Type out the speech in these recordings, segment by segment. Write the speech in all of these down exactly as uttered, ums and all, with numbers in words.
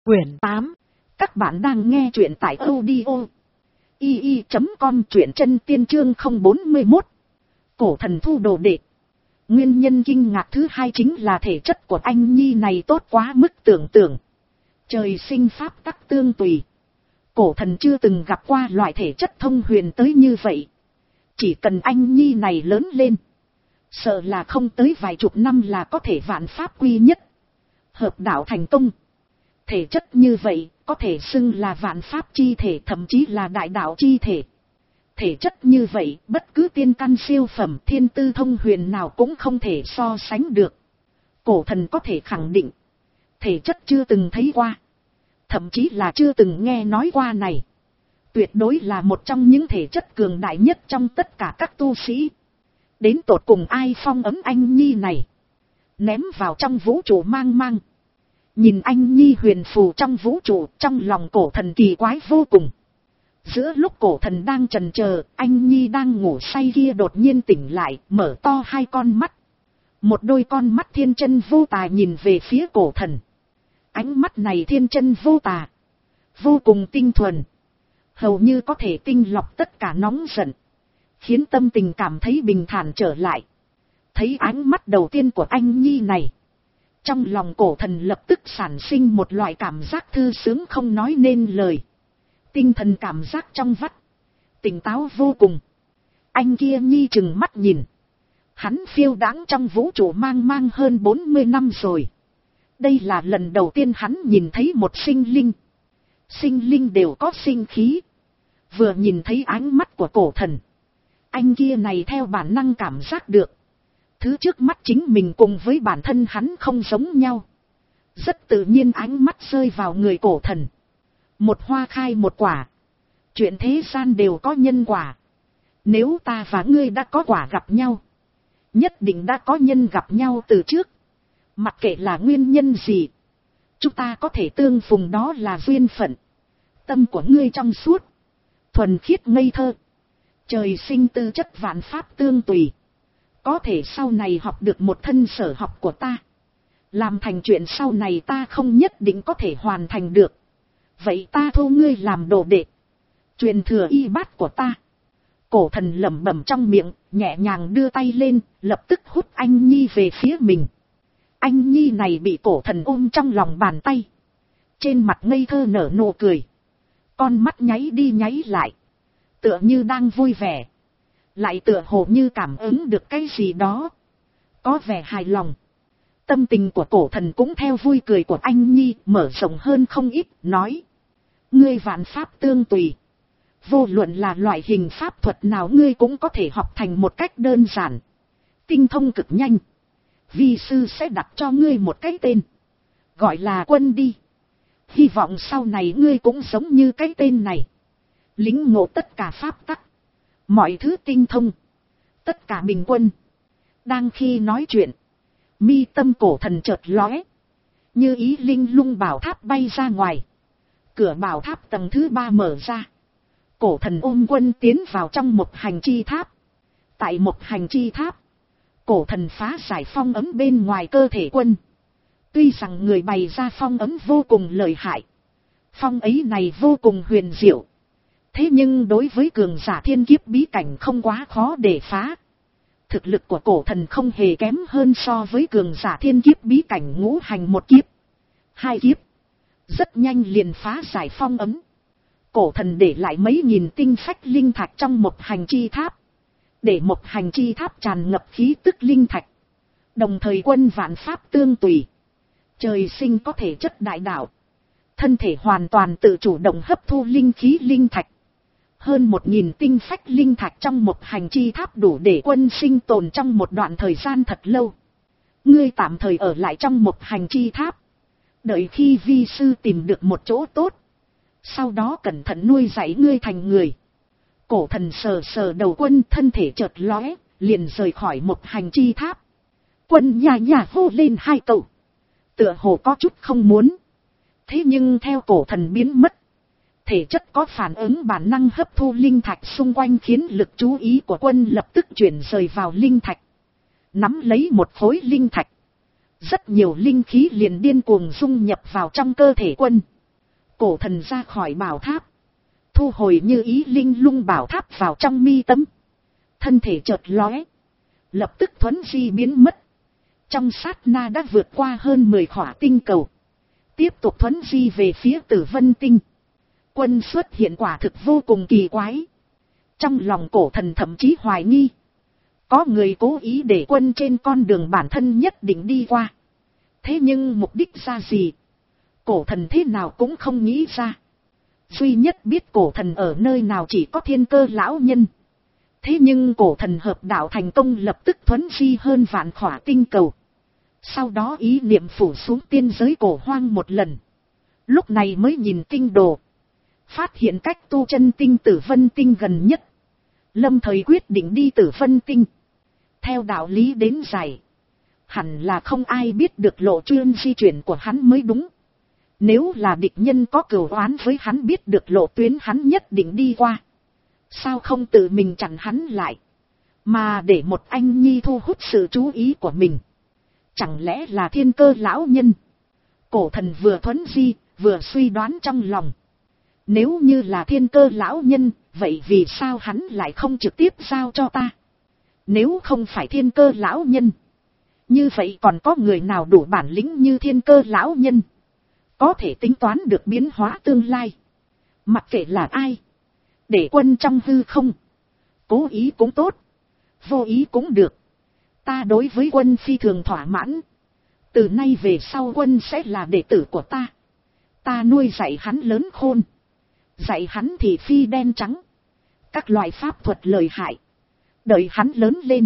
Quyển tám. Các bạn đang nghe truyện tại audio i i chấm com, truyện chân tiên chương không bốn mốt. Cổ thần thu đồ đệ. Nguyên nhân kinh ngạc thứ hai chính là thể chất của anh nhi này tốt quá mức tưởng tượng. Trời sinh pháp tắc tương tùy. Cổ thần chưa từng gặp qua loại thể chất thông huyền tới như vậy. Chỉ cần anh nhi này lớn lên, sợ là không tới vài chục năm là có thể vạn pháp quy nhất, hợp đạo thành công. Thể chất như vậy có thể xưng là vạn pháp chi thể, thậm chí là đại đạo chi thể. Thể chất như vậy bất cứ tiên căn siêu phẩm thiên tư thông huyền nào cũng không thể so sánh được. Cổ thần có thể khẳng định, thể chất chưa từng thấy qua, thậm chí là chưa từng nghe nói qua này, tuyệt đối là một trong những thể chất cường đại nhất trong tất cả các tu sĩ. Đến tột cùng ai phong ấm anh nhi này, ném vào trong vũ trụ mang mang. Nhìn anh nhi huyền phù trong vũ trụ, trong lòng cổ thần kỳ quái vô cùng. Giữa lúc cổ thần đang chần chờ, anh nhi đang ngủ say kia đột nhiên tỉnh lại, mở to hai con mắt. Một đôi con mắt thiên chân vô tà nhìn về phía cổ thần. Ánh mắt này thiên chân vô tà, vô cùng tinh thuần, hầu như có thể tinh lọc tất cả nóng giận, khiến tâm tình cảm thấy bình thản trở lại. Thấy ánh mắt đầu tiên của anh nhi này, trong lòng cổ thần lập tức sản sinh một loại cảm giác thư sướng không nói nên lời. Tinh thần cảm giác trong vắt, tỉnh táo vô cùng. Anh kia nhi chừng mắt nhìn. Hắn phiêu đãng trong vũ trụ mang mang hơn bốn mươi năm rồi. Đây là lần đầu tiên hắn nhìn thấy một sinh linh. Sinh linh đều có sinh khí. Vừa nhìn thấy ánh mắt của cổ thần, anh kia này theo bản năng cảm giác được thứ trước mắt chính mình cùng với bản thân hắn không giống nhau. Rất tự nhiên ánh mắt rơi vào người cổ thần. Một hoa khai một quả. Chuyện thế gian đều có nhân quả. Nếu ta và ngươi đã có quả gặp nhau, nhất định đã có nhân gặp nhau từ trước. Mặc kệ là nguyên nhân gì, chúng ta có thể tương phùng, đó là duyên phận. Tâm của ngươi trong suốt, thuần khiết ngây thơ. Trời sinh tư chất vạn pháp tương tùy. Có thể sau này học được một thân sở học của ta, làm thành chuyện sau này ta không nhất định có thể hoàn thành được. Vậy ta thu ngươi làm đồ đệ, truyền thừa y bát của ta. Cổ thần lẩm bẩm trong miệng, nhẹ nhàng đưa tay lên, lập tức hút anh nhi về phía mình. Anh nhi này bị cổ thần ôm trong lòng bàn tay, trên mặt ngây thơ nở nụ cười, con mắt nháy đi nháy lại, tựa như đang vui vẻ, lại tựa hồ như cảm ứng được cái gì đó, có vẻ hài lòng. Tâm tình của cổ thần cũng theo vui cười của anh nhi mở rộng hơn không ít, nói: ngươi vạn pháp tương tùy, vô luận là loại hình pháp thuật nào ngươi cũng có thể học thành một cách đơn giản, tinh thông cực nhanh. Vi sư sẽ đặt cho ngươi một cái tên, gọi là Quân đi. Hy vọng sau này ngươi cũng giống như cái tên này, lĩnh ngộ tất cả pháp tắc, mọi thứ tinh thông, tất cả bình quân. Đang khi nói chuyện, mi tâm cổ thần chợt lóe, như ý linh lung bảo tháp bay ra ngoài. Cửa bảo tháp tầng thứ ba mở ra. Cổ thần ôm Quân tiến vào trong một hành chi tháp. Tại một hành chi tháp, cổ thần phá giải phong ấm bên ngoài cơ thể Quân. Tuy rằng người bày ra phong ấm vô cùng lợi hại, phong ấy này vô cùng huyền diệu, thế nhưng đối với cường giả thiên kiếp bí cảnh không quá khó để phá. Thực lực của cổ thần không hề kém hơn so với cường giả thiên kiếp bí cảnh ngũ hành một kiếp, hai kiếp. Rất nhanh liền phá giải phong ấm. Cổ thần để lại mấy nghìn tinh phách linh thạch trong một hành chi tháp, để một hành chi tháp tràn ngập khí tức linh thạch. Đồng thời Quân vạn pháp tương tùy, trời sinh có thể chất đại đạo, thân thể hoàn toàn tự chủ động hấp thu linh khí linh thạch. Hơn một nghìn tinh phách linh thạch trong một hành chi tháp đủ để Quân sinh tồn trong một đoạn thời gian thật lâu. Ngươi tạm thời ở lại trong một hành chi tháp, đợi khi vi sư tìm được một chỗ tốt, sau đó cẩn thận nuôi dạy ngươi thành người. Cổ thần sờ sờ đầu Quân, thân thể chợt lóe, liền rời khỏi một hành chi tháp. Quân nhà nhà hô lên hai câu, tựa hồ có chút không muốn. Thế nhưng theo cổ thần biến mất, thể chất có phản ứng bản năng hấp thu linh thạch xung quanh, khiến lực chú ý của Quân lập tức chuyển rời vào linh thạch. Nắm lấy một khối linh thạch, rất nhiều linh khí liền điên cuồng dung nhập vào trong cơ thể Quân. Cổ thần ra khỏi bảo tháp. Thu hồi như ý linh lung bảo tháp vào trong mi tâm. Thân thể chợt lóe. Lập tức thuấn di biến mất. Trong sát na đã vượt qua hơn mười khỏa tinh cầu. Tiếp tục thuấn di về phía Tử Vân Tinh. Quân xuất hiện quả thực vô cùng kỳ quái. Trong lòng cổ thần thậm chí hoài nghi. Có người cố ý để quân trên con đường bản thân nhất định đi qua. Thế nhưng mục đích ra gì? Cổ thần thế nào cũng không nghĩ ra. Duy nhất biết cổ thần ở nơi nào chỉ có Thiên Cơ lão nhân. Thế nhưng cổ thần hợp đạo thành công lập tức thuấn di hơn vạn khỏa tinh cầu. Sau đó ý niệm phủ xuống tiên giới cổ hoang một lần. Lúc này mới nhìn tinh đồ. Phát hiện cách tu chân tinh Tử Vân Tinh gần nhất. Lâm thời quyết định đi Tử Vân Tinh. Theo đạo lý đến giải. Hẳn là không ai biết được lộ chuyên di chuyển của hắn mới đúng. Nếu là địch nhân có cừu oán với hắn biết được lộ tuyến hắn nhất định đi qua. Sao không tự mình chặn hắn lại. Mà để một anh nhi thu hút sự chú ý của mình. Chẳng lẽ là Thiên Cơ lão nhân. Cổ thần vừa thuấn di vừa suy đoán trong lòng. Nếu như là Thiên Cơ lão nhân. Vậy vì sao hắn lại không trực tiếp giao cho ta. Nếu không phải Thiên Cơ lão nhân. Như vậy còn có người nào đủ bản lĩnh như Thiên Cơ lão nhân. Có thể tính toán được biến hóa tương lai. Mặc kệ là ai. Để quân trong hư không. Cố ý cũng tốt. Vô ý cũng được. Ta đối với quân phi thường thỏa mãn. Từ nay về sau quân sẽ là đệ tử của ta. Ta nuôi dạy hắn lớn khôn. Dạy hắn thì phi đen trắng. Các loại pháp thuật lợi hại. Đợi hắn lớn lên.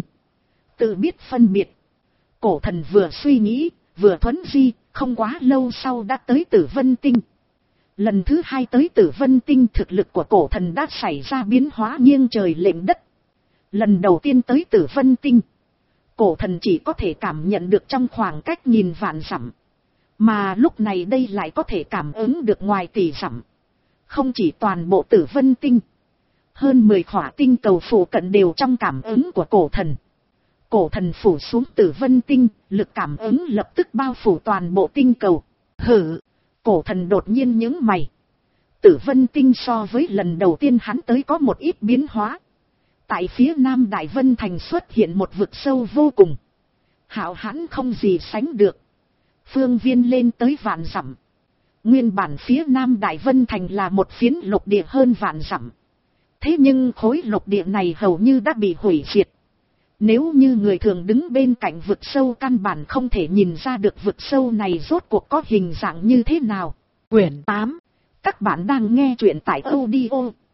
Tự biết phân biệt. Cổ thần vừa suy nghĩ. Vừa thuấn di. Không quá lâu sau đã tới Tử Vân Tinh. Lần thứ hai tới Tử Vân Tinh thực lực của cổ thần đã xảy ra biến hóa nghiêng trời lệch đất. Lần đầu tiên tới Tử Vân Tinh. Cổ thần chỉ có thể cảm nhận được trong khoảng cách nghìn vạn dặm. Mà lúc này đây lại có thể cảm ứng được ngoài tỷ dặm. Không chỉ toàn bộ Tử Vân Tinh. Hơn mười khỏa tinh cầu phụ cận đều trong cảm ứng của cổ thần. Cổ thần phủ xuống Tử Vân Tinh, lực cảm ứng lập tức bao phủ toàn bộ tinh cầu. Hử! Cổ thần đột nhiên nhướng mày. Tử Vân Tinh so với lần đầu tiên hắn tới có một ít biến hóa. Tại phía Nam Đại Vân Thành xuất hiện một vực sâu vô cùng. Hạo hãn không gì sánh được. Phương viên lên tới vạn dặm. Nguyên bản phía Nam Đại Vân Thành là một phiến lục địa hơn vạn dặm. Thế nhưng khối lục địa này hầu như đã bị hủy diệt. Nếu như người thường đứng bên cạnh vực sâu căn bản không thể nhìn ra được vực sâu này rốt cuộc có hình dạng như thế nào. Quyển tám. Các bạn đang nghe truyện tại audio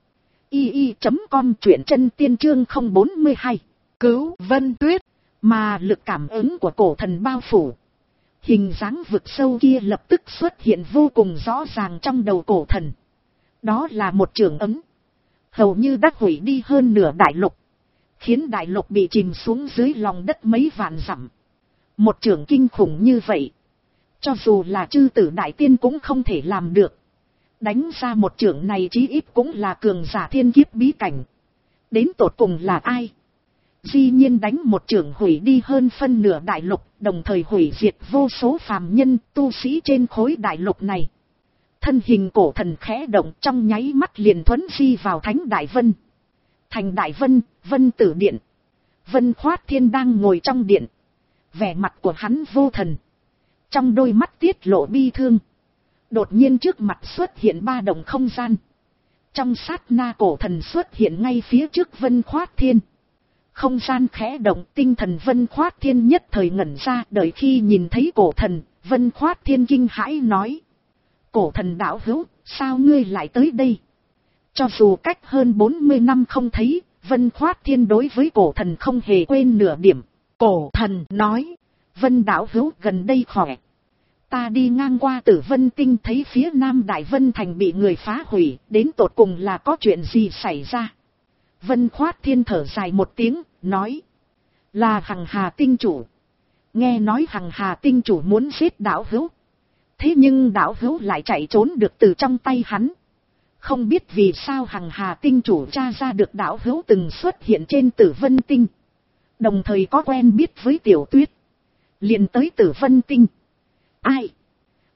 i i chấm com truyện chân tiên chương không bốn hai. Cứu Vân Tuyết. Mà lực cảm ứng của cổ thần bao phủ. Hình dáng vực sâu kia lập tức xuất hiện vô cùng rõ ràng trong đầu cổ thần. Đó là một trường ấm. Hầu như đã hủy đi hơn nửa đại lục. Khiến đại lục bị chìm xuống dưới lòng đất mấy vạn dặm. Một trường kinh khủng như vậy. Cho dù là chư tử đại tiên cũng không thể làm được. Đánh ra một trường này chí ít cũng là cường giả thiên kiếp bí cảnh. Đến tột cùng là ai? Dĩ nhiên đánh một trường hủy đi hơn phân nửa đại lục. Đồng thời hủy diệt vô số phàm nhân tu sĩ trên khối đại lục này. Thân hình cổ thần khẽ động trong nháy mắt liền thuấn di vào Thánh Đại Vân. Thành Đại Vân, Vân Tử Điện. Vân Khoát Thiên đang ngồi trong điện. Vẻ mặt của hắn vô thần. Trong đôi mắt tiết lộ bi thương. Đột nhiên trước mặt xuất hiện ba động không gian. Trong sát na cổ thần xuất hiện ngay phía trước Vân Khoát Thiên. Không gian khẽ động, tinh thần Vân Khoát Thiên nhất thời ngẩn ra. Đợi khi nhìn thấy cổ thần, Vân Khoát Thiên kinh hãi nói. Cổ thần đạo hữu, sao ngươi lại tới đây? Cho dù cách hơn bốn mươi năm không thấy, Vân Khoát Thiên đối với cổ thần không hề quên nửa điểm. Cổ thần nói, Vân đạo hữu gần đây khỏe. Ta đi ngang qua Tử Vân Tinh thấy phía Nam Đại Vân Thành bị người phá hủy, đến tột cùng là có chuyện gì xảy ra? Vân Khoát Thiên thở dài một tiếng, nói, là Hằng Hà Tinh Chủ. Nghe nói Hằng Hà Tinh Chủ muốn giết đạo hữu. Thế nhưng đạo hữu lại chạy trốn được từ trong tay hắn. Không biết vì sao Hằng Hà Tinh Chủ tra ra được đạo hữu từng xuất hiện trên Tử Vân Tinh. Đồng thời có quen biết với Tiểu Tuyết. Liền tới Tử Vân Tinh. Ai?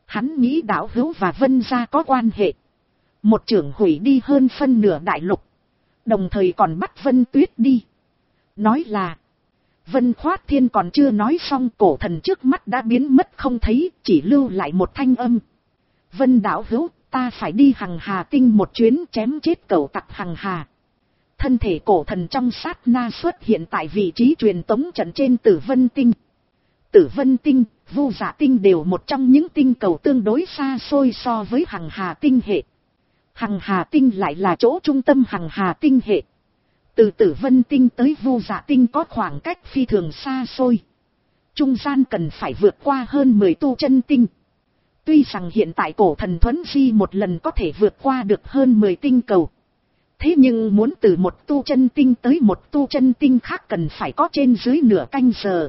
Hắn nghĩ đạo hữu và Vân gia có quan hệ. Một trưởng hủy đi hơn phân nửa đại lục. Đồng thời còn bắt Vân Tuyết đi. Nói là. Vân Khoát Thiên còn chưa nói xong, cổ thần trước mắt đã biến mất không thấy, chỉ lưu lại một thanh âm. Vân đạo hữu, ta phải đi Hằng Hà Tinh một chuyến, chém chết cẩu tặc Hằng Hà. Thân thể cổ thần trong sát na xuất hiện tại vị trí truyền tống trận trên Tử Vân Tinh. Tử Vân Tinh, Vu Dạ Tinh đều một trong những tinh cầu tương đối xa xôi so với Hằng Hà Tinh hệ. Hằng Hà Tinh lại là chỗ trung tâm Hằng Hà Tinh hệ. Từ Tử Vân Tinh tới Vu Dạ Tinh có khoảng cách phi thường xa xôi. Trung gian cần phải vượt qua hơn mười tu chân tinh. Tuy rằng hiện tại cổ thần Thuấn Di một lần có thể vượt qua được hơn mười tinh cầu. Thế nhưng muốn từ một tu chân tinh tới một tu chân tinh khác cần phải có trên dưới nửa canh giờ.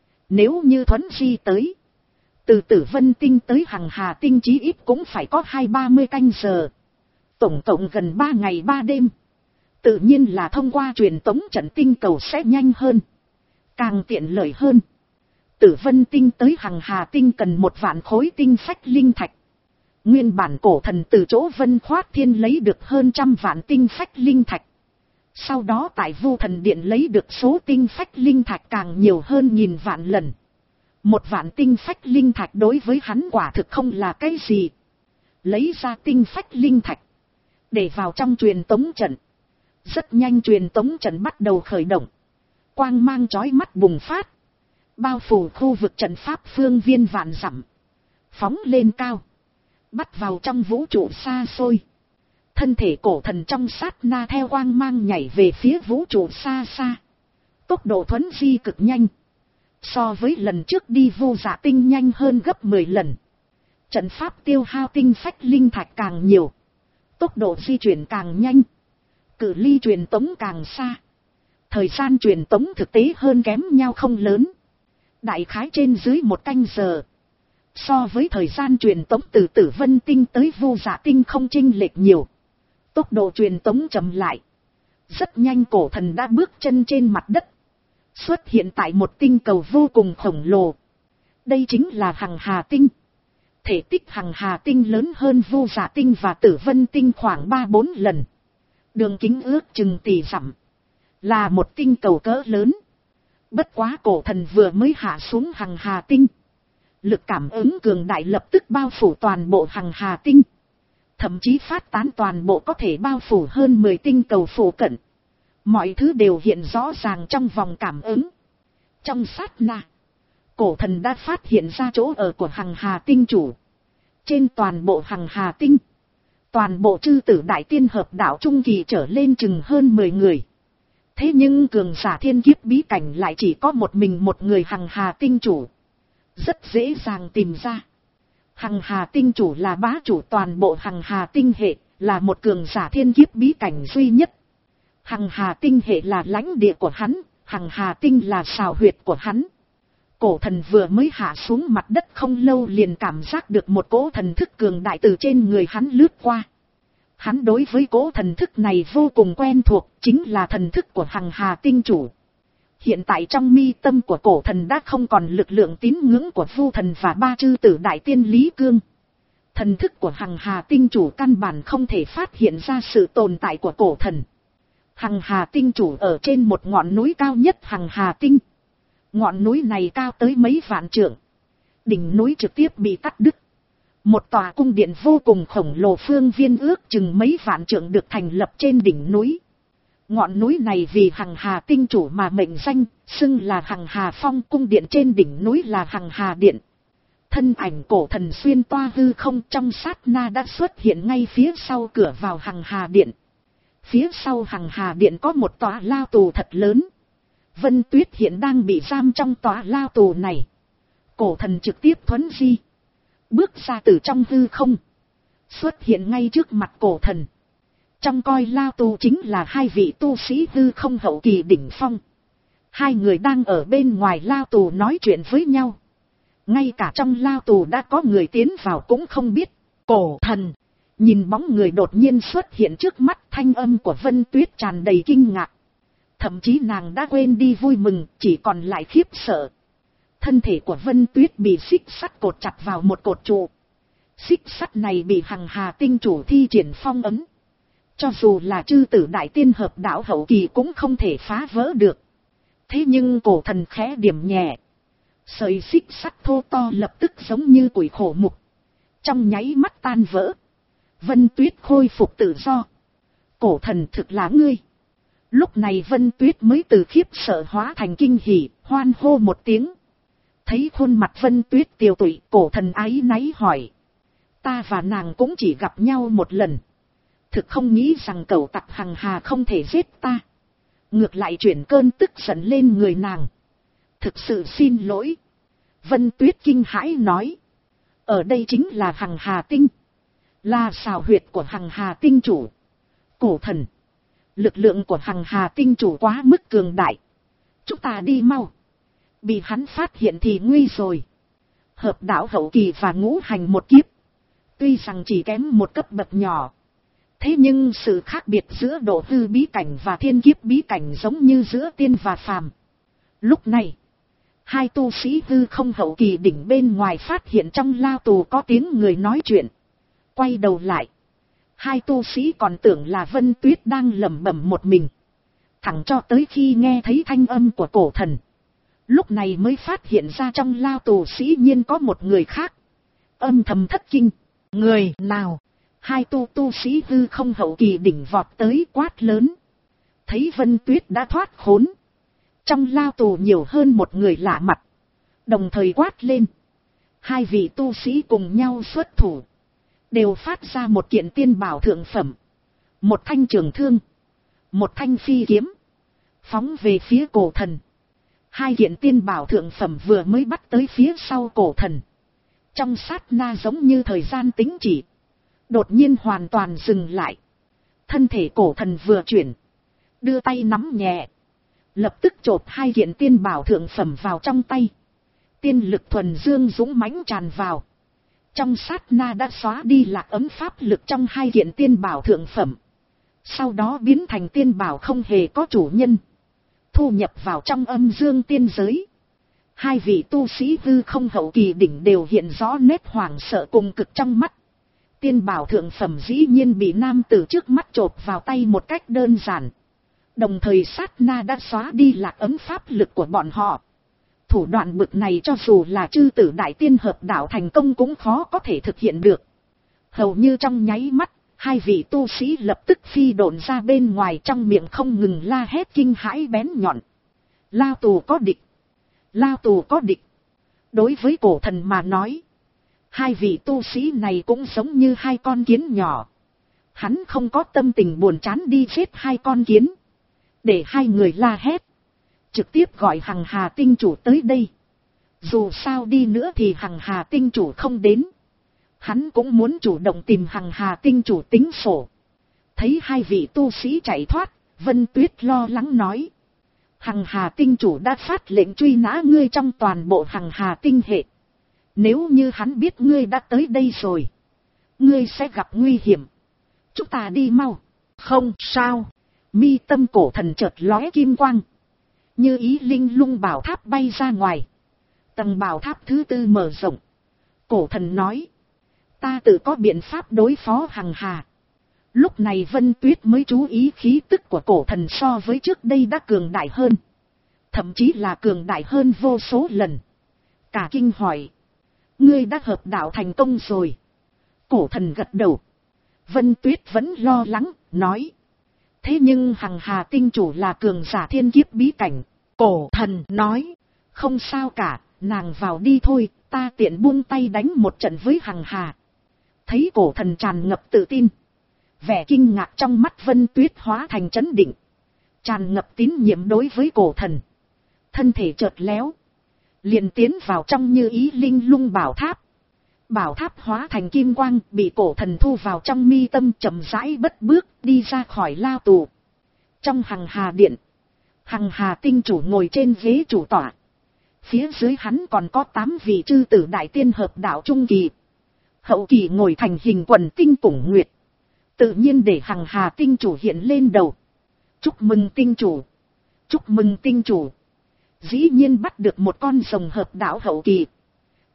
Nếu như Thuấn Di tới, từ Tử Vân Tinh tới Hằng Hà Tinh chí ít cũng phải có hai ba mươi canh giờ. Tổng cộng gần ba ngày ba đêm. Tự nhiên là thông qua truyền tống trận tinh cầu sẽ nhanh hơn. Càng tiện lợi hơn. Tử Vân Tinh tới Hằng Hà Tinh cần một vạn khối tinh phách linh thạch. Nguyên bản cổ thần từ chỗ Vân Khoát Thiên lấy được hơn trăm vạn tinh phách linh thạch. Sau đó tại Vu Thần Điện lấy được số tinh phách linh thạch càng nhiều hơn nghìn vạn lần. Một vạn tinh phách linh thạch đối với hắn quả thực không là cái gì. Lấy ra tinh phách linh thạch. Để vào trong truyền tống trận. Rất nhanh truyền tống trận bắt đầu khởi động. Quang mang chói mắt bùng phát. Bao phủ khu vực trận pháp phương viên vạn dặm. Phóng lên cao. Bắt vào trong vũ trụ xa xôi. Thân thể cổ thần trong sát na theo quang mang nhảy về phía vũ trụ xa xa. Tốc độ thuấn di cực nhanh. So với lần trước đi Vu Dạ Tinh nhanh hơn gấp mười lần. Trận pháp tiêu hao tinh phách linh thạch càng nhiều. Tốc độ di chuyển càng nhanh. Cự ly truyền tống càng xa. Thời gian truyền tống thực tế hơn kém nhau không lớn. Đại khái trên dưới một canh giờ. So với thời gian truyền tống từ Tử Vân Tinh tới Vu Dạ Tinh không chênh lệch nhiều. Tốc độ truyền tống chậm lại. Rất nhanh cổ thần đã bước chân trên mặt đất. Xuất hiện tại một tinh cầu vô cùng khổng lồ. Đây chính là Hằng Hà Tinh. Thể tích Hằng Hà Tinh lớn hơn Vu Dạ Tinh và Tử Vân Tinh khoảng ba bốn lần. Đường kính ước chừng tỷ dặm. Là một tinh cầu cỡ lớn. Bất quá cổ thần vừa mới hạ xuống Hằng Hà Tinh. Lực cảm ứng cường đại lập tức bao phủ toàn bộ Hằng Hà Tinh. Thậm chí phát tán toàn bộ có thể bao phủ hơn mười tinh cầu phủ cận. Mọi thứ đều hiện rõ ràng trong vòng cảm ứng. Trong sát na, cổ thần đã phát hiện ra chỗ ở của Hằng Hà Tinh chủ. Trên toàn bộ Hằng Hà Tinh, toàn bộ chư tử đại tiên hợp đạo trung kỳ trở lên chừng hơn mười người. Thế nhưng cường giả thiên kiếp bí cảnh lại chỉ có một mình một người Hằng Hà Tinh chủ. Rất dễ dàng tìm ra. Hằng Hà Tinh chủ là bá chủ toàn bộ Hằng Hà Tinh hệ, là một cường giả thiên kiếp bí cảnh duy nhất. Hằng Hà Tinh hệ là lãnh địa của hắn, Hằng Hà Tinh là sào huyệt của hắn. Cổ thần vừa mới hạ xuống mặt đất không lâu liền cảm giác được một cỗ thần thức cường đại từ trên người hắn lướt qua. Hắn đối với cỗ thần thức này vô cùng quen thuộc, chính là thần thức của Hằng Hà Tinh chủ. Hiện tại trong mi tâm của cổ thần đã không còn lực lượng tín ngưỡng của Vu Thần và ba chư tử đại tiên Lý Cương. Thần thức của Hằng Hà Tinh chủ căn bản không thể phát hiện ra sự tồn tại của cổ thần. Hằng Hà Tinh chủ ở trên một ngọn núi cao nhất Hằng Hà Tinh. Ngọn núi này cao tới mấy vạn trượng. Đỉnh núi trực tiếp bị cắt đứt. Một tòa cung điện vô cùng khổng lồ phương viên ước chừng mấy vạn trượng được thành lập trên đỉnh núi. Ngọn núi này vì Hằng Hà Tinh chủ mà mệnh danh, xưng là Hằng Hà Phong, cung điện trên đỉnh núi là Hằng Hà Điện. Thân ảnh cổ thần xuyên toa hư không trong sát na đã xuất hiện ngay phía sau cửa vào Hằng Hà Điện. Phía sau Hằng Hà Điện có một tòa lao tù thật lớn. Vân Tuyết hiện đang bị giam trong tòa lao tù này. Cổ thần trực tiếp thuấn di. Bước ra từ trong hư không. Xuất hiện ngay trước mặt cổ thần. Trong coi lao tù chính là hai vị tu sĩ hư không hậu kỳ đỉnh phong. Hai người đang ở bên ngoài lao tù nói chuyện với nhau. Ngay cả trong lao tù đã có người tiến vào cũng không biết. Cổ thần. Nhìn bóng người đột nhiên xuất hiện trước mắt, thanh âm của Vân Tuyết tràn đầy kinh ngạc. Thậm chí nàng đã quên đi vui mừng, chỉ còn lại khiếp sợ. Thân thể của Vân Tuyết bị xích sắt cột chặt vào một cột trụ. Xích sắt này bị Hằng Hà tinh chủ thi triển phong ấn. Cho dù là chư tử đại tiên hợp đạo hậu kỳ cũng không thể phá vỡ được. Thế nhưng cổ thần khẽ điểm nhẹ. Sợi xích sắt thô to lập tức giống như củi khổ mục. Trong nháy mắt tan vỡ. Vân Tuyết khôi phục tự do. Cổ thần thực là ngươi. Lúc này Vân Tuyết mới từ khiếp sợ hóa thành kinh hỉ, hoan hô một tiếng. Thấy khuôn mặt Vân Tuyết tiều tụy, cổ thần áy náy hỏi. Ta và nàng cũng chỉ gặp nhau một lần. Thực không nghĩ rằng cẩu tặc Hằng Hà không thể giết ta. Ngược lại chuyển cơn tức giận lên người nàng. Thực sự xin lỗi. Vân Tuyết kinh hãi nói. Ở đây chính là Hằng Hà tinh. Là xào huyệt của Hằng Hà tinh chủ. Cổ thần. Lực lượng của Hằng Hà tinh chủ quá mức cường đại. Chúng ta đi mau. Bị hắn phát hiện thì nguy rồi. Hợp đạo hậu kỳ và ngũ hành một kiếp. Tuy rằng chỉ kém một cấp bậc nhỏ. Thế nhưng sự khác biệt giữa độ hư bí cảnh và thiên kiếp bí cảnh giống như giữa tiên và phàm. Lúc này, hai tu sĩ hư không hậu kỳ đỉnh bên ngoài phát hiện trong lao tù có tiếng người nói chuyện. Quay đầu lại. Hai tu sĩ còn tưởng là Vân Tuyết đang lẩm bẩm một mình. Thẳng cho tới khi nghe thấy thanh âm của cổ thần. Lúc này mới phát hiện ra trong lao tù sĩ nhiên có một người khác. Âm thầm thất kinh. Người nào? Hai tu tu sĩ hư không hậu kỳ đỉnh vọt tới quát lớn. Thấy Vân Tuyết đã thoát khốn. Trong lao tù nhiều hơn một người lạ mặt. Đồng thời quát lên. Hai vị tu sĩ cùng nhau xuất thủ. Đều phát ra một kiện tiên bảo thượng phẩm. Một thanh trường thương. Một thanh phi kiếm. Phóng về phía cổ thần. Hai kiện tiên bảo thượng phẩm vừa mới bắt tới phía sau cổ thần. Trong sát na giống như thời gian tĩnh chỉ. Đột nhiên hoàn toàn dừng lại. Thân thể cổ thần vừa chuyển. Đưa tay nắm nhẹ. Lập tức chộp hai kiện tiên bảo thượng phẩm vào trong tay. Tiên lực thuần dương dũng mãnh tràn vào. Trong sát na đã xóa đi lạc ấm pháp lực trong hai kiện tiên bảo thượng phẩm. Sau đó biến thành tiên bảo không hề có chủ nhân. Thu nhập vào trong âm dương tiên giới. Hai vị tu sĩ hư không hậu kỳ đỉnh đều hiện rõ nét hoảng sợ cùng cực trong mắt. Tiên bảo thượng phẩm dĩ nhiên bị nam tử trước mắt chộp vào tay một cách đơn giản. Đồng thời sát na đã xóa đi lạc ấm pháp lực của bọn họ. Thủ đoạn bực này cho dù là chư tử đại tiên hợp đạo thành công cũng khó có thể thực hiện được. Hầu như trong nháy mắt, hai vị tu sĩ lập tức phi độn ra bên ngoài, trong miệng không ngừng la hét kinh hãi bén nhọn. Lao tù có địch! Lao tù có địch! Đối với cổ thần mà nói, hai vị tu sĩ này cũng giống như hai con kiến nhỏ. Hắn không có tâm tình buồn chán đi giết hai con kiến. Để hai người la hét. Trực tiếp gọi Hằng Hà tinh chủ tới đây. Dù sao đi nữa thì Hằng Hà tinh chủ không đến. Hắn cũng muốn chủ động tìm Hằng Hà tinh chủ tính sổ. Thấy hai vị tu sĩ chạy thoát, Vân Tuyết lo lắng nói. Hằng Hà tinh chủ đã phát lệnh truy nã ngươi trong toàn bộ Hằng Hà tinh hệ. Nếu như hắn biết ngươi đã tới đây rồi, ngươi sẽ gặp nguy hiểm. Chúng ta đi mau. Không sao. Mi tâm cổ thần chợt lóe kim quang. Như ý linh lung bảo tháp bay ra ngoài. Tầng bảo tháp thứ tư mở rộng. Cổ thần nói. Ta tự có biện pháp đối phó Hằng Hà. Lúc này Vân Tuyết mới chú ý khí tức của cổ thần so với trước đây đã cường đại hơn. Thậm chí là cường đại hơn vô số lần. Cả kinh hỏi. Ngươi đã hợp đạo thành công rồi. Cổ thần gật đầu. Vân Tuyết vẫn lo lắng, nói. Thế nhưng Hằng Hà tinh chủ là cường giả thiên kiếp bí cảnh. Cổ thần nói. Không sao cả, nàng vào đi thôi, ta tiện buông tay đánh một trận với Hằng Hà. Thấy cổ thần tràn ngập tự tin. Vẻ kinh ngạc trong mắt Vân Tuyết hóa thành chấn định. Tràn ngập tín nhiệm đối với cổ thần. Thân thể chợt léo. Liền tiến vào trong như ý linh lung bảo tháp. Bảo tháp hóa thành kim quang, bị cổ thần thu vào trong mi tâm, chậm rãi bất bước đi ra khỏi lao tù. Trong Hằng Hà điện, Hằng Hà tinh chủ ngồi trên ghế chủ tọa. Phía dưới hắn còn có tám vị chư tử đại tiên hợp đạo trung kỳ. Hậu kỳ ngồi thành hình quần tinh củng nguyệt. Tự nhiên để Hằng Hà tinh chủ hiện lên đầu. Chúc mừng tinh chủ. Chúc mừng tinh chủ. Dĩ nhiên bắt được một con rồng hợp đạo hậu kỳ.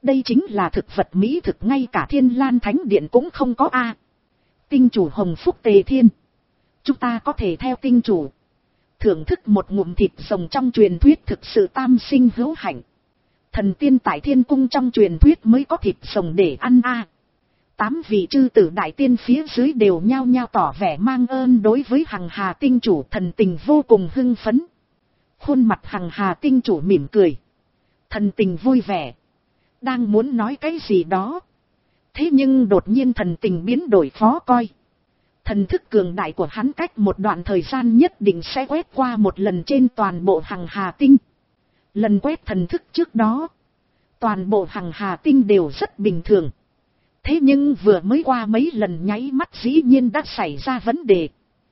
Đây chính là thực vật mỹ thực, ngay cả Thiên Lan Thánh Điện cũng không có a. Tinh chủ hồng phúc tề thiên. Chúng ta có thể theo tinh chủ thưởng thức một ngụm thịt rồng trong truyền thuyết, thực sự tam sinh hữu hạnh. Thần tiên tại thiên cung trong truyền thuyết mới có thịt rồng để ăn a. Tám vị chư tử đại tiên phía dưới đều nhao nhao tỏ vẻ mang ơn đối với Hằng Hà tinh chủ, thần tình vô cùng hưng phấn. Khuôn mặt Hằng Hà tinh chủ mỉm cười, thần tình vui vẻ, đang muốn nói cái gì đó. Thế nhưng đột nhiên thần tình biến đổi khó coi. Thần thức cường đại của hắn cách một đoạn thời gian nhất định sẽ quét qua một lần trên toàn bộ Hằng Hà tinh. Lần quét thần thức trước đó, toàn bộ Hằng Hà tinh đều rất bình thường. Thế nhưng vừa mới qua mấy lần nháy mắt dĩ nhiên đã xảy ra vấn đề.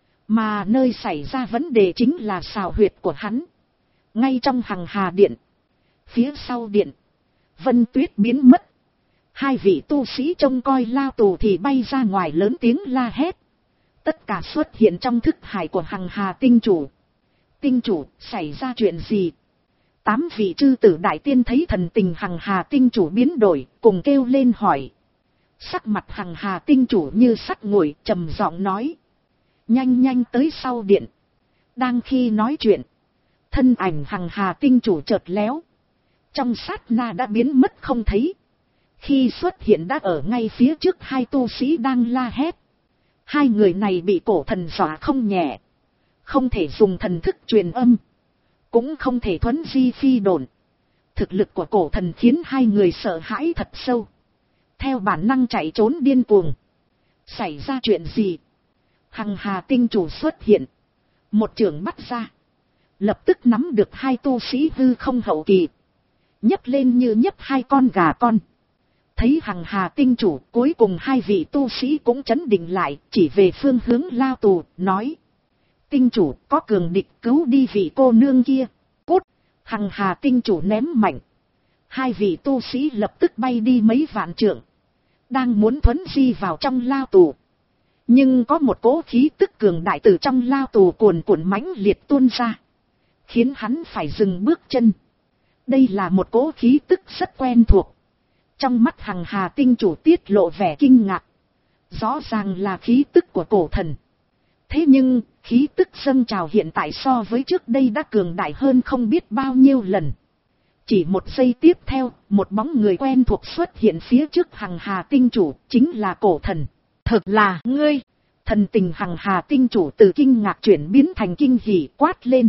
Mà nơi xảy ra vấn đề chính là xào huyệt của hắn. Ngay trong Hằng Hà điện. Phía sau điện, Vân Tuyết biến mất. Hai vị tu sĩ trông coi lao tù thì bay ra ngoài lớn tiếng la hét. Tất cả xuất hiện trong thức hải của Hằng Hà tinh chủ. Tinh chủ, xảy ra chuyện gì? Tám vị chư tử đại tiên thấy thần tình Hằng Hà tinh chủ biến đổi, cùng kêu lên hỏi. Sắc mặt Hằng Hà tinh chủ như sắt nguội, trầm giọng nói. Nhanh nhanh tới sau điện. Đang khi nói chuyện, thân ảnh Hằng Hà tinh chủ chợt léo. Trong sát na đã biến mất không thấy. Khi xuất hiện đã ở ngay phía trước hai tu sĩ đang la hét. Hai người này bị cổ thần dọa không nhẹ. Không thể dùng thần thức truyền âm, cũng không thể thuấn di phi độn. Thực lực của cổ thần khiến hai người sợ hãi thật sâu. Theo bản năng chạy trốn điên cuồng. Xảy ra chuyện gì? Hằng Hà tinh chủ xuất hiện. Một chưởng bắt ra. Lập tức nắm được hai tu sĩ hư không hậu kỳ. Nhấc lên như nhấc hai con gà con. Thấy Hằng Hà tinh chủ, cuối cùng hai vị tu sĩ cũng chấn định lại, chỉ về phương hướng lao tù, nói. Tinh chủ, có cường địch, cứu đi vị cô nương kia. Cút! Hằng Hà tinh chủ ném mạnh. Hai vị tu sĩ lập tức bay đi mấy vạn trượng. Đang muốn thuấn di vào trong lao tù. Nhưng có một cỗ khí tức cường đại từ trong lao tù cuồn cuộn mãnh liệt tuôn ra. Khiến hắn phải dừng bước chân. Đây là một cỗ khí tức rất quen thuộc. Trong mắt Hằng Hà tinh chủ tiết lộ vẻ kinh ngạc. Rõ ràng là khí tức của cổ thần. Thế nhưng, khí tức dâng trào hiện tại so với trước đây đã cường đại hơn không biết bao nhiêu lần. Chỉ một giây tiếp theo, một bóng người quen thuộc xuất hiện phía trước Hằng Hà tinh chủ, chính là cổ thần. Thực là ngươi! Thần tình Hằng Hà tinh chủ từ kinh ngạc chuyển biến thành kinh hỉ, quát lên.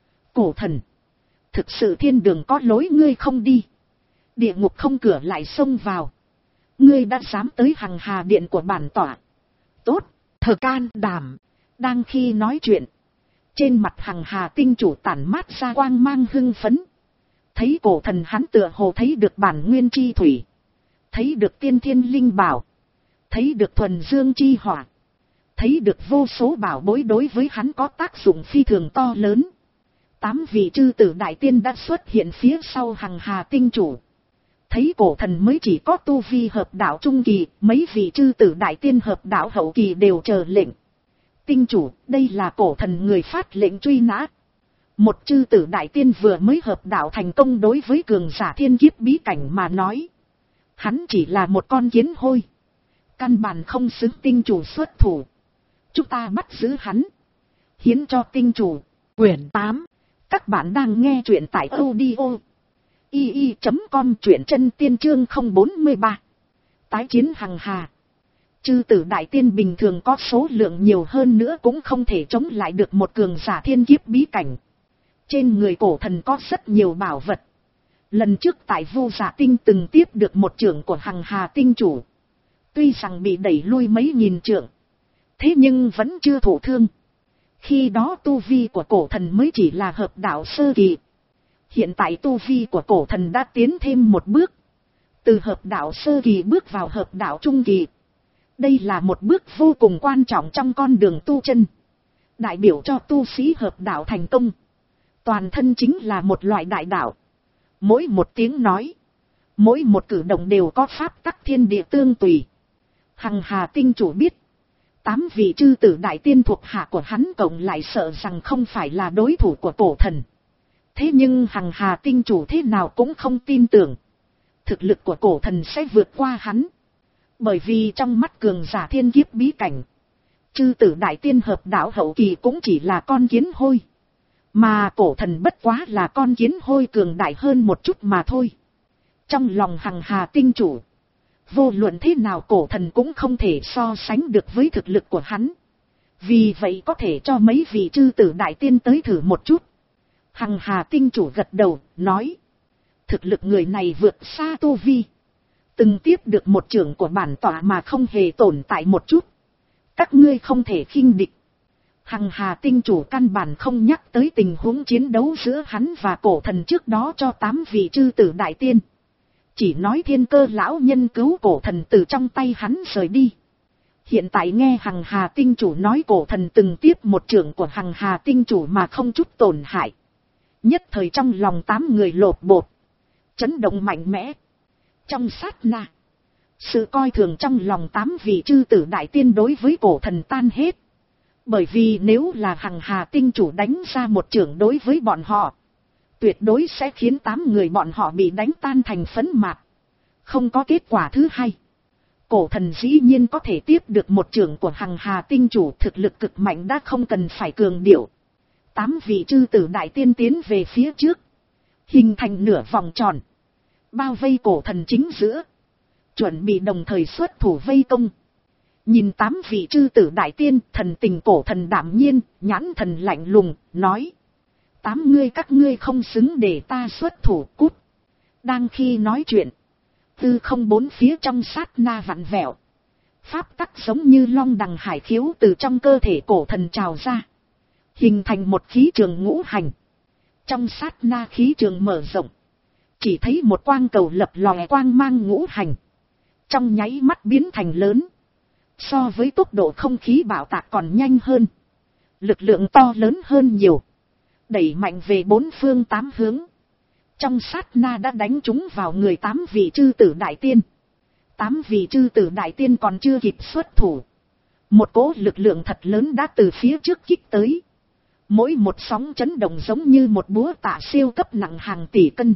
Cổ thần! Thực sự thiên đường có lối ngươi không đi. Địa ngục không cửa lại xông vào. Ngươi đã dám tới Hằng Hà điện của bản tọa. Tốt, thờ can đảm. Đang khi nói chuyện, trên mặt Hằng Hà tinh chủ tản mát ra quang mang hưng phấn. Thấy cổ thần hắn tựa hồ thấy được bản nguyên chi thủy. Thấy được tiên thiên linh bảo. Thấy được thuần dương chi hỏa. Thấy được vô số bảo bối đối với hắn có tác dụng phi thường to lớn. Tám vị chư tử đại tiên đã xuất hiện phía sau Hằng Hà tinh chủ. Thấy cổ thần mới chỉ có tu vi hợp đạo trung kỳ, mấy vị chư tử đại tiên hợp đạo hậu kỳ đều chờ lệnh. Tinh chủ, đây là cổ thần người phát lệnh truy nã. Một chư tử đại tiên vừa mới hợp đạo thành công đối với cường giả thiên kiếp bí cảnh mà nói. Hắn chỉ là một con kiến hôi. Căn bản không xứng tinh chủ xuất thủ. Chúng ta bắt giữ hắn. Hiến cho tinh chủ. Quyển tám. Các bạn đang nghe truyện tại audio i i chấm com, truyện chân tiên chương không bốn ba. Tái chiến Hằng Hà. Chư tử đại tiên bình thường có số lượng nhiều hơn nữa cũng không thể chống lại được một cường giả thiên kiếp bí cảnh. Trên người cổ thần có rất nhiều bảo vật. Lần trước tại Vu Dạ Tinh từng tiếp được một trưởng của Hằng Hà tinh chủ. Tuy rằng bị đẩy lui mấy nghìn trượng, thế nhưng vẫn chưa thụ thương. Khi đó tu vi của cổ thần mới chỉ là hợp đạo sơ kỳ. Hiện tại tu vi của cổ thần đã tiến thêm một bước. Từ hợp đạo sơ kỳ bước vào hợp đạo trung kỳ. Đây là một bước vô cùng quan trọng trong con đường tu chân. Đại biểu cho tu sĩ hợp đạo thành công. Toàn thân chính là một loại đại đạo. Mỗi một tiếng nói, mỗi một cử động đều có pháp tắc thiên địa tương tùy. Hằng Hà tinh chủ biết, tám vị chư tử đại tiên thuộc hạ của hắn cộng lại sợ rằng không phải là đối thủ của cổ thần. Thế nhưng Hằng Hà tinh chủ thế nào cũng không tin tưởng. thực lực của cổ thần sẽ vượt qua hắn. Bởi vì trong mắt cường giả thiên kiếp bí cảnh, chư tử đại tiên hợp đạo hậu kỳ cũng chỉ là con kiến hôi. Mà cổ thần bất quá là con kiến hôi cường đại hơn một chút mà thôi. Trong lòng Hằng Hà tinh chủ, vô luận thế nào cổ thần cũng không thể so sánh được với thực lực của hắn. Vì vậy có thể cho mấy vị chư tử đại tiên tới thử một chút. Hằng Hà tinh chủ gật đầu, nói. Thực lực người này vượt xa tu vi. Từng tiếp được một trưởng của bản tọa mà không hề tồn tại một chút. Các ngươi không thể khinh địch. Hằng Hà tinh chủ căn bản không nhắc tới tình huống chiến đấu giữa hắn và cổ thần trước đó cho tám vị chư tử đại tiên. Chỉ nói thiên cơ lão nhân cứu cổ thần từ trong tay hắn rời đi. Hiện tại nghe Hằng Hà tinh chủ nói cổ thần từng tiếp một trưởng của Hằng Hà tinh chủ mà không chút tổn hại. Nhất thời trong lòng tám người lột bột. Chấn động mạnh mẽ. Trong sát na, sự coi thường trong lòng tám vị chư tử đại tiên đối với cổ thần tan hết. Bởi vì nếu là Hằng Hà tinh chủ đánh ra một trưởng đối với bọn họ, tuyệt đối sẽ khiến tám người bọn họ bị đánh tan thành phấn mạt. Không có kết quả thứ hai. Cổ thần dĩ nhiên có thể tiếp được một trưởng của Hằng Hà tinh chủ, thực lực cực mạnh đã không cần phải cường điệu. Tám vị chư tử đại tiên tiến về phía trước, hình thành nửa vòng tròn, bao vây cổ thần chính giữa, chuẩn bị đồng thời xuất thủ vây công. Nhìn tám vị chư tử đại tiên, thần tình cổ thần đảm nhiên, nhãn thần lạnh lùng, nói. Tám ngươi các ngươi không xứng để ta xuất thủ, cút. Đang khi nói chuyện, tư không bốn phía trong sát na vặn vẹo. Pháp tắc giống như long đằng hải khiếu từ trong cơ thể cổ thần trào ra. Hình thành một khí trường ngũ hành. Trong sát na khí trường mở rộng. Chỉ thấy một quang cầu lập lòe quang mang ngũ hành. Trong nháy mắt biến thành lớn. So với tốc độ không khí bạo tạc còn nhanh hơn. Lực lượng to lớn hơn nhiều. Đẩy mạnh về bốn phương tám hướng. Trong sát na đã đánh trúng vào người tám vị chư tử đại tiên. Tám vị chư tử đại tiên còn chưa kịp xuất thủ. Một cỗ lực lượng thật lớn đã từ phía trước kích tới. Mỗi một sóng chấn động giống như một búa tạ siêu cấp nặng hàng tỷ cân.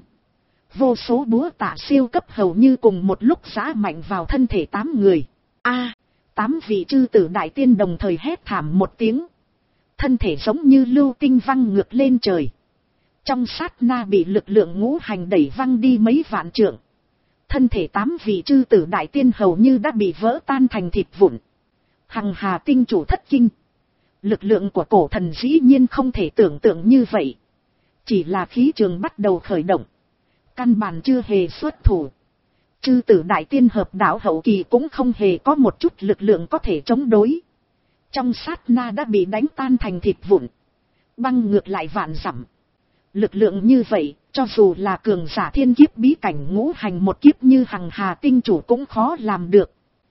Vô số búa tạ siêu cấp hầu như cùng một lúc giã mạnh vào thân thể tám người. A, tám vị chư tử đại tiên đồng thời hét thảm một tiếng. Thân thể giống như lưu tinh văng ngược lên trời. Trong sát na bị lực lượng ngũ hành đẩy văng đi mấy vạn trượng. Thân thể tám vị chư tử đại tiên hầu như đã bị vỡ tan thành thịt vụn. Hằng Hà tinh chủ thất kinh. Lực lượng của cổ thần dĩ nhiên không thể tưởng tượng như vậy. Chỉ là khí trường bắt đầu khởi động. Căn bản chưa hề xuất thủ. Chư tử đại tiên hợp đạo hậu kỳ cũng không hề có một chút lực lượng có thể chống đối. Trong sát na đã bị đánh tan thành thịt vụn. Băng ngược lại vạn dặm. Lực lượng như vậy, cho dù là cường giả thiên kiếp bí cảnh ngũ hành một kiếp như Hằng Hà tinh chủ cũng khó làm được.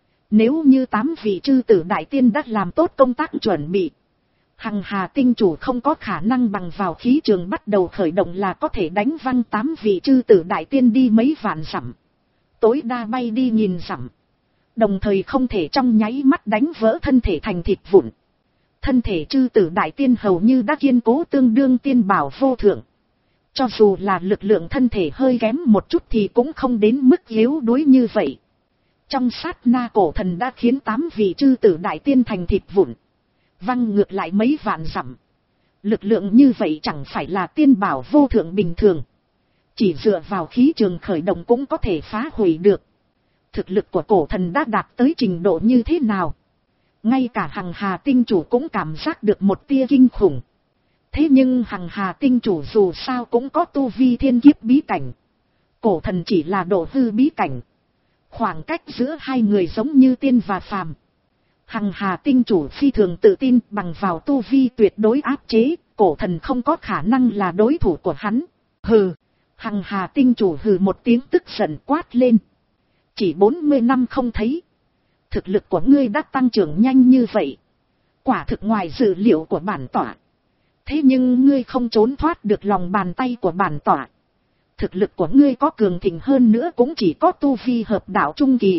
Nếu như tám vị chư tử đại tiên đã làm tốt công tác chuẩn bị, Hằng Hà tinh chủ không có khả năng bằng vào khí trường bắt đầu khởi động là có thể đánh văng tám vị chư tử đại tiên đi mấy vạn dặm. Tối đa bay đi nghìn dặm. Đồng thời không thể trong nháy mắt đánh vỡ thân thể thành thịt vụn. Thân thể chư tử đại tiên hầu như đã kiên cố tương đương tiên bảo vô thượng. Cho dù là lực lượng thân thể hơi kém một chút thì cũng không đến mức yếu đuối như vậy. Trong sát na cổ thần đã khiến tám vị chư tử đại tiên thành thịt vụn. Văng ngược lại mấy vạn dặm. Lực lượng như vậy chẳng phải là tiên bảo vô thượng bình thường. Chỉ dựa vào khí trường khởi động cũng có thể phá hủy được. Thực lực của cổ thần đã đạt tới trình độ như thế nào? Ngay cả Hằng Hà tinh chủ cũng cảm giác được một tia kinh khủng. Thế nhưng Hằng Hà tinh chủ dù sao cũng có tu vi thiên kiếp bí cảnh. Cổ thần chỉ là độ hư bí cảnh. Khoảng cách giữa hai người giống như tiên và phàm. Hằng Hà tinh chủ phi thường tự tin bằng vào tu vi tuyệt đối áp chế, cổ thần không có khả năng là đối thủ của hắn. Hừ, Hằng Hà tinh chủ hừ một tiếng tức giận quát lên. Chỉ bốn mươi năm không thấy. Thực lực của ngươi đã tăng trưởng nhanh như vậy. Quả thực ngoài dự liệu của bản tọa. Thế nhưng ngươi không trốn thoát được lòng bàn tay của bản tọa. Thực lực của ngươi có cường thịnh hơn nữa cũng chỉ có tu vi hợp đạo trung kỳ.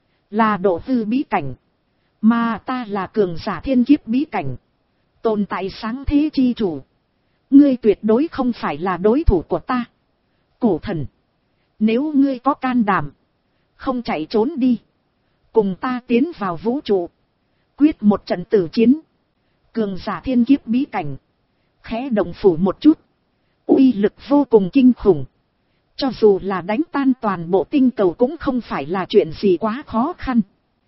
Là độ hư bí cảnh. Mà ta là cường giả thiên kiếp bí cảnh. Tồn tại sáng thế chi chủ. Ngươi tuyệt đối không phải là đối thủ của ta. Cổ thần. Nếu ngươi có can đảm, không chạy trốn đi, cùng ta tiến vào vũ trụ, quyết một trận tử chiến. Cường giả thiên kiếp bí cảnh, khẽ động phủ một chút, uy lực vô cùng kinh khủng. Cho dù là đánh tan toàn bộ tinh cầu cũng không phải là chuyện gì quá khó khăn.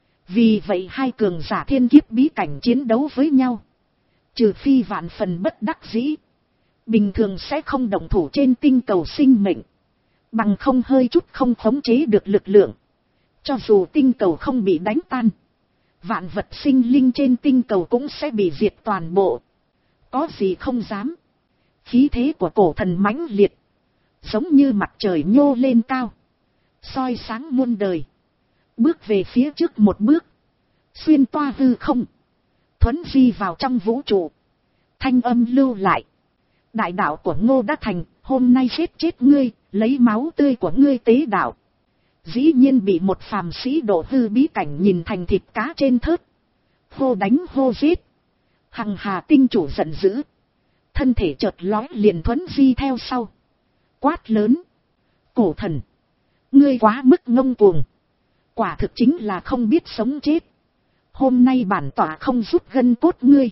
Vì vậy hai cường giả thiên kiếp bí cảnh chiến đấu với nhau, trừ phi vạn phần bất đắc dĩ, bình thường sẽ không động thủ trên tinh cầu sinh mệnh, bằng không hơi chút không khống chế được lực lượng. Cho dù tinh cầu không bị đánh tan, vạn vật sinh linh trên tinh cầu cũng sẽ bị diệt toàn bộ. Có gì không dám. Khí thế của cổ thần mãnh liệt, giống như mặt trời nhô lên cao, soi sáng muôn đời. Bước về phía trước một bước, xuyên toa hư không, thuấn di vào trong vũ trụ. Thanh âm lưu lại: đại đạo của Ngô đã thành, hôm nay giết chết ngươi, lấy máu tươi của ngươi tế đạo. Dĩ nhiên bị một phàm sĩ độ hư bí cảnh nhìn thành thịt cá trên thớt. Hô đánh hô giết. Hằng Hà tinh chủ giận dữ, thân thể chợt lói liền thuấn di theo sau. Quát lớn: cổ thần, ngươi quá mức ngông cuồng, quả thực chính là không biết sống chết. Hôm nay bản tỏa không rút gân cốt ngươi,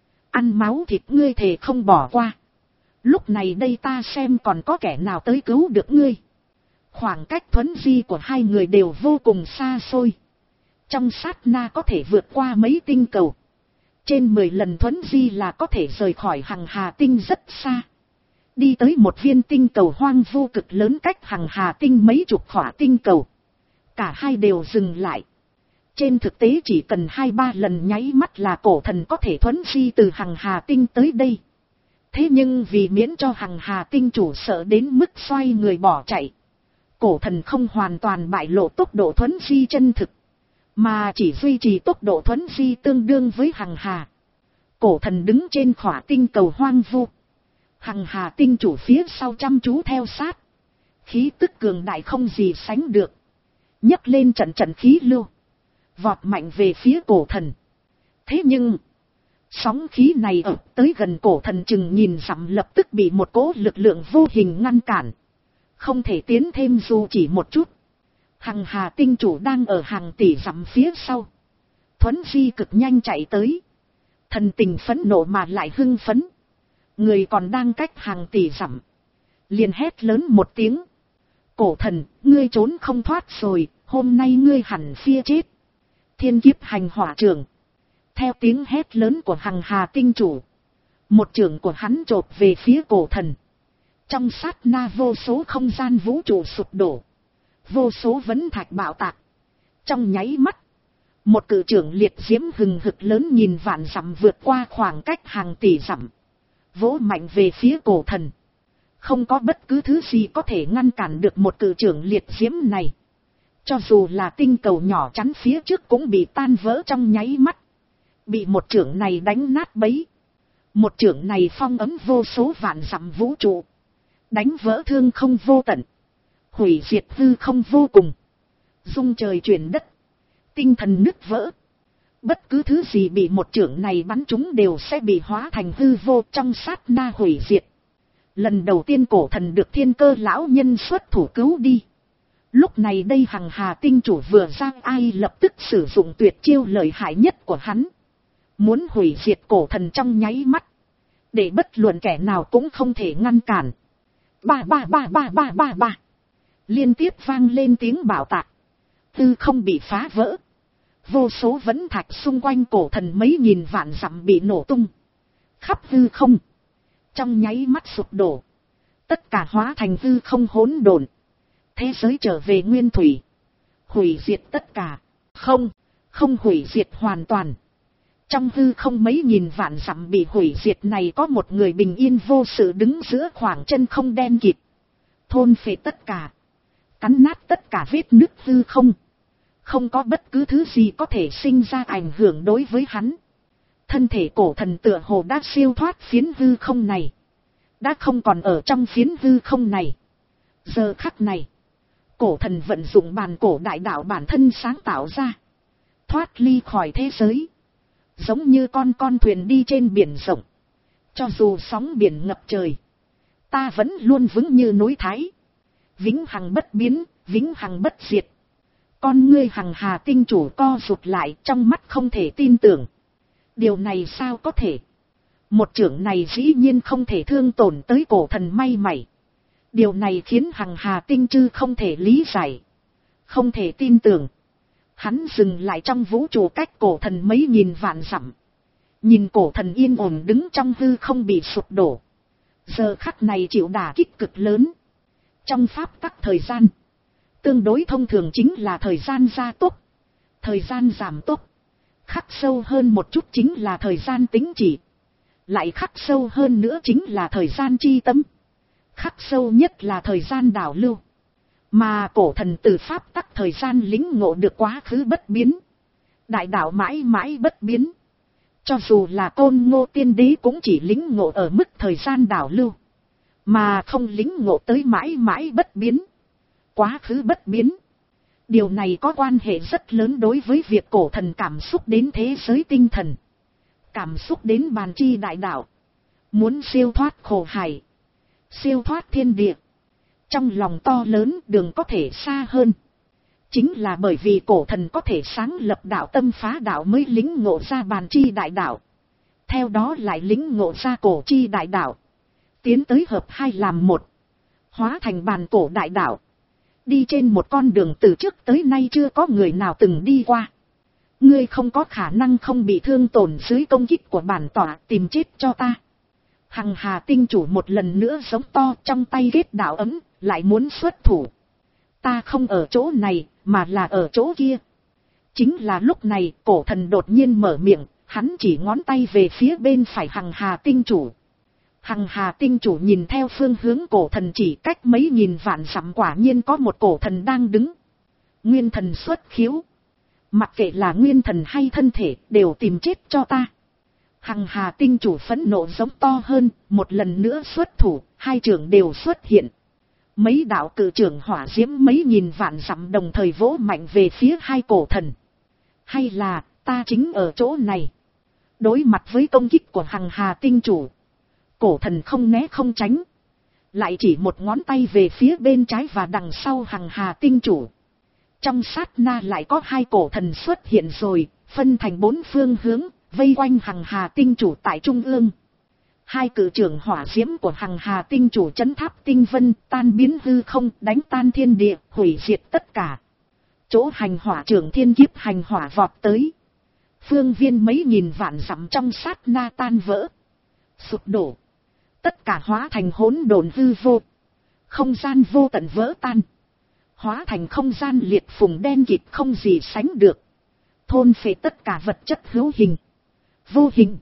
ăn máu thịt ngươi thề không bỏ qua. Lúc này đây ta xem còn có kẻ nào tới cứu được ngươi. Khoảng cách thuấn di của hai người đều vô cùng xa xôi, trong sát na có thể vượt qua mấy tinh cầu. Trên mười lần thuấn di là có thể rời khỏi Hằng Hà tinh rất xa, đi tới một viên tinh cầu hoang vu cực lớn cách Hằng Hà tinh mấy chục khỏa tinh cầu. Cả hai đều dừng lại. Trên thực tế chỉ cần hai ba lần nháy mắt là cổ thần có thể thuấn di từ Hằng Hà tinh tới đây. Thế nhưng vì miễn cho Hằng Hà tinh chủ sợ đến mức xoay người bỏ chạy, cổ thần không hoàn toàn bại lộ tốc độ thuấn di chân thực, mà chỉ duy trì tốc độ thuấn di tương đương với Hằng Hà. Cổ thần đứng trên khỏa tinh cầu hoang vu, Hằng Hà tinh chủ phía sau chăm chú theo sát. Khí tức cường đại không gì sánh được, nhấc lên trận trận khí lưu, vọt mạnh về phía cổ thần. Thế nhưng sóng khí này ập tới gần cổ thần chừng nhìn dặm lập tức bị một cỗ lực lượng vô hình ngăn cản, không thể tiến thêm dù chỉ một chút. Hằng Hà tinh chủ đang ở hàng tỷ dặm phía sau, thuấn di cực nhanh chạy tới, thần tình phẫn nộ mà lại hưng phấn. Người còn đang cách hàng tỷ dặm, liền hét lớn một tiếng: cổ thần, ngươi trốn không thoát rồi, hôm nay ngươi hẳn phia chết. Thiên kiếp hành hỏa trưởng. Theo tiếng hét lớn của Hằng Hà tinh chủ, một trưởng của hắn chộp về phía cổ thần. Trong sát na vô số không gian vũ trụ sụp đổ, vô số vấn thạch bạo tạc. Trong nháy mắt, một cự trưởng liệt diễm hừng hực lớn nhìn vạn dặm vượt qua khoảng cách hàng tỷ dặm, vỗ mạnh về phía cổ thần. Không có bất cứ thứ gì có thể ngăn cản được một cự trưởng liệt diễm này. Cho dù là tinh cầu nhỏ chắn phía trước cũng bị tan vỡ trong nháy mắt, bị một trưởng này đánh nát bấy. Một trưởng này phong ấm vô số vạn dặm vũ trụ, đánh vỡ thương không vô tận, hủy diệt hư không vô cùng, rung trời chuyển đất, tinh thần nứt vỡ. Bất cứ thứ gì bị một trưởng này bắn trúng đều sẽ bị hóa thành hư vô trong sát na hủy diệt. Lần đầu tiên cổ thần được Thiên Cơ lão nhân xuất thủ cứu đi. Lúc này đây Hằng Hà tinh chủ vừa ra ai lập tức sử dụng tuyệt chiêu lợi hại nhất của hắn, muốn hủy diệt cổ thần trong nháy mắt, để bất luận kẻ nào cũng không thể ngăn cản. Ba ba ba ba ba ba ba, liên tiếp vang lên tiếng bạo tạc, hư không bị phá vỡ, vô số vấn thạch xung quanh cổ thần mấy nghìn vạn dặm bị nổ tung, khắp hư không, trong nháy mắt sụp đổ, tất cả hóa thành hư không hỗn độn, thế giới trở về nguyên thủy, hủy diệt tất cả. Không, không hủy diệt hoàn toàn. Trong hư không mấy nghìn vạn dặm bị hủy diệt này có một người bình yên vô sự đứng giữa khoảng chân không đen kịt, thôn phệ tất cả, cắn nát tất cả vết nứt hư không. Không có bất cứ thứ gì có thể sinh ra ảnh hưởng đối với hắn. Thân thể cổ thần tựa hồ đã siêu thoát phiến hư không này, đã không còn ở trong phiến hư không này. Giờ khắc này, cổ thần vận dụng bàn cổ đại đạo bản thân sáng tạo ra, thoát ly khỏi thế giới, giống như con con thuyền đi trên biển rộng. Cho dù sóng biển ngập trời, ta vẫn luôn vững như núi Thái. Vĩnh hằng bất biến, vĩnh hằng bất diệt. Con ngươi Hằng Hà tinh chủ co rụt lại, trong mắt không thể tin tưởng. Điều này sao có thể? Một chưởng này dĩ nhiên không thể thương tổn tới cổ thần may mảy. Điều này khiến Hằng Hà tinh chư không thể lý giải. Không thể tin tưởng. Hắn dừng lại trong vũ trụ cách cổ thần mấy nghìn vạn dặm. Nhìn cổ thần yên ổn đứng trong hư không bị sụp đổ. Giờ khắc này chịu đả kích cực lớn. Trong pháp tắc thời gian, tương đối thông thường chính là thời gian gia tốc, thời gian giảm tốc. Khắc sâu hơn một chút chính là thời gian tính chỉ. Lại khắc sâu hơn nữa chính là thời gian chi tâm. Khắc sâu nhất là thời gian đảo lưu. Mà cổ thần từ pháp tắc thời gian lĩnh ngộ được quá khứ bất biến. Đại đạo mãi mãi bất biến. Cho dù là Côn Ngô tiên đế cũng chỉ lĩnh ngộ ở mức thời gian đảo lưu. Mà không lĩnh ngộ tới mãi mãi bất biến. Quá khứ bất biến. Điều này có quan hệ rất lớn đối với việc cổ thần cảm xúc đến thế giới tinh thần. Cảm xúc đến bàn chi đại đạo. Muốn siêu thoát khổ hải. Siêu thoát thiên địa. Trong lòng to lớn đường có thể xa hơn. Chính là bởi vì cổ thần có thể sáng lập đạo tâm phá đạo mới lĩnh ngộ ra bàn chi đại đạo. Theo đó lại lĩnh ngộ ra cổ chi đại đạo. Tiến tới hợp hai làm một. Hóa thành bàn cổ đại đạo. Đi trên một con đường từ trước tới nay chưa có người nào từng đi qua. Ngươi không có khả năng không bị thương tổn dưới công kích của bản tỏa, tìm chết cho ta. Hằng Hà tinh chủ một lần nữa giống to, trong tay ghét đạo ấm, lại muốn xuất thủ. Ta không ở chỗ này, mà là ở chỗ kia. Chính là lúc này, cổ thần đột nhiên mở miệng, hắn chỉ ngón tay về phía bên phải Hằng Hà tinh chủ. Hằng Hà tinh chủ nhìn theo phương hướng cổ thần chỉ cách mấy nghìn vạn dặm, quả nhiên có một cổ thần đang đứng. Nguyên thần xuất khiếu. Mặc kệ là nguyên thần hay thân thể, đều tìm chết cho ta. Hằng Hà tinh chủ phẫn nộ giống to hơn, một lần nữa xuất thủ, hai trưởng đều xuất hiện. Mấy đạo cự trưởng hỏa diễm mấy nghìn vạn dặm đồng thời vỗ mạnh về phía hai cổ thần. Hay là, ta chính ở chỗ này. Đối mặt với công kích của Hằng Hà tinh chủ, cổ thần không né không tránh. Lại chỉ một ngón tay về phía bên trái và đằng sau Hằng Hà tinh chủ. Trong sát na lại có hai cổ thần xuất hiện rồi, phân thành bốn phương hướng, vây quanh Hằng Hà tinh chủ tại trung ương. Hai cự trưởng hỏa diễm của Hằng Hà tinh chủ chấn tháp tinh vân, tan biến hư không, đánh tan thiên địa, hủy diệt tất cả. Chỗ hành hỏa trưởng thiên kiếp hành hỏa vọt tới. Phương viên mấy nghìn vạn dặm trong sát na tan vỡ, sụp đổ. Tất cả hóa thành hỗn độn hư vô. Không gian vô tận vỡ tan. Hóa thành không gian liệt phùng đen kịt không gì sánh được. Thôn phệ tất cả vật chất hữu hình, vô hình.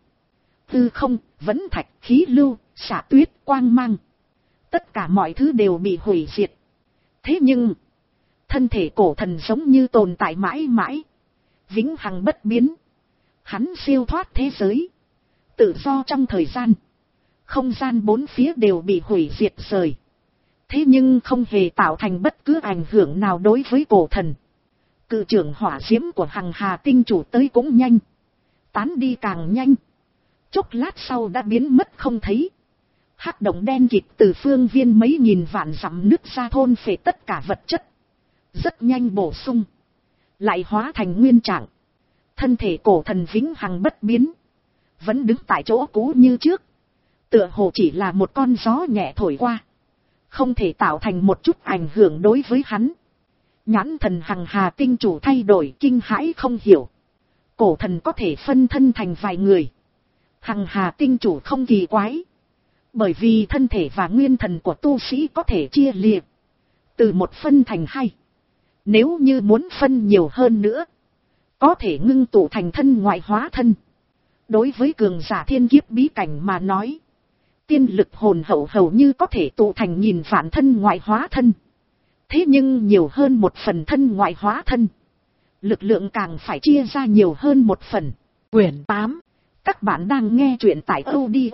Hư không, vẫn thạch, khí lưu, xả tuyết, quang mang. Tất cả mọi thứ đều bị hủy diệt. Thế nhưng, thân thể cổ thần giống như tồn tại mãi mãi. Vĩnh hằng bất biến. Hắn siêu thoát thế giới. Tự do trong thời gian. Không gian bốn phía đều bị hủy diệt rời. Thế nhưng không hề tạo thành bất cứ ảnh hưởng nào đối với cổ thần. Cự trưởng hỏa diễm của Hằng Hà tinh chủ tới cũng nhanh. Tán đi càng nhanh. Chốc lát sau đã biến mất không thấy. Hắc động đen kịt từ phương viên mấy nghìn vạn dặm nứt ra thôn phệ tất cả vật chất. Rất nhanh bổ sung. Lại hóa thành nguyên trạng. Thân thể cổ thần vĩnh hằng bất biến. Vẫn đứng tại chỗ cũ như trước. Tựa hồ chỉ là một con gió nhẹ thổi qua. Không thể tạo thành một chút ảnh hưởng đối với hắn. Nhãn thần Hằng Hà tinh chủ thay đổi, kinh hãi không hiểu. Cổ thần có thể phân thân thành vài người. Hằng Hà tinh chủ không kỳ quái. Bởi vì thân thể và nguyên thần của tu sĩ có thể chia liệt. Từ một phân thành hai. Nếu như muốn phân nhiều hơn nữa, có thể ngưng tụ thành thân ngoại hóa thân. Đối với cường giả thiên kiếp bí cảnh mà nói, tiên lực hồn hậu hầu như có thể tụ thành nghìn vạn thân ngoại hóa thân. Thế nhưng nhiều hơn một phần thân ngoại hóa thân, lực lượng càng phải chia ra nhiều hơn một phần. Quyển tám. Các bạn đang nghe truyện tại audio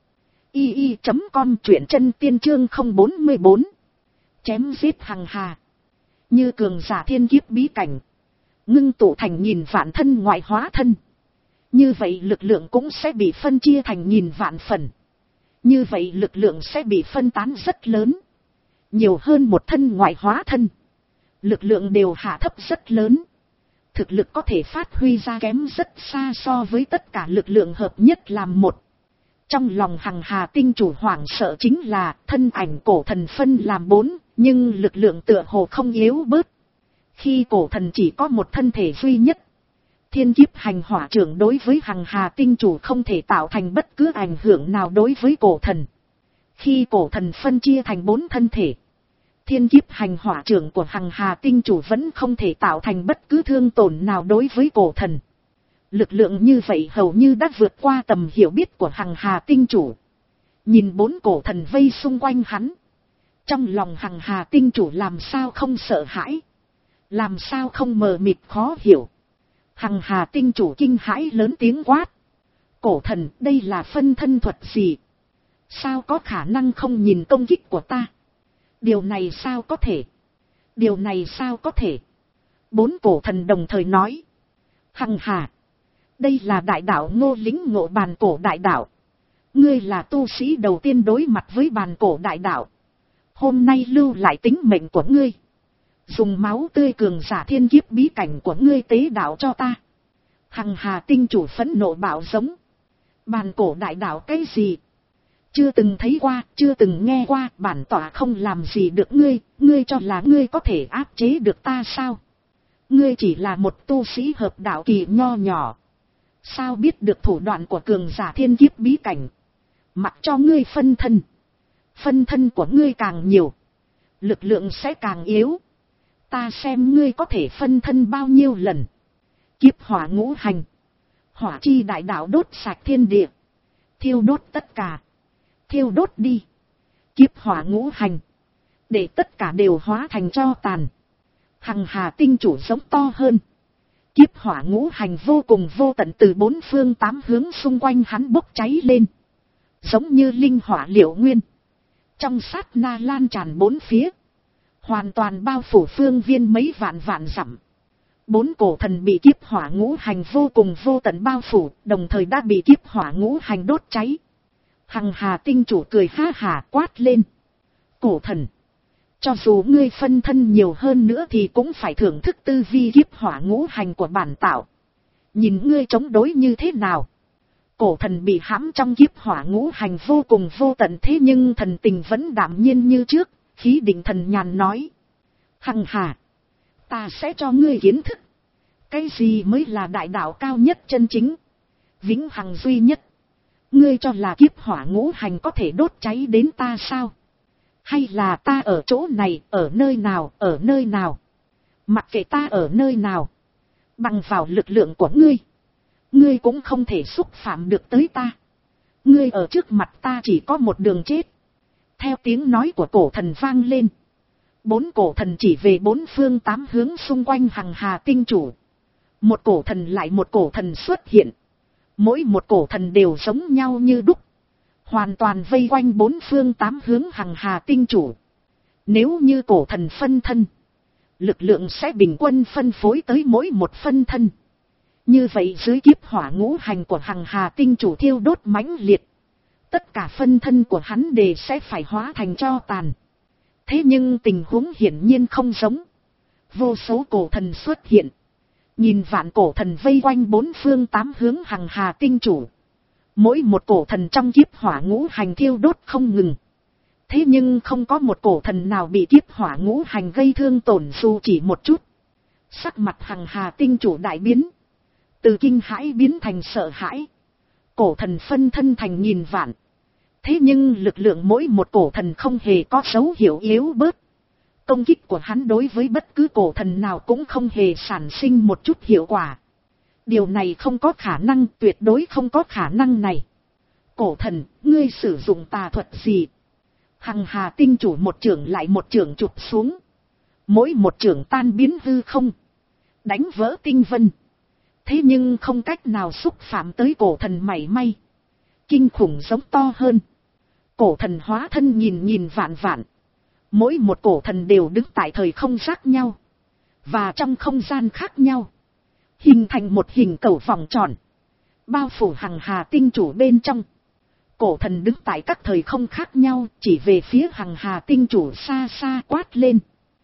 i i chấm com, truyện chân tiên chương không bốn bốn. Chém giết Hằng Hà. Như cường giả thiên kiếp bí cảnh, ngưng tụ thành nghìn vạn thân ngoại hóa thân. Như vậy lực lượng cũng sẽ bị phân chia thành nghìn vạn phần. Như vậy lực lượng sẽ bị phân tán rất lớn. nhiều hơn một thân ngoại hóa thân, lực lượng đều hạ thấp rất lớn, thực lực có thể phát huy ra kém rất xa so với tất cả lực lượng hợp nhất làm một. Trong lòng Hằng Hà tinh chủ hoảng sợ chính là thân ảnh cổ thần phân làm bốn, nhưng lực lượng tựa hồ không yếu bớt. Khi cổ thần chỉ có một thân thể duy nhất, thiên kiếp hành hỏa trưởng đối với Hằng Hà tinh chủ không thể tạo thành bất cứ ảnh hưởng nào đối với cổ thần. Khi cổ thần phân chia thành bốn thân thể, thiên kiếp hành hỏa trưởng của Hằng Hà tinh chủ vẫn không thể tạo thành bất cứ thương tổn nào đối với cổ thần. Lực lượng như vậy hầu như đã vượt qua tầm hiểu biết của Hằng Hà tinh chủ. Nhìn bốn cổ thần vây xung quanh hắn, trong lòng Hằng Hà tinh chủ làm sao không sợ hãi, làm sao không mờ mịt khó hiểu. Hằng Hà tinh chủ kinh hãi lớn tiếng quát: cổ thần, đây là phân thân thuật gì? Sao có khả năng không nhìn công kích của ta? Điều này sao có thể? Điều này sao có thể? Bốn cổ thần đồng thời nói: Hằng Hà, đây là đại đạo Ngô lĩnh ngộ bàn cổ đại đạo. Ngươi là tu sĩ đầu tiên đối mặt với bàn cổ đại đạo. Hôm nay lưu lại tính mệnh của ngươi, dùng máu tươi cường giả thiên kiếp bí cảnh của ngươi tế đạo cho ta. Hằng Hà tinh chủ phẫn nộ bạo giống: bàn cổ đại đạo cái gì? Chưa từng thấy qua, chưa từng nghe qua, bản tỏa không làm gì được ngươi, ngươi cho là ngươi có thể áp chế được ta sao? Ngươi chỉ là một tu sĩ hợp đạo kỳ nho nhỏ, sao biết được thủ đoạn của cường giả thiên kiếp bí cảnh? Mặc cho ngươi phân thân, phân thân của ngươi càng nhiều, lực lượng sẽ càng yếu. Ta xem ngươi có thể phân thân bao nhiêu lần. Kiếp hỏa ngũ hành, hỏa chi đại đạo đốt sạch thiên địa, thiêu đốt tất cả, thiêu đốt đi. Kiếp hỏa ngũ hành, để tất cả đều hóa thành tro tàn. Hằng Hà tinh chủ giống to hơn. Kiếp hỏa ngũ hành vô cùng vô tận từ bốn phương tám hướng xung quanh hắn bốc cháy lên, giống như linh hỏa liệu nguyên, trong sát na lan tràn bốn phía, hoàn toàn bao phủ phương viên mấy vạn vạn dặm. Bốn cổ thần bị kiếp hỏa ngũ hành vô cùng vô tận bao phủ, đồng thời đã bị kiếp hỏa ngũ hành đốt cháy. Hằng Hà tinh chủ cười ha hả quát lên: cổ thần, cho dù ngươi phân thân nhiều hơn nữa thì cũng phải thưởng thức tư vi kiếp hỏa ngũ hành của bản tạo. Nhìn ngươi chống đối như thế nào? Cổ thần bị hãm trong kiếp hỏa ngũ hành vô cùng vô tận, thế nhưng thần tình vẫn đạm nhiên như trước, khí định thần nhàn nói: Hằng Hà, ta sẽ cho ngươi kiến thức, cái gì mới là đại đạo cao nhất chân chính, vĩnh hằng duy nhất. Ngươi cho là kiếp hỏa ngũ hành có thể đốt cháy đến ta sao? Hay là ta ở chỗ này, ở nơi nào, ở nơi nào? Mặc kệ ta ở nơi nào, bằng vào lực lượng của ngươi, ngươi cũng không thể xúc phạm được tới ta. Ngươi ở trước mặt ta chỉ có một đường chết. Theo tiếng nói của cổ thần vang lên, bốn cổ thần chỉ về bốn phương tám hướng xung quanh Hằng Hà tinh chủ. Một cổ thần lại một cổ thần xuất hiện, mỗi một cổ thần đều giống nhau như đúc, hoàn toàn vây quanh bốn phương tám hướng Hằng Hà tinh chủ. Nếu như cổ thần phân thân, lực lượng sẽ bình quân phân phối tới mỗi một phân thân. Như vậy dưới kiếp hỏa ngũ hành của Hằng Hà tinh chủ thiêu đốt mãnh liệt, tất cả phân thân của hắn đều sẽ phải hóa thành tro tàn. Thế nhưng tình huống hiển nhiên không giống. Vô số cổ thần xuất hiện, nhìn vạn cổ thần vây quanh bốn phương tám hướng Hằng Hà tinh chủ. Mỗi một cổ thần trong kiếp hỏa ngũ hành thiêu đốt không ngừng. Thế nhưng không có một cổ thần nào bị kiếp hỏa ngũ hành gây thương tổn dù chỉ một chút. Sắc mặt Hằng Hà tinh chủ đại biến, từ kinh hãi biến thành sợ hãi. Cổ thần phân thân thành nghìn vạn, thế nhưng lực lượng mỗi một cổ thần không hề có dấu hiệu yếu bớt. Công kích của hắn đối với bất cứ cổ thần nào cũng không hề sản sinh một chút hiệu quả. Điều này không có khả năng, tuyệt đối không có khả năng này. Cổ thần, ngươi sử dụng tà thuật gì? Hằng Hà tinh chủ một chưởng lại một chưởng chụp xuống. Mỗi một chưởng tan biến hư không, đánh vỡ tinh vân. Thế nhưng không cách nào xúc phạm tới cổ thần mảy may. Kinh khủng giống to hơn. Cổ thần hóa thân nhìn nhìn vạn vạn. Mỗi một cổ thần đều đứng tại thời không khác nhau, và trong không gian khác nhau, hình thành một hình cầu vòng tròn, bao phủ Hằng Hà tinh chủ bên trong. Cổ thần đứng tại các thời không khác nhau, chỉ về phía Hằng Hà tinh chủ xa xa quát lên.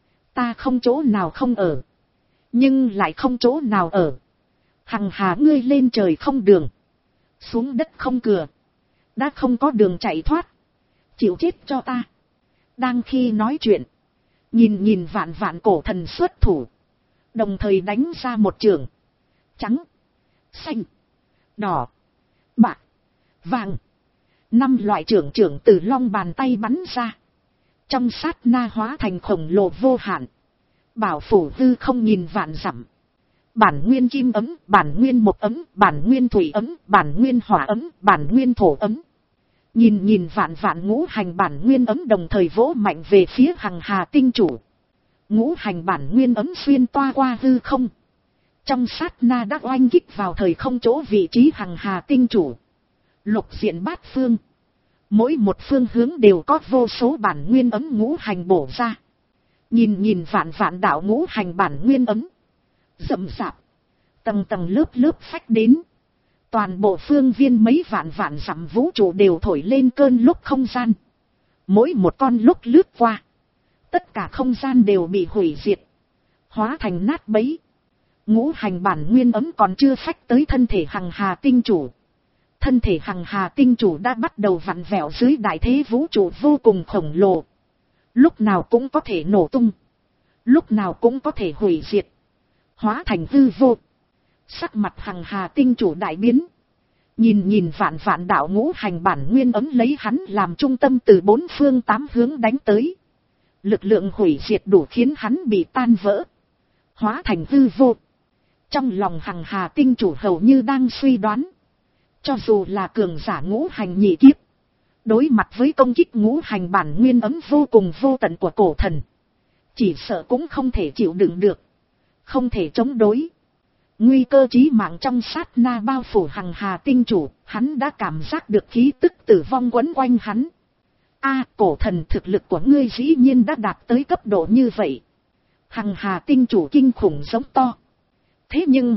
Ta không chỗ nào không ở, nhưng lại không chỗ nào ở. Hằng Hà ngươi lên trời không đường, xuống đất không cửa, đã không có đường chạy thoát, chịu chết cho ta. Đang khi nói chuyện, nhìn nhìn vạn vạn cổ thần xuất thủ, đồng thời đánh ra một trường. Trắng, xanh, đỏ, bạc, vàng. Năm loại trưởng trưởng từ long bàn tay bắn ra. Trong sát na hóa thành khổng lồ vô hạn. Bảo phủ hư không nhìn vạn dặm. Bản nguyên kim ấm, bản nguyên mộc ấm, bản nguyên thủy ấm, bản nguyên hỏa ấm, bản nguyên thổ ấm. Nhìn nhìn vạn vạn ngũ hành bản nguyên ấm đồng thời vỗ mạnh về phía Hằng Hà tinh chủ. Ngũ hành bản nguyên ấm xuyên toa qua hư không. Trong sát na đã oanh kích vào thời không chỗ vị trí Hằng Hà tinh chủ. Lục diện bát phương. Mỗi một phương hướng đều có vô số bản nguyên ấm ngũ hành bổ ra. Nhìn nhìn vạn vạn đạo ngũ hành bản nguyên ấm. Rậm rạp. Tầng tầng lớp lớp phách đến. Toàn bộ phương viên mấy vạn vạn dặm vũ trụ đều thổi lên cơn lúc không gian. Mỗi một con lúc lướt qua. Tất cả không gian đều bị hủy diệt. Hóa thành nát bấy. Ngũ hành bản nguyên ấm còn chưa phách tới thân thể Hằng Hà tinh chủ. Thân thể Hằng Hà tinh chủ đã bắt đầu vặn vẹo dưới đại thế vũ trụ vô cùng khổng lồ. Lúc nào cũng có thể nổ tung. Lúc nào cũng có thể hủy diệt. Hóa thành hư vô. Sắc mặt Hằng Hà tinh chủ đại biến. Nhìn nhìn vạn vạn đạo ngũ hành bản nguyên ấm lấy hắn làm trung tâm từ bốn phương tám hướng đánh tới. Lực lượng hủy diệt đủ khiến hắn bị tan vỡ. Hóa thành hư vô. Trong lòng Hằng Hà tinh chủ hầu như đang suy đoán. Cho dù là cường giả ngũ hành nhị kiếp. Đối mặt với công kích ngũ hành bản nguyên ấm vô cùng vô tận của cổ thần. Chỉ sợ cũng không thể chịu đựng được. Không thể chống đối. Nguy cơ chí mạng trong sát na bao phủ Hằng Hà tinh chủ. Hắn đã cảm giác được khí tức tử vong quấn quanh hắn. A, cổ thần thực lực của ngươi dĩ nhiên đã đạt tới cấp độ như vậy. Hằng Hà tinh chủ kinh khủng giống to. Thế nhưng,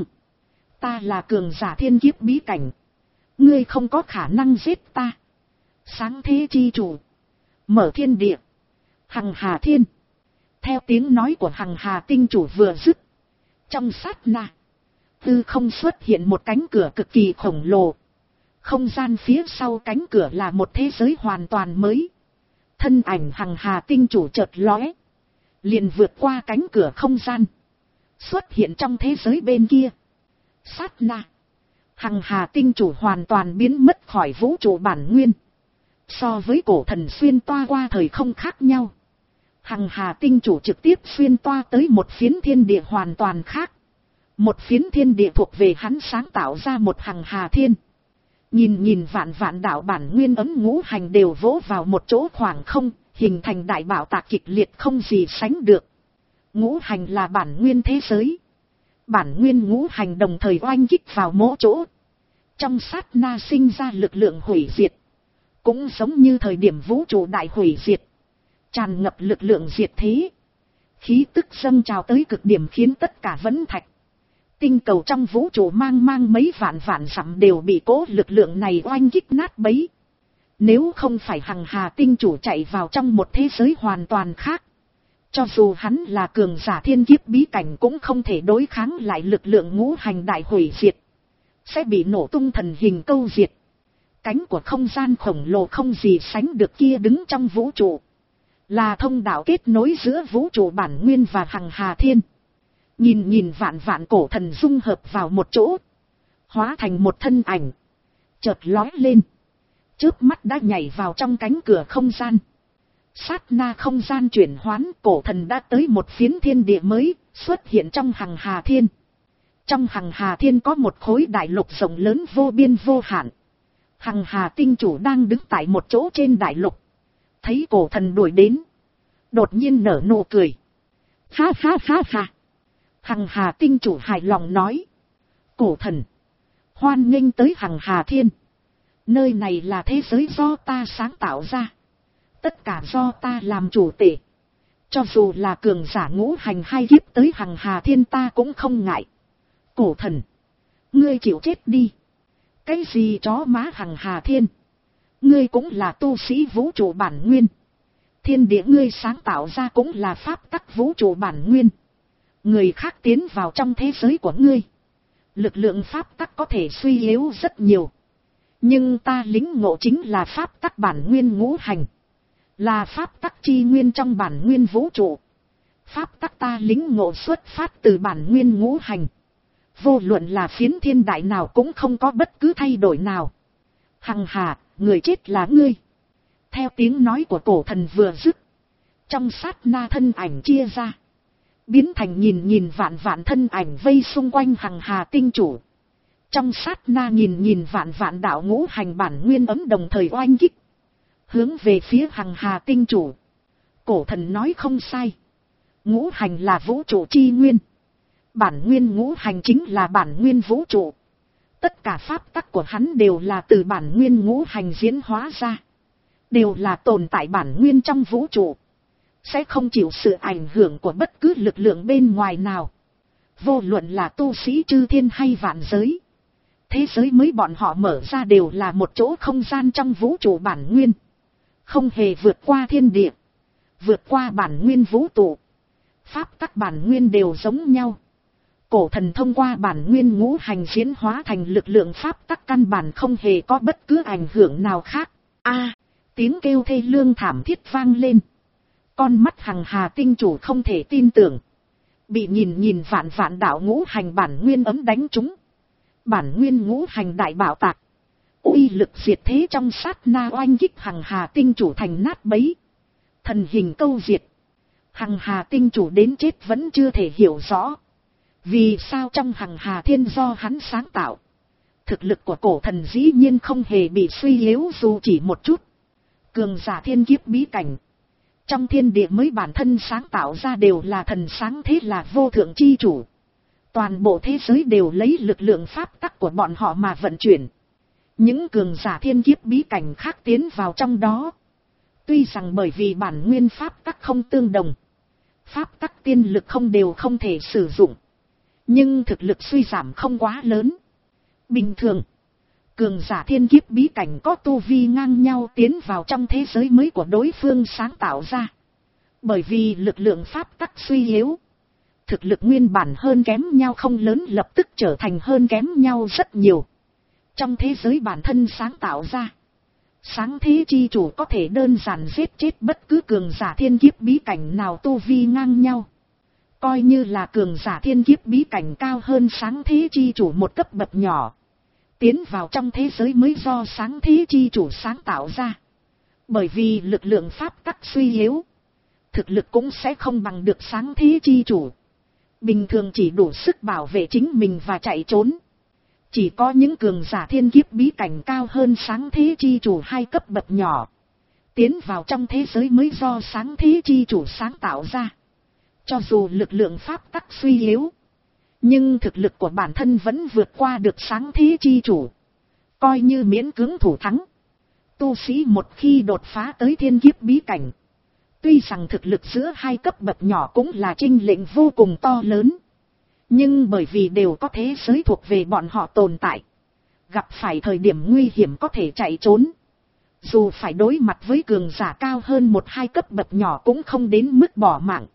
ta là cường giả thiên kiếp bí cảnh. Ngươi không có khả năng giết ta. Sáng thế chi chủ. Mở thiên địa. Hằng Hà thiên. Theo tiếng nói của Hằng Hà tinh chủ vừa dứt. Trong sát na. Tư không xuất hiện một cánh cửa cực kỳ khổng lồ. Không gian phía sau cánh cửa là một thế giới hoàn toàn mới. Thân ảnh Hằng Hà tinh chủ chợt lóe. Liền vượt qua cánh cửa không gian. Xuất hiện trong thế giới bên kia. Sát na. Hằng Hà tinh chủ hoàn toàn biến mất khỏi vũ trụ bản nguyên. So với cổ thần xuyên toa qua thời không khác nhau. Hằng Hà tinh chủ trực tiếp xuyên toa tới một phiến thiên địa hoàn toàn khác. Một phiến thiên địa thuộc về hắn sáng tạo ra một Hằng Hà thiên. Nhìn nhìn vạn vạn đạo bản nguyên ấm ngũ hành đều vỗ vào một chỗ khoảng không, hình thành đại bảo tạc kịch liệt không gì sánh được. Ngũ hành là bản nguyên thế giới. Bản nguyên ngũ hành đồng thời oanh kích vào mỗi chỗ. Trong sát na sinh ra lực lượng hủy diệt. Cũng giống như thời điểm vũ trụ đại hủy diệt. Tràn ngập lực lượng diệt thế. Khí tức dâng trào tới cực điểm khiến tất cả vẫn thạch. Tinh cầu trong vũ trụ mang mang mấy vạn vạn dặm đều bị cố lực lượng này oanh kích nát bấy. Nếu không phải Hằng Hà tinh chủ chạy vào trong một thế giới hoàn toàn khác. Cho dù hắn là cường giả thiên kiếp bí cảnh cũng không thể đối kháng lại lực lượng ngũ hành đại hủy diệt. Sẽ bị nổ tung thần hình câu diệt. Cánh của không gian khổng lồ không gì sánh được kia đứng trong vũ trụ. Là thông đạo kết nối giữa vũ trụ bản nguyên và Hằng Hà thiên. Nhìn nhìn vạn vạn cổ thần dung hợp vào một chỗ. Hóa thành một thân ảnh. Chợt lói lên. Chớp mắt đã nhảy vào trong cánh cửa không gian. Sát na không gian chuyển hoán, cổ thần đã tới một phiến thiên địa mới, xuất hiện trong Hằng Hà thiên. Trong Hằng Hà thiên có một khối đại lục rộng lớn vô biên vô hạn. Hằng Hà tinh chủ đang đứng tại một chỗ trên đại lục. Thấy cổ thần đuổi đến. Đột nhiên nở nụ cười. Ha ha ha ha. Hằng Hà tinh chủ hài lòng nói. Cổ thần. Hoan nghênh tới Hằng Hà thiên. Nơi này là thế giới do ta sáng tạo ra. Tất cả do ta làm chủ tể. Cho dù là cường giả ngũ hành hay kiếp tới Hằng Hà thiên ta cũng không ngại. Cổ thần. Ngươi chịu chết đi. Cái gì chó má Hằng Hà thiên. ngươi cũng là tu sĩ vũ trụ bản nguyên. Thiên địa ngươi sáng tạo ra cũng là pháp tắc vũ trụ bản nguyên. Người khác tiến vào trong thế giới của ngươi, lực lượng pháp tắc có thể suy yếu rất nhiều. Nhưng ta lĩnh ngộ chính là pháp tắc bản nguyên ngũ hành. Là pháp tắc chi nguyên trong bản nguyên vũ trụ. Pháp tắc ta lĩnh ngộ xuất phát từ bản nguyên ngũ hành. Vô luận là phiến thiên đại nào cũng không có bất cứ thay đổi nào. Hằng hà, người chết là ngươi. Theo tiếng nói của cổ thần vừa dứt, trong sát na thân ảnh chia ra, biến thành nhìn nhìn vạn vạn thân ảnh vây xung quanh hằng hà tinh chủ. Trong sát na nhìn nhìn vạn vạn đạo ngũ hành bản nguyên ấm đồng thời oanh kích, hướng về phía hằng hà tinh chủ. Cổ thần nói không sai. Ngũ hành là vũ trụ chi nguyên. Bản nguyên ngũ hành chính là bản nguyên vũ trụ. Tất cả pháp tắc của hắn đều là từ bản nguyên ngũ hành diễn hóa ra. Đều là tồn tại bản nguyên trong vũ trụ. Sẽ không chịu sự ảnh hưởng của bất cứ lực lượng bên ngoài nào. Vô luận là tu sĩ chư thiên hay vạn giới. Thế giới mới bọn họ mở ra đều là một chỗ không gian trong vũ trụ bản nguyên. Không hề vượt qua thiên địa. Vượt qua bản nguyên vũ trụ. Pháp tắc bản nguyên đều giống nhau. Cổ thần thông qua bản nguyên ngũ hành diễn hóa thành lực lượng pháp tắc căn bản không hề có bất cứ ảnh hưởng nào khác. A, tiếng kêu thê lương thảm thiết vang lên. Con mắt hằng hà tinh chủ không thể tin tưởng. Bị nhìn nhìn vạn vạn đạo ngũ hành bản nguyên ấm đánh trúng. Bản nguyên ngũ hành đại bảo tạc. Uy lực diệt thế trong sát na oanh kích hằng hà tinh chủ thành nát bấy. Thần hình câu diệt. Hằng hà tinh chủ đến chết vẫn chưa thể hiểu rõ. Vì sao trong hằng hà thiên do hắn sáng tạo. Thực lực của cổ thần dĩ nhiên không hề bị suy yếu dù chỉ một chút. Cường giả thiên kiếp bí cảnh. Trong thiên địa mới bản thân sáng tạo ra đều là thần sáng thế là vô thượng chi chủ. Toàn bộ thế giới đều lấy lực lượng pháp tắc của bọn họ mà vận chuyển. Những cường giả thiên kiếp bí cảnh khác tiến vào trong đó. Tuy rằng bởi vì bản nguyên pháp tắc không tương đồng. Pháp tắc tiên lực không đều không thể sử dụng. Nhưng thực lực suy giảm không quá lớn. Bình thường, cường giả thiên kiếp bí cảnh có tu vi ngang nhau tiến vào trong thế giới mới của đối phương sáng tạo ra. Bởi vì lực lượng pháp tắc suy yếu. Thực lực nguyên bản hơn kém nhau không lớn lập tức trở thành hơn kém nhau rất nhiều. Trong thế giới bản thân sáng tạo ra. Sáng thế chi chủ có thể đơn giản giết chết bất cứ cường giả thiên kiếp bí cảnh nào tu vi ngang nhau. Coi như là cường giả thiên kiếp bí cảnh cao hơn sáng thế chi chủ một cấp bậc nhỏ. Tiến vào trong thế giới mới do sáng thế chi chủ sáng tạo ra. Bởi vì lực lượng pháp tắc suy yếu. Thực lực cũng sẽ không bằng được sáng thế chi chủ. Bình thường chỉ đủ sức bảo vệ chính mình và chạy trốn. Chỉ có những cường giả thiên kiếp bí cảnh cao hơn sáng thế chi chủ hai cấp bậc nhỏ. Tiến vào trong thế giới mới do sáng thế chi chủ sáng tạo ra. Cho dù lực lượng pháp tắc suy yếu. Nhưng thực lực của bản thân vẫn vượt qua được sáng thế chi chủ. Coi như miễn cưỡng thủ thắng. Tu sĩ một khi đột phá tới thiên kiếp bí cảnh. Tuy rằng thực lực giữa hai cấp bậc nhỏ cũng là chênh lệch vô cùng to lớn. Nhưng bởi vì đều có thế giới thuộc về bọn họ tồn tại. Gặp phải thời điểm nguy hiểm có thể chạy trốn. Dù phải đối mặt với cường giả cao hơn một hai cấp bậc nhỏ cũng không đến mức bỏ mạng.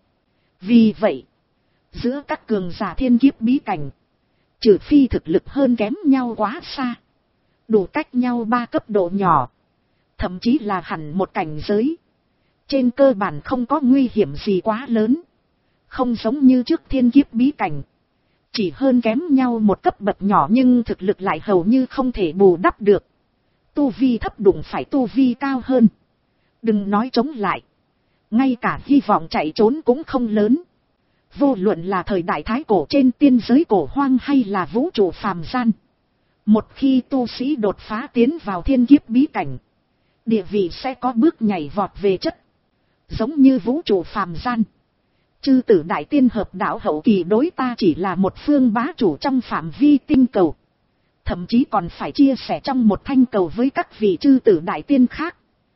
Vì vậy, giữa các cường giả thiên kiếp bí cảnh, trừ phi thực lực hơn kém nhau quá xa, đủ cách nhau ba cấp độ nhỏ, thậm chí là hẳn một cảnh giới. Trên cơ bản không có nguy hiểm gì quá lớn. Không giống như trước thiên kiếp bí cảnh. Chỉ hơn kém nhau một cấp bậc nhỏ nhưng thực lực lại hầu như không thể bù đắp được. Tu vi thấp đụng phải tu vi cao hơn. Đừng nói chống lại. Ngay cả hy vọng chạy trốn cũng không lớn. Vô luận là thời đại thái cổ trên tiên giới cổ hoang hay là vũ trụ phàm gian. Một khi tu sĩ đột phá tiến vào thiên kiếp bí cảnh, địa vị sẽ có bước nhảy vọt về chất. Giống như vũ trụ phàm gian. Chư tử đại tiên hợp đạo hậu kỳ đối ta chỉ là một phương bá chủ trong phạm vi tinh cầu. Thậm chí còn phải chia sẻ trong một thanh cầu với các vị chư tử đại tiên khác.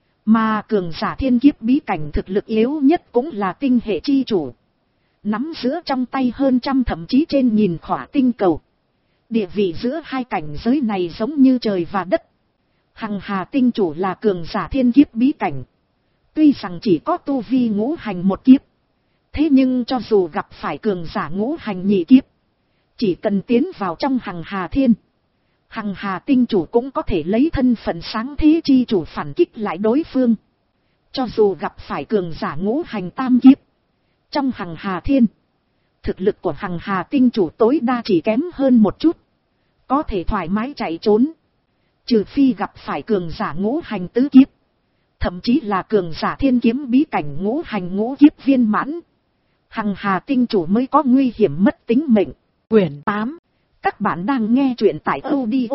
Mà cường giả thiên kiếp bí cảnh thực lực yếu nhất cũng là tinh hệ chi chủ. Nắm giữa trong tay hơn trăm thậm chí trên nghìn khỏa tinh cầu. Địa vị giữa hai cảnh giới này giống như trời và đất. Hằng Hà tinh chủ là cường giả thiên kiếp bí cảnh. Tuy rằng chỉ có tu vi ngũ hành một kiếp. Thế nhưng cho dù gặp phải cường giả ngũ hành nhị kiếp. Chỉ cần tiến vào trong Hằng Hà thiên. Hằng Hà tinh chủ cũng có thể lấy thân phận sáng thế chi chủ phản kích lại đối phương. Cho dù gặp phải cường giả ngũ hành tam kiếp. Trong Hằng Hà thiên. Thực lực của Hằng Hà tinh chủ tối đa chỉ kém hơn một chút. Có thể thoải mái chạy trốn. Trừ phi gặp phải cường giả ngũ hành tứ kiếp. Thậm chí là cường giả thiên kiếm bí cảnh ngũ hành ngũ kiếp viên mãn. Hằng Hà tinh chủ mới có nguy hiểm mất tính mệnh. Quyển tám. Các bạn đang nghe truyện tại audio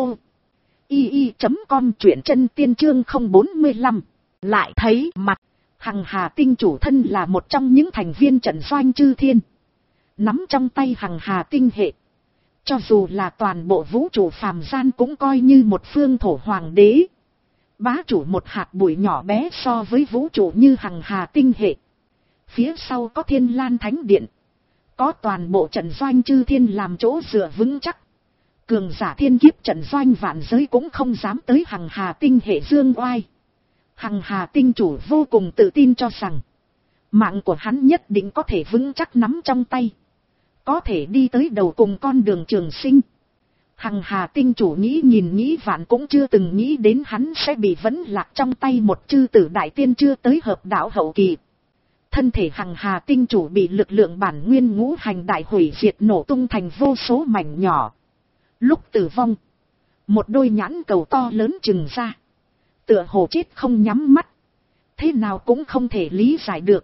i i chấm com, truyện chân tiên chương không bốn lăm. Lại thấy mặt. Hằng Hà tinh chủ thân là một trong những thành viên trận doanh chư thiên. Nắm trong tay Hằng Hà tinh hệ. Cho dù là toàn bộ vũ trụ phàm gian cũng coi như một phương thổ hoàng đế. Bá chủ một hạt bụi nhỏ bé so với vũ trụ như Hằng Hà tinh hệ. Phía sau có Thiên Lan Thánh Điện. Có toàn bộ trận doanh chư thiên làm chỗ dựa vững chắc. Cường giả thiên kiếp trận doanh vạn giới cũng không dám tới Hằng Hà tinh hệ dương oai. Hằng Hà tinh chủ vô cùng tự tin cho rằng mạng của hắn nhất định có thể vững chắc nắm trong tay. Có thể đi tới đầu cùng con đường trường sinh. Hằng Hà tinh chủ nghĩ nhìn nghĩ vạn cũng chưa từng nghĩ đến hắn sẽ bị vấn lạc trong tay một chư tử đại tiên chưa tới hợp đạo hậu kỳ. Thân thể Hằng Hà tinh chủ bị lực lượng bản nguyên ngũ hành đại hủy diệt nổ tung thành vô số mảnh nhỏ. Lúc tử vong, một đôi nhãn cầu to lớn trừng ra. Tựa hồ chết không nhắm mắt. Thế nào cũng không thể lý giải được.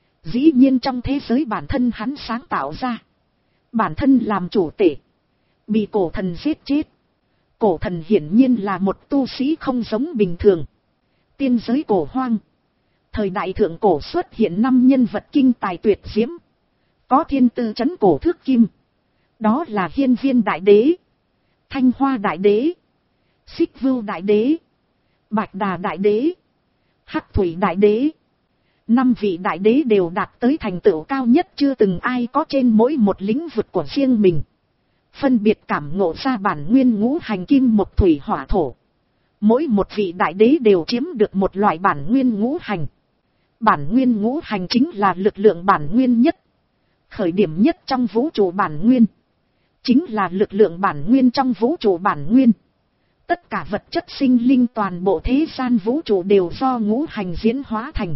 Dĩ nhiên trong thế giới bản thân hắn sáng tạo ra. Bản thân làm chủ tể. Bị cổ thần giết chết. Cổ thần hiển nhiên là một tu sĩ không giống bình thường. Tiên giới cổ hoang. Thời đại thượng cổ xuất hiện năm nhân vật kinh tài tuyệt diễm. Có thiên tư trấn cổ thước kim. Đó là Hiên Viên đại đế, Thanh Hoa đại đế, Xích Vưu đại đế, Bạch Đà đại đế, Hắc Thủy đại đế. Năm vị đại đế đều đạt tới thành tựu cao nhất chưa từng ai có trên mỗi một lĩnh vực của riêng mình. Phân biệt cảm ngộ ra bản nguyên ngũ hành kim mộc thủy hỏa thổ. Mỗi một vị đại đế đều chiếm được một loại bản nguyên ngũ hành. Bản nguyên ngũ hành chính là lực lượng bản nguyên nhất. Khởi điểm nhất trong vũ trụ bản nguyên. Chính là lực lượng bản nguyên trong vũ trụ bản nguyên. Tất cả vật chất sinh linh toàn bộ thế gian vũ trụ đều do ngũ hành diễn hóa thành.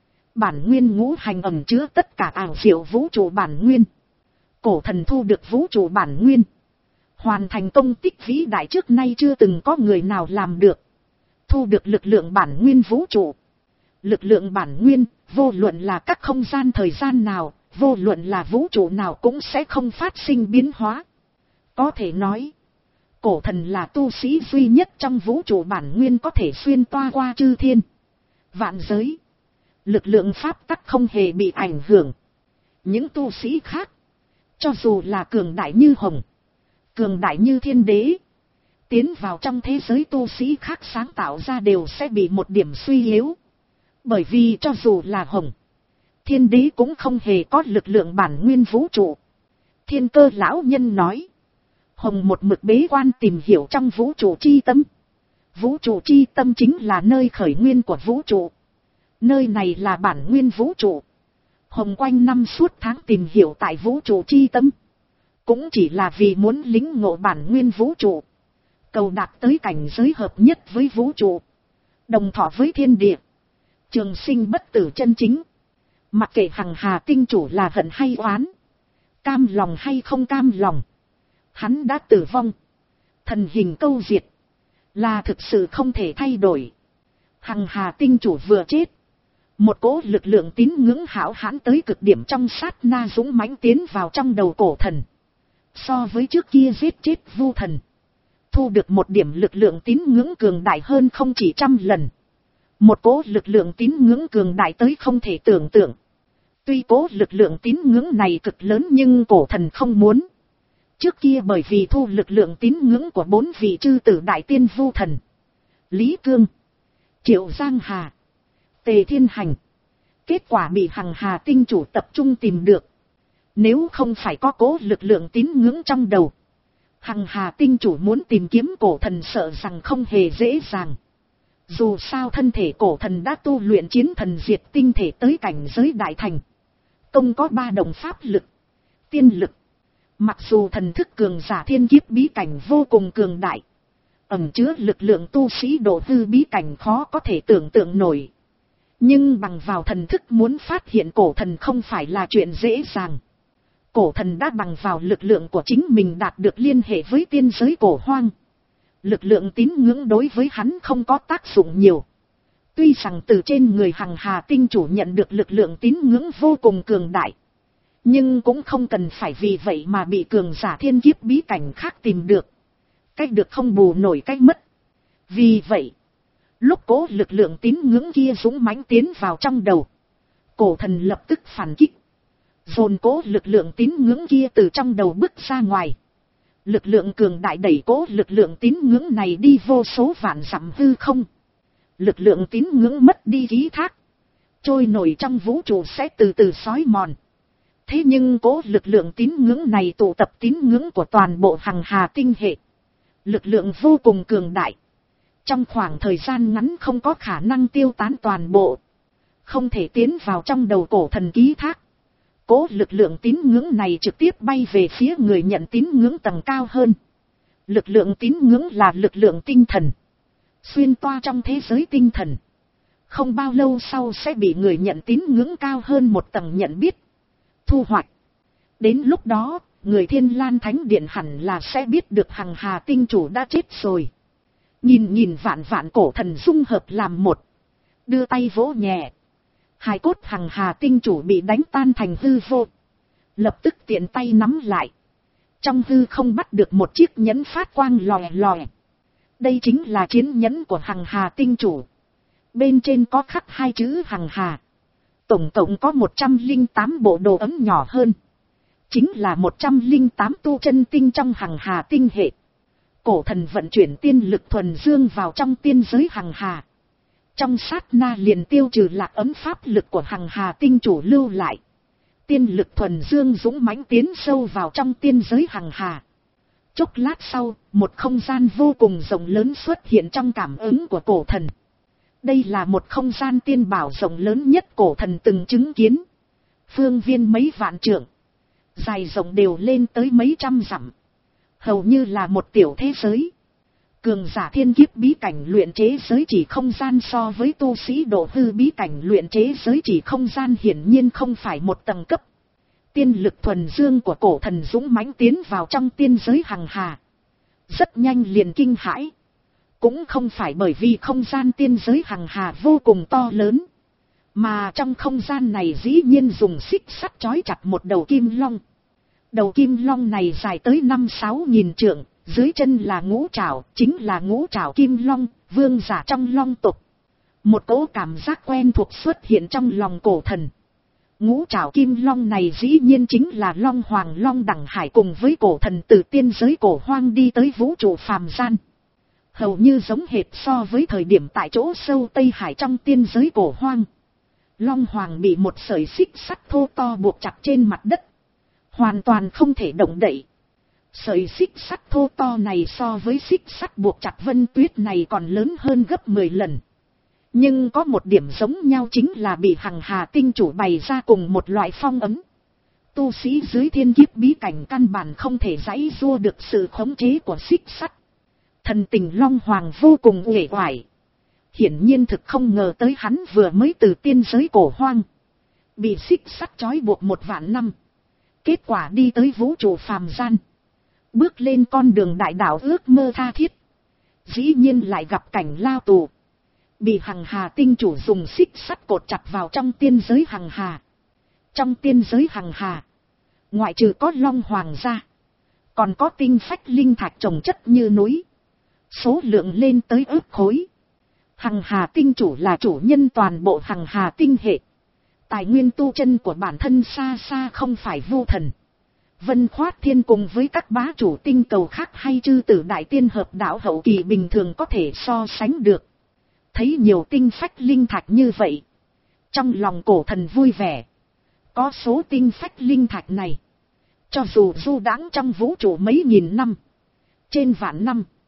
Bản nguyên ngũ hành ẩn chứa tất cả ảo diệu vũ trụ bản nguyên. Cổ thần thu được vũ trụ bản nguyên. Hoàn thành công tích vĩ đại trước nay chưa từng có người nào làm được. Thu được lực lượng bản nguyên vũ trụ. Lực lượng bản nguyên, vô luận là các không gian thời gian nào, vô luận là vũ trụ nào cũng sẽ không phát sinh biến hóa. Có thể nói, cổ thần là tu sĩ duy nhất trong vũ trụ bản nguyên có thể xuyên toa qua chư thiên, vạn giới. Lực lượng pháp tắc không hề bị ảnh hưởng. Những tu sĩ khác, cho dù là cường đại như Hồng, cường đại như Thiên Đế, tiến vào trong thế giới tu sĩ khác sáng tạo ra đều sẽ bị một điểm suy yếu. Bởi vì cho dù là Hồng, Thiên Đế cũng không hề có lực lượng bản nguyên vũ trụ. Thiên Cơ lão nhân nói, Hồng một mực bế quan tìm hiểu trong vũ trụ chi tâm. Vũ trụ chi tâm chính là nơi khởi nguyên của vũ trụ. Nơi này là bản nguyên vũ trụ. Hồng quanh năm suốt tháng tìm hiểu tại vũ trụ chi tâm. Cũng chỉ là vì muốn lĩnh ngộ bản nguyên vũ trụ. Cầu đạt tới cảnh giới hợp nhất với vũ trụ. Đồng thọ với thiên địa. Trường sinh bất tử chân chính. Mặc kệ Hằng Hà tinh chủ là hận hay oán. Cam lòng hay không cam lòng. Hắn đã tử vong. Thần hình câu diệt. Là thực sự không thể thay đổi. Hằng Hà tinh chủ vừa chết. Một cỗ lực lượng tín ngưỡng hão hãn tới cực điểm trong sát na dũng mãnh tiến vào trong đầu cổ thần. So với trước kia giết chết vu thần. Thu được một điểm lực lượng tín ngưỡng cường đại hơn không chỉ trăm lần. Một cỗ lực lượng tín ngưỡng cường đại tới không thể tưởng tượng. Tuy cỗ lực lượng tín ngưỡng này cực lớn nhưng cổ thần không muốn. Trước kia bởi vì thu lực lượng tín ngưỡng của bốn vị chư tử đại tiên vu thần. Lý Cương, Triệu Giang Hà, Tề Thiên Hành. Kết quả bị Hằng Hà tinh chủ tập trung tìm được. Nếu không phải có cố lực lượng tín ngưỡng trong đầu, Hằng Hà tinh chủ muốn tìm kiếm cổ thần sợ rằng không hề dễ dàng. Dù sao thân thể cổ thần đã tu luyện chiến thần diệt tinh thể tới cảnh giới đại thành. Công có ba đồng pháp lực, tiên lực. Mặc dù thần thức cường giả thiên kiếp bí cảnh vô cùng cường đại, ẩn chứa lực lượng tu sĩ độ hư bí cảnh khó có thể tưởng tượng nổi. Nhưng bằng vào thần thức muốn phát hiện cổ thần không phải là chuyện dễ dàng. Cổ thần đã bằng vào lực lượng của chính mình đạt được liên hệ với tiên giới cổ hoang. Lực lượng tín ngưỡng đối với hắn không có tác dụng nhiều. Tuy rằng từ trên người Hằng Hà tinh chủ nhận được lực lượng tín ngưỡng vô cùng cường đại, nhưng cũng không cần phải vì vậy mà bị cường giả thiên kiếp bí cảnh khác tìm được. Cách được không bù nổi cách mất. Vì vậy, lúc cố lực lượng tín ngưỡng kia dũng mãnh tiến vào trong đầu, cổ thần lập tức phản kích. Dồn cố lực lượng tín ngưỡng kia từ trong đầu bước ra ngoài. Lực lượng cường đại đẩy cố lực lượng tín ngưỡng này đi vô số vạn dặm hư không. Lực lượng tín ngưỡng mất đi ký thác, trôi nổi trong vũ trụ sẽ từ từ xói mòn. Thế nhưng cố lực lượng tín ngưỡng này tụ tập tín ngưỡng của toàn bộ Hằng Hà tinh hệ. Lực lượng vô cùng cường đại. Trong khoảng thời gian ngắn không có khả năng tiêu tán toàn bộ. Không thể tiến vào trong đầu cổ thần ký thác. Cố lực lượng tín ngưỡng này trực tiếp bay về phía người nhận tín ngưỡng tầng cao hơn. Lực lượng tín ngưỡng là lực lượng tinh thần. Xuyên toa trong thế giới tinh thần. Không bao lâu sau sẽ bị người nhận tín ngưỡng cao hơn một tầng nhận biết. Thu hoạch. Đến lúc đó, người Thiên Lan Thánh Điện hẳn là sẽ biết được Hằng Hà tinh chủ đã chết rồi. Nhìn nhìn vạn vạn cổ thần dung hợp làm một. Đưa tay vỗ nhẹ. Hài cốt Hằng Hà tinh chủ bị đánh tan thành hư vô. Lập tức tiện tay nắm lại. Trong hư không bắt được một chiếc nhẫn phát quang lòe lòe. Đây chính là chiến nhẫn của Hằng Hà tinh chủ. Bên trên có khắc hai chữ Hằng Hà. Tổng cộng có một trăm lẻ tám bộ đồ ấm nhỏ hơn. Chính là một trăm lẻ tám tu chân tinh trong Hằng Hà tinh hệ. Cổ thần vận chuyển tiên lực thuần dương vào trong tiên giới Hằng Hà. Trong sát na liền tiêu trừ lạc ấm pháp lực của Hằng Hà tinh chủ lưu lại. Tiên lực thuần dương dũng mãnh tiến sâu vào trong tiên giới Hằng Hà. Chốc lát sau, một không gian vô cùng rộng lớn xuất hiện trong cảm ứng của cổ thần. Đây là một không gian tiên bảo rộng lớn nhất cổ thần từng chứng kiến. Phương viên mấy vạn trượng. Dài rộng đều lên tới mấy trăm dặm. Hầu như là một tiểu thế giới. Cường giả thiên kiếp bí cảnh luyện chế giới chỉ không gian so với tu sĩ độ hư bí cảnh luyện chế giới chỉ không gian hiển nhiên không phải một tầng cấp. Tiên lực thuần dương của cổ thần dũng mãnh tiến vào trong tiên giới Hằng Hà. Rất nhanh liền kinh hãi. Cũng không phải bởi vì không gian tiên giới Hằng Hà vô cùng to lớn. Mà trong không gian này dĩ nhiên dùng xích sắt trói chặt một đầu kim long. Đầu kim long này dài tới năm sáu nghìn trượng, dưới chân là ngũ trảo, chính là ngũ trảo kim long, vương giả trong long tộc. Một cỗ cảm giác quen thuộc xuất hiện trong lòng cổ thần. Ngũ trảo kim long này dĩ nhiên chính là Long Hoàng Long Đẳng Hải cùng với cổ thần từ tiên giới cổ hoang đi tới vũ trụ phàm gian. Hầu như giống hệt so với thời điểm tại chỗ sâu Tây Hải trong tiên giới cổ hoang. Long Hoàng bị một sợi xích sắt thô to buộc chặt trên mặt đất. Hoàn toàn không thể động đậy. Sợi xích sắt thô to này so với xích sắt buộc chặt Vân Tuyết này còn lớn hơn gấp mười lần. Nhưng có một điểm giống nhau chính là bị Hằng Hà tinh chủ bày ra cùng một loại phong ấn. Tu sĩ dưới thiên kiếp bí cảnh căn bản không thể giãy giụa được sự khống chế của xích sắt. Thần tình Long Hoàng vô cùng uể oải. Hiển nhiên thực không ngờ tới hắn vừa mới từ tiên giới cổ hoang. Bị xích sắt trói buộc một vạn năm. Kết quả đi tới vũ trụ phàm gian. Bước lên con đường đại đạo ước mơ tha thiết. Dĩ nhiên lại gặp cảnh lao tù. Bị Hằng Hà tinh chủ dùng xích sắt cột chặt vào trong tiên giới Hằng Hà. Trong tiên giới Hằng Hà, ngoại trừ có Long Hoàng ra, còn có tinh phách linh thạch trồng chất như núi. Số lượng lên tới ước khối. Hằng Hà tinh chủ là chủ nhân toàn bộ Hằng Hà tinh hệ. Tài nguyên tu chân của bản thân xa xa không phải vô thần. Vân Khoát Thiên cùng với các bá chủ tinh cầu khác hay chư tử đại tiên hợp đạo hậu kỳ bình thường có thể so sánh được. Thấy nhiều tinh phách linh thạch như vậy, trong lòng cổ thần vui vẻ. Có số tinh phách linh thạch này, cho dù du đãng trong vũ trụ mấy nghìn năm, trên vạn năm,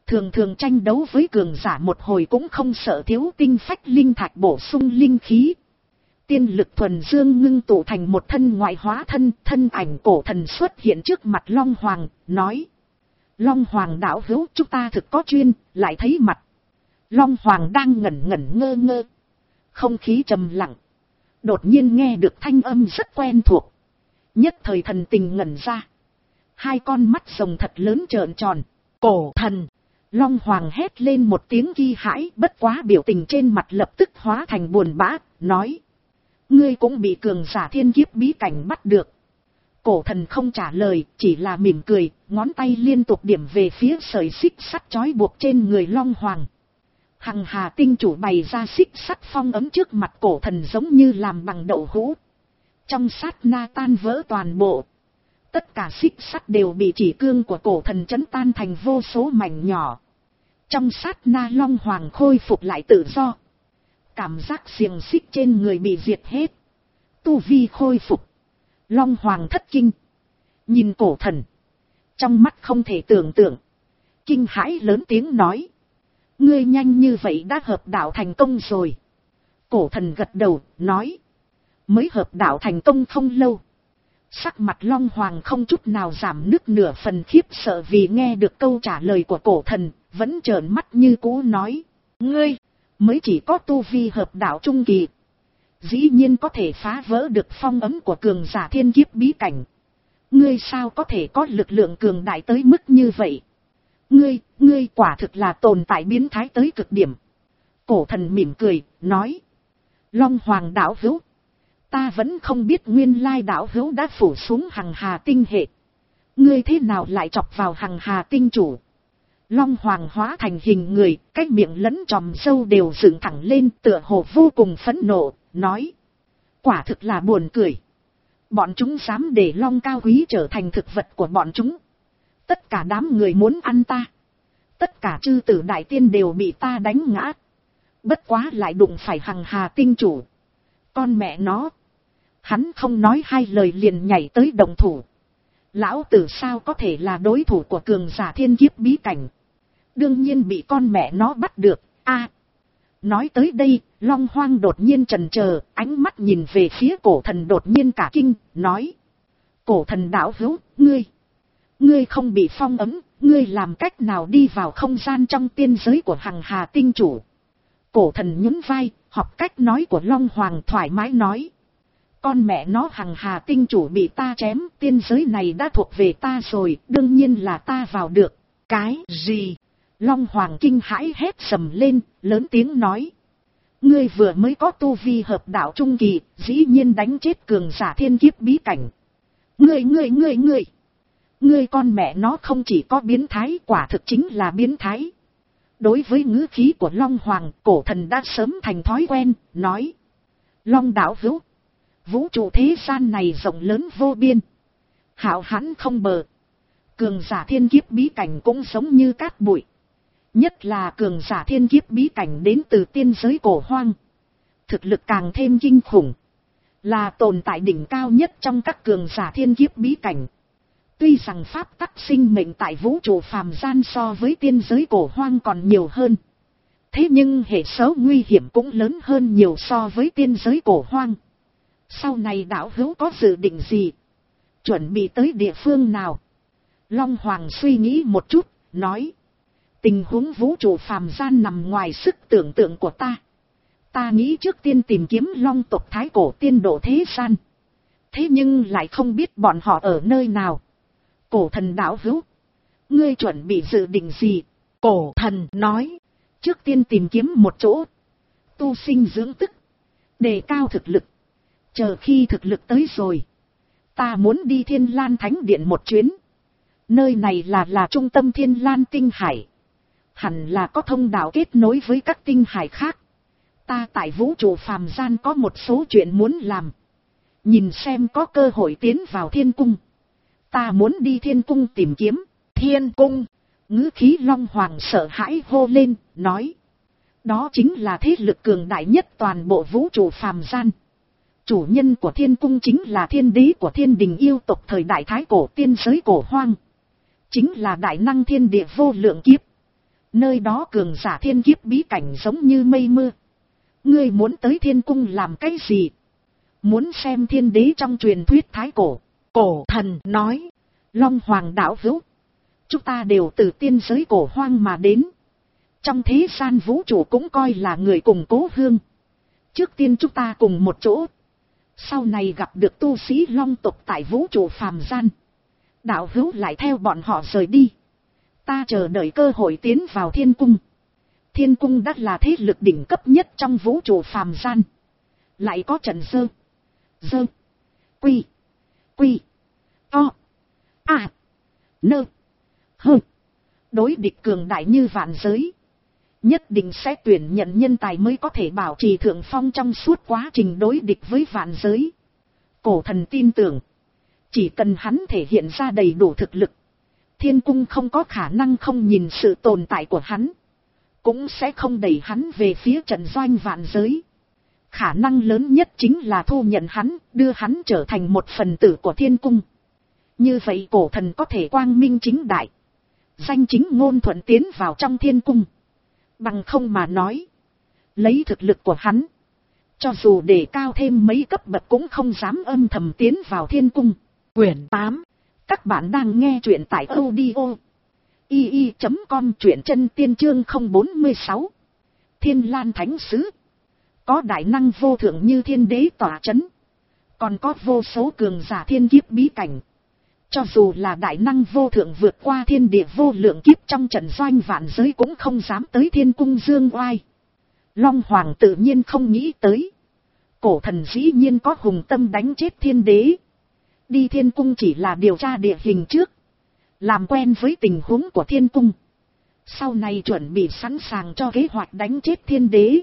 Thường thường tranh đấu với cường giả một hồi cũng không sợ thiếu tinh phách linh thạch bổ sung linh khí. Tiên lực thuần dương ngưng tụ thành một thân ngoại hóa thân, thân ảnh cổ thần xuất hiện trước mặt Long Hoàng, nói. Long Hoàng đạo hữu, chúng ta thực có chuyên, lại thấy mặt. Long Hoàng đang ngẩn ngẩn ngơ ngơ. Không khí trầm lặng. Đột nhiên nghe được thanh âm rất quen thuộc. Nhất thời thần tình ngẩn ra. Hai con mắt rồng thật lớn trợn tròn. Cổ thần. Long Hoàng hét lên một tiếng kinh hãi, bất quá biểu tình trên mặt lập tức hóa thành buồn bã, nói. Ngươi cũng bị cường giả thiên kiếp bí cảnh bắt được. Cổ thần không trả lời, chỉ là mỉm cười, ngón tay liên tục điểm về phía sợi xích sắt trói buộc trên người Long Hoàng. Hằng Hà tinh chủ bày ra xích sắt phong ấm trước mặt cổ thần giống như làm bằng đậu hũ. Trong sát na tan vỡ toàn bộ. Tất cả xích sắt đều bị chỉ cương của cổ thần chấn tan thành vô số mảnh nhỏ. Trong sát na Long Hoàng khôi phục lại tự do. Cảm giác xiềng xích trên người bị diệt hết. Tu vi khôi phục. Long Hoàng thất kinh. Nhìn cổ thần. Trong mắt không thể tưởng tượng. Kinh hãi lớn tiếng nói. Ngươi nhanh như vậy đã hợp đạo thành công rồi. Cổ thần gật đầu, nói. Mới hợp đạo thành công không lâu. Sắc mặt Long Hoàng không chút nào giảm nứt nửa phần khiếp sợ vì nghe được câu trả lời của cổ thần, vẫn trợn mắt như cũ nói. Ngươi, mới chỉ có tu vi hợp đạo trung kỳ. Dĩ nhiên có thể phá vỡ được phong ấm của cường giả thiên kiếp bí cảnh. Ngươi sao có thể có lực lượng cường đại tới mức như vậy? Ngươi, ngươi quả thực là tồn tại biến thái tới cực điểm. Cổ thần mỉm cười, nói. Long Hoàng đạo hữu. Ta vẫn không biết nguyên lai đạo hữu đã phủ xuống Hằng Hà tinh hệ. Ngươi thế nào lại chọc vào Hằng Hà tinh chủ? Long Hoàng hóa thành hình người, cái miệng lẫn tròm râu đều dựng thẳng lên tựa hồ vô cùng phẫn nộ, nói. Quả thực là buồn cười. Bọn chúng dám để Long Cao Quý trở thành thực vật của bọn chúng. Tất cả đám người muốn ăn ta. Tất cả chư tử đại tiên đều bị ta đánh ngã. Bất quá lại đụng phải Hằng Hà tinh chủ. Con mẹ nó. Hắn không nói hai lời liền nhảy tới đồng thủ. Lão tử sao có thể là đối thủ của cường giả thiên kiếp bí cảnh. Đương nhiên bị con mẹ nó bắt được. A. Nói tới đây, Long Hoang đột nhiên chần chờ, ánh mắt nhìn về phía cổ thần đột nhiên cả kinh, nói. Cổ thần đạo hữu, ngươi. Ngươi không bị phong ấm, ngươi làm cách nào đi vào không gian trong tiên giới của Hằng Hà tinh chủ. Cổ thần nhún vai, học cách nói của Long Hoàng thoải mái nói. Con mẹ nó Hằng Hà tinh chủ bị ta chém, tiên giới này đã thuộc về ta rồi, đương nhiên là ta vào được. Cái gì? Long Hoàng kinh hãi hét sầm lên, lớn tiếng nói. Ngươi vừa mới có tu vi hợp đạo trung kỳ, dĩ nhiên đánh chết cường giả thiên kiếp bí cảnh. Ngươi ngươi ngươi ngươi. Ngươi con mẹ nó không chỉ có biến thái, quả thực chính là biến thái. Đối với ngữ khí của Long Hoàng, cổ thần đã sớm thành thói quen, nói. Long đạo hữu. Vũ trụ thế gian này rộng lớn vô biên. Hạo hãn không bờ. Cường giả thiên kiếp bí cảnh cũng giống như cát bụi. Nhất là cường giả thiên kiếp bí cảnh đến từ tiên giới cổ hoang. Thực lực càng thêm kinh khủng. Là tồn tại đỉnh cao nhất trong các cường giả thiên kiếp bí cảnh. Tuy rằng pháp tắc sinh mệnh tại vũ trụ phàm gian so với tiên giới cổ hoang còn nhiều hơn. Thế nhưng hệ số nguy hiểm cũng lớn hơn nhiều so với tiên giới cổ hoang. Sau này đạo hữu có dự định gì? Chuẩn bị tới địa phương nào? Long Hoàng suy nghĩ một chút, nói. Tình huống vũ trụ phàm gian nằm ngoài sức tưởng tượng của ta. Ta nghĩ trước tiên tìm kiếm Long tộc thái cổ tiên độ thế gian. Thế nhưng lại không biết bọn họ ở nơi nào. Cổ thần đạo hữu. Ngươi chuẩn bị dự định gì? Cổ thần nói. Trước tiên tìm kiếm một chỗ. Tu sinh dưỡng tức. Đề cao thực lực. Chờ khi thực lực tới rồi. Ta muốn đi Thiên Lan Thánh Điện một chuyến. Nơi này là là trung tâm Thiên Lan tinh hải. Hẳn là có thông đạo kết nối với các tinh hải khác. Ta tại vũ trụ phàm gian có một số chuyện muốn làm. Nhìn xem có cơ hội tiến vào thiên cung. Ta muốn đi thiên cung tìm kiếm. Thiên cung. Ngữ khí Long Hoàng sợ hãi hô lên, nói. Đó chính là thế lực cường đại nhất toàn bộ vũ trụ phàm gian. Chủ nhân của thiên cung chính là thiên đế của thiên đình yêu tộc thời đại thái cổ tiên giới cổ hoang. Chính là đại năng thiên địa vô lượng kiếp. Nơi đó cường giả thiên kiếp bí cảnh giống như mây mưa. Ngươi muốn tới thiên cung làm cái gì? Muốn xem thiên đế trong truyền thuyết thái cổ. Cổ thần nói. Long Hoàng đạo hữu. Chúng ta đều từ tiên giới cổ hoang mà đến. Trong thế gian vũ trụ cũng coi là người cùng cố hương. Trước tiên chúng ta cùng một chỗ. Sau này gặp được tu sĩ long tộc tại vũ trụ phàm gian. Đạo hữu lại theo bọn họ rời đi. Ta chờ đợi cơ hội tiến vào thiên cung. Thiên cung đã là thế lực đỉnh cấp nhất trong vũ trụ phàm gian. Lại có trận dơ. Dơ. Quy. Quy. To. À. Nơ. Hơ. Đối địch cường đại như vạn giới. Nhất định sẽ tuyển nhận nhân tài mới có thể bảo trì thượng phong trong suốt quá trình đối địch với vạn giới. Cổ thần tin tưởng. Chỉ cần hắn thể hiện ra đầy đủ thực lực. Thiên cung không có khả năng không nhìn sự tồn tại của hắn. Cũng sẽ không đẩy hắn về phía trận doanh vạn giới. Khả năng lớn nhất chính là thu nhận hắn, đưa hắn trở thành một phần tử của thiên cung. Như vậy cổ thần có thể quang minh chính đại. Danh chính ngôn thuận tiến vào trong thiên cung. Bằng không mà nói. Lấy thực lực của hắn. Cho dù để cao thêm mấy cấp bậc cũng không dám âm thầm tiến vào thiên cung. Quyển tám. Các bạn đang nghe truyện tại audio. i i chấm com truyện chân tiên chương không bốn sáu. Thiên Lan Thánh Sứ. Có đại năng vô thượng như thiên đế tỏa chấn. Còn có vô số cường giả thiên kiếp bí cảnh. Cho dù là đại năng vô thượng vượt qua thiên địa vô lượng kiếp trong trận doanh vạn giới cũng không dám tới thiên cung dương oai. Long Hoàng tự nhiên không nghĩ tới. Cổ thần dĩ nhiên có hùng tâm đánh chết thiên đế. Đi thiên cung chỉ là điều tra địa hình trước. Làm quen với tình huống của thiên cung. Sau này chuẩn bị sẵn sàng cho kế hoạch đánh chết thiên đế.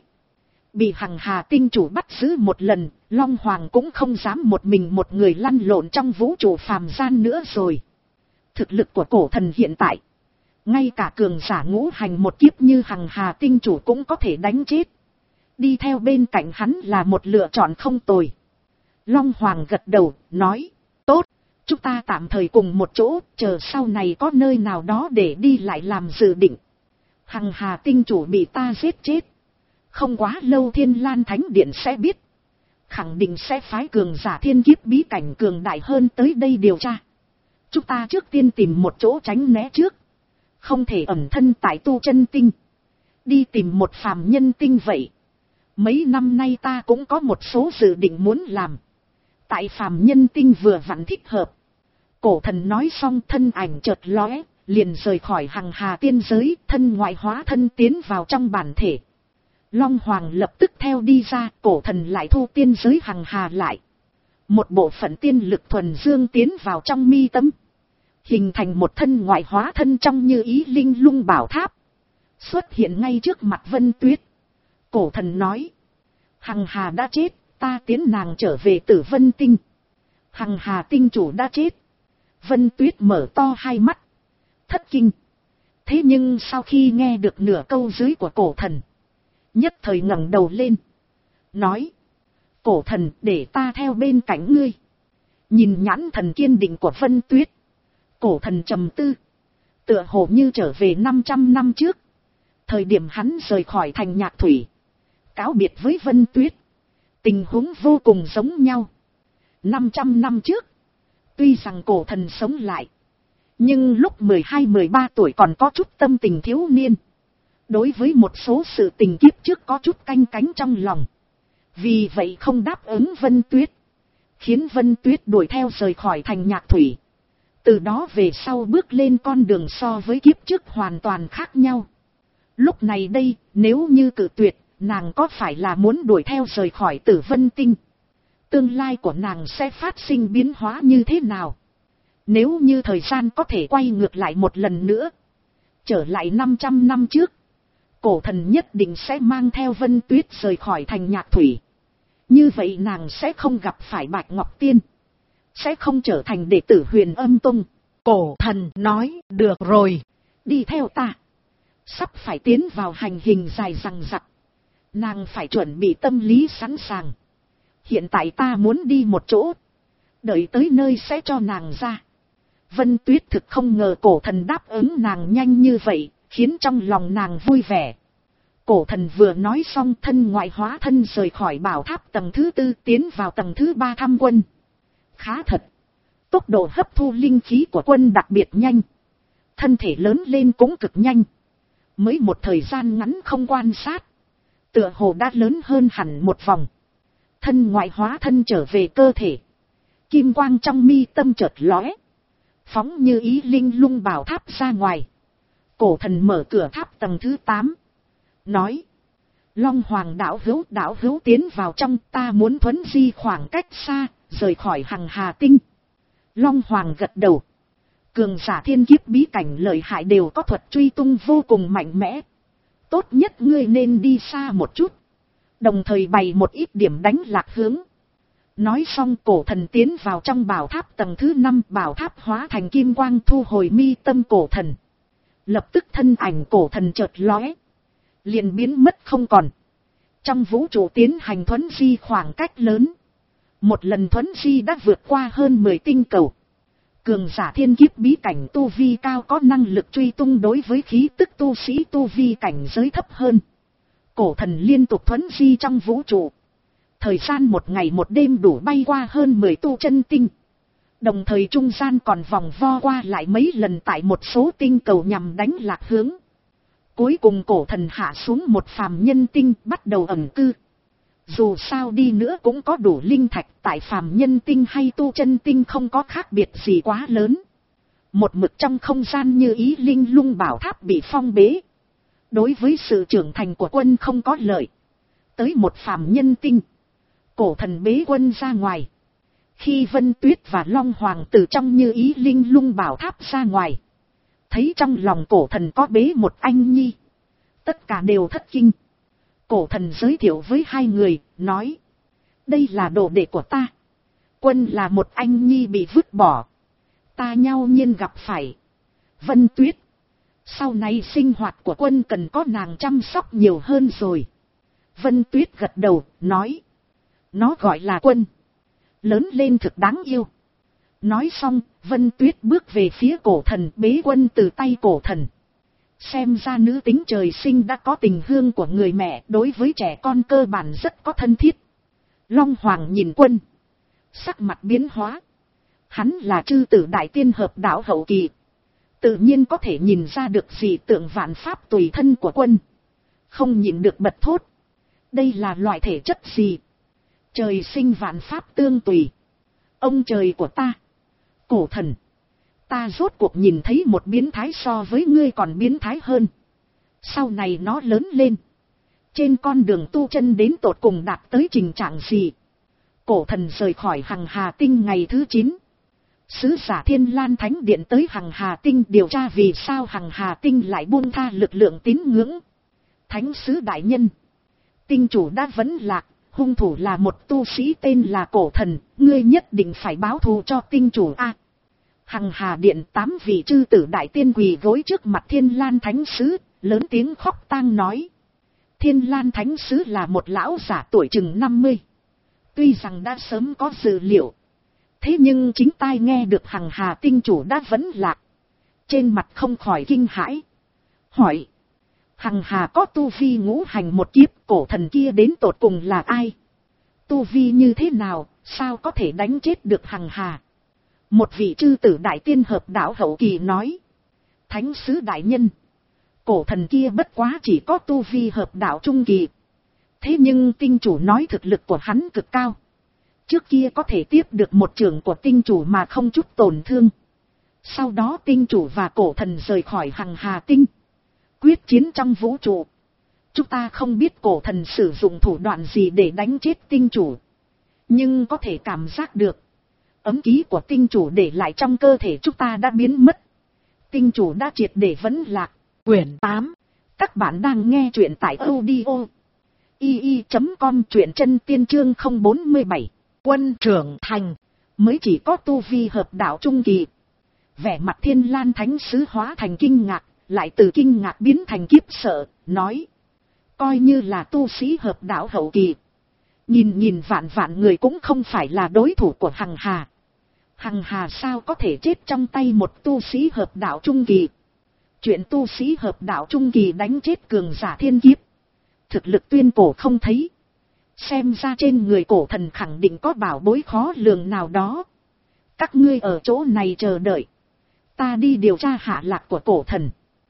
Bị Hằng Hà tinh chủ bắt giữ một lần, Long Hoàng cũng không dám một mình một người lăn lộn trong vũ trụ phàm gian nữa rồi. Thực lực của cổ thần hiện tại. Ngay cả cường giả ngũ hành một kiếp như Hằng Hà tinh chủ cũng có thể đánh chết. Đi theo bên cạnh hắn là một lựa chọn không tồi. Long Hoàng gật đầu, nói, tốt, chúng ta tạm thời cùng một chỗ, chờ sau này có nơi nào đó để đi lại làm dự định. Hằng Hà tinh chủ bị ta giết chết. Không quá lâu Thiên Lan Thánh Điện sẽ biết. Khẳng định sẽ phái cường giả thiên kiếp bí cảnh cường đại hơn tới đây điều tra. Chúng ta trước tiên tìm một chỗ tránh né trước. Không thể ẩn thân tại tu chân tinh. Đi tìm một phàm nhân tinh vậy. Mấy năm nay ta cũng có một số dự định muốn làm. Tại phàm nhân tinh vừa vặn thích hợp. Cổ thần nói xong thân ảnh chợt lóe, liền rời khỏi Hằng Hà tiên giới, thân ngoại hóa thân tiến vào trong bản thể. Long Hoàng lập tức theo đi ra, cổ thần lại thu tiên giới Hằng Hà lại. Một bộ phận tiên lực thuần dương tiến vào trong mi tâm. Hình thành một thân ngoại hóa thân trong như ý linh lung bảo tháp. Xuất hiện ngay trước mặt Vân Tuyết. Cổ thần nói. Hằng Hà đã chết, ta tiến nàng trở về Tử Vân Tinh. Hằng Hà tinh chủ đã chết. Vân Tuyết mở to hai mắt. Thất kinh. Thế nhưng sau khi nghe được nửa câu dưới của cổ thần. Nhất thời ngẩng đầu lên. Nói. Cổ thần để ta theo bên cạnh ngươi. Nhìn nhãn thần kiên định của Vân Tuyết. Cổ thần trầm tư. Tựa hồ như trở về năm trăm năm trước. Thời điểm hắn rời khỏi thành Nhạc Thủy. Cáo biệt với Vân Tuyết. Tình huống vô cùng giống nhau. năm trăm năm trước. Tuy rằng cổ thần sống lại. Nhưng lúc mười hai mười ba tuổi còn có chút tâm tình thiếu niên. Đối với một số sự tình kiếp trước có chút canh cánh trong lòng. Vì vậy không đáp ứng Vân Tuyết. Khiến Vân Tuyết đuổi theo rời khỏi thành Nhạc Thủy. Từ đó về sau bước lên con đường so với kiếp trước hoàn toàn khác nhau. Lúc này đây, nếu như cự tuyệt, nàng có phải là muốn đuổi theo rời khỏi Tử Vân Tinh? Tương lai của nàng sẽ phát sinh biến hóa như thế nào? Nếu như thời gian có thể quay ngược lại một lần nữa, trở lại năm trăm năm trước, cổ thần nhất định sẽ mang theo Vân Tuyết rời khỏi thành Nhạc Thủy. Như vậy nàng sẽ không gặp phải Bạch Ngọc Tiên, sẽ không trở thành đệ tử Huyền Âm Tông. Cổ thần nói, được rồi, đi theo ta. Sắp phải tiến vào hành hình dài dằng dặc. Nàng phải chuẩn bị tâm lý sẵn sàng. Hiện tại ta muốn đi một chỗ. Đợi tới nơi sẽ cho nàng ra. Vân Tuyết thực không ngờ cổ thần đáp ứng nàng nhanh như vậy. khiến trong lòng nàng vui vẻ. Cổ thần vừa nói xong thân ngoại hóa thân rời khỏi bảo tháp tầng thứ tư tiến vào tầng thứ ba thăm quân. Khá thật. Tốc độ hấp thu linh khí của quân đặc biệt nhanh. Thân thể lớn lên cũng cực nhanh. Mới một thời gian ngắn không quan sát. Tựa hồ đã lớn hơn hẳn một vòng. Thân ngoại hóa thân trở về cơ thể. Kim quang trong mi tâm chợt lóe. Phóng như ý linh lung bảo tháp ra ngoài. Cổ thần mở cửa tháp tầng thứ tám. Nói. Long Hoàng đạo hữu đạo hữu tiến vào trong, ta muốn thuấn di khoảng cách xa, rời khỏi hằng hà tinh. Long Hoàng gật đầu. Cường giả thiên kiếp bí cảnh lợi hại đều có thuật truy tung vô cùng mạnh mẽ. Tốt nhất ngươi nên đi xa một chút. Đồng thời bày một ít điểm đánh lạc hướng. Nói xong cổ thần tiến vào trong bảo tháp tầng thứ năm, bảo tháp hóa thành kim quang thu hồi mi tâm cổ thần. Lập tức thân ảnh cổ thần chợt lóe. Liền biến mất không còn. Trong vũ trụ tiến hành thuấn di khoảng cách lớn. Một lần thuấn di đã vượt qua hơn mười tinh cầu. Cường giả thiên kiếp bí cảnh tu vi cao có năng lực truy tung đối với khí tức tu sĩ tu vi cảnh giới thấp hơn. Cổ thần liên tục thuấn di trong vũ trụ. Thời gian một ngày một đêm đủ bay qua hơn mười tu chân tinh. Đồng thời trung gian còn vòng vo qua lại mấy lần tại một số tinh cầu nhằm đánh lạc hướng. Cuối cùng cổ thần hạ xuống một phàm nhân tinh bắt đầu ẩn cư. Dù sao đi nữa cũng có đủ linh thạch, tại phàm nhân tinh hay tu chân tinh không có khác biệt gì quá lớn. Một mực trong không gian như ý linh lung bảo tháp bị phong bế. Đối với sự trưởng thành của quân không có lợi. Tới một phàm nhân tinh. Cổ thần bế quân ra ngoài. Khi Vân Tuyết và Long Hoàng từ trong như ý linh lung bảo tháp ra ngoài. Thấy trong lòng cổ thần có bế một anh nhi. Tất cả đều thất kinh. Cổ thần giới thiệu với hai người, nói. Đây là đồ đệ của ta. Quân là một anh nhi bị vứt bỏ. Ta nhau nhiên gặp phải. Vân Tuyết. Sau này sinh hoạt của quân cần có nàng chăm sóc nhiều hơn rồi. Vân Tuyết gật đầu, nói. Nó gọi là quân. Lớn lên thực đáng yêu. Nói xong, Vân Tuyết bước về phía cổ thần, bế quân từ tay cổ thần. Xem ra nữ tính trời sinh đã có tình hương của người mẹ, đối với trẻ con cơ bản rất có thân thiết. Long Hoàng nhìn quân. Sắc mặt biến hóa. Hắn là chư tử đại tiên hợp đạo hậu kỳ. Tự nhiên có thể nhìn ra được dị tượng vạn pháp tùy thân của quân. Không nhìn được bật thốt. Đây là loại thể chất gì? Trời sinh vạn pháp tương tùy. Ông trời của ta. Cổ thần. Ta rốt cuộc nhìn thấy một biến thái so với ngươi còn biến thái hơn. Sau này nó lớn lên. Trên con đường tu chân đến tột cùng đạt tới trình trạng gì? Cổ thần rời khỏi hằng hà tinh ngày thứ chín. Sứ giả Thiên Lan Thánh Điện tới hằng hà tinh điều tra vì sao hằng hà tinh lại buông tha lực lượng tín ngưỡng. Thánh sứ đại nhân. Tinh chủ đã vẫn lạc. Hung thủ là một tu sĩ tên là cổ thần. Ngươi nhất định phải báo thù cho tinh chủ a. Hằng hà điện tám vị chư tử đại tiên quỳ gối trước mặt Thiên Lan Thánh sứ. Lớn tiếng khóc tang nói. Thiên Lan Thánh sứ là một lão giả tuổi chừng năm mươi. Tuy rằng đã sớm có dự liệu. Thế nhưng chính tai nghe được hằng hà tinh chủ đã vẫn lạc. Trên mặt không khỏi kinh hãi. Hỏi. Hằng hà có tu vi ngũ hành một kiếp, cổ thần kia đến tột cùng là ai? Tu vi như thế nào, sao có thể đánh chết được hằng hà? Một vị chư tử đại tiên hợp đạo hậu kỳ nói. Thánh sứ đại nhân. Cổ thần kia bất quá chỉ có tu vi hợp đạo trung kỳ. Thế nhưng tinh chủ nói thực lực của hắn cực cao. Trước kia có thể tiếp được một trường của tinh chủ mà không chút tổn thương. Sau đó tinh chủ và cổ thần rời khỏi hằng hà tinh. Quyết chiến trong vũ trụ. Chúng ta không biết cổ thần sử dụng thủ đoạn gì để đánh chết tinh chủ. Nhưng có thể cảm giác được. Ấm ký của tinh chủ để lại trong cơ thể chúng ta đã biến mất. Tinh chủ đã triệt để vẫn lạc. Quyển tám. Các bạn đang nghe truyện tại audio i i chấm com, truyện chân tiên chương không bốn bảy. Quân trưởng thành. Mới chỉ có tu vi hợp đạo trung kỳ. Vẻ mặt Thiên Lan Thánh sứ hóa thành kinh ngạc. Lại từ kinh ngạc biến thành kiếp sợ. Nói. Coi như là tu sĩ hợp đạo hậu kỳ. Nhìn nhìn vạn vạn người cũng không phải là đối thủ của hằng hà. Hằng hà sao có thể chết trong tay một tu sĩ hợp đạo trung kỳ. Chuyện tu sĩ hợp đạo trung kỳ đánh chết cường giả thiên kiếp. Thực lực tuyên cổ không thấy. Xem ra trên người cổ thần khẳng định có bảo bối khó lường nào đó. Các ngươi ở chỗ này chờ đợi. Ta đi điều tra hạ lạc của cổ thần.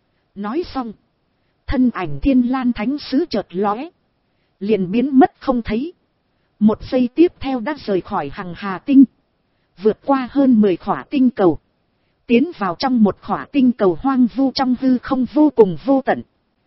Nói xong. Thân ảnh Thiên Lan Thánh Sứ chợt lóe. Liền biến mất không thấy. Một giây tiếp theo đã rời khỏi Hằng Hà Tinh. Vượt qua hơn mười khỏa tinh cầu. Tiến vào trong một khỏa tinh cầu hoang vu trong hư không vô cùng vô tận.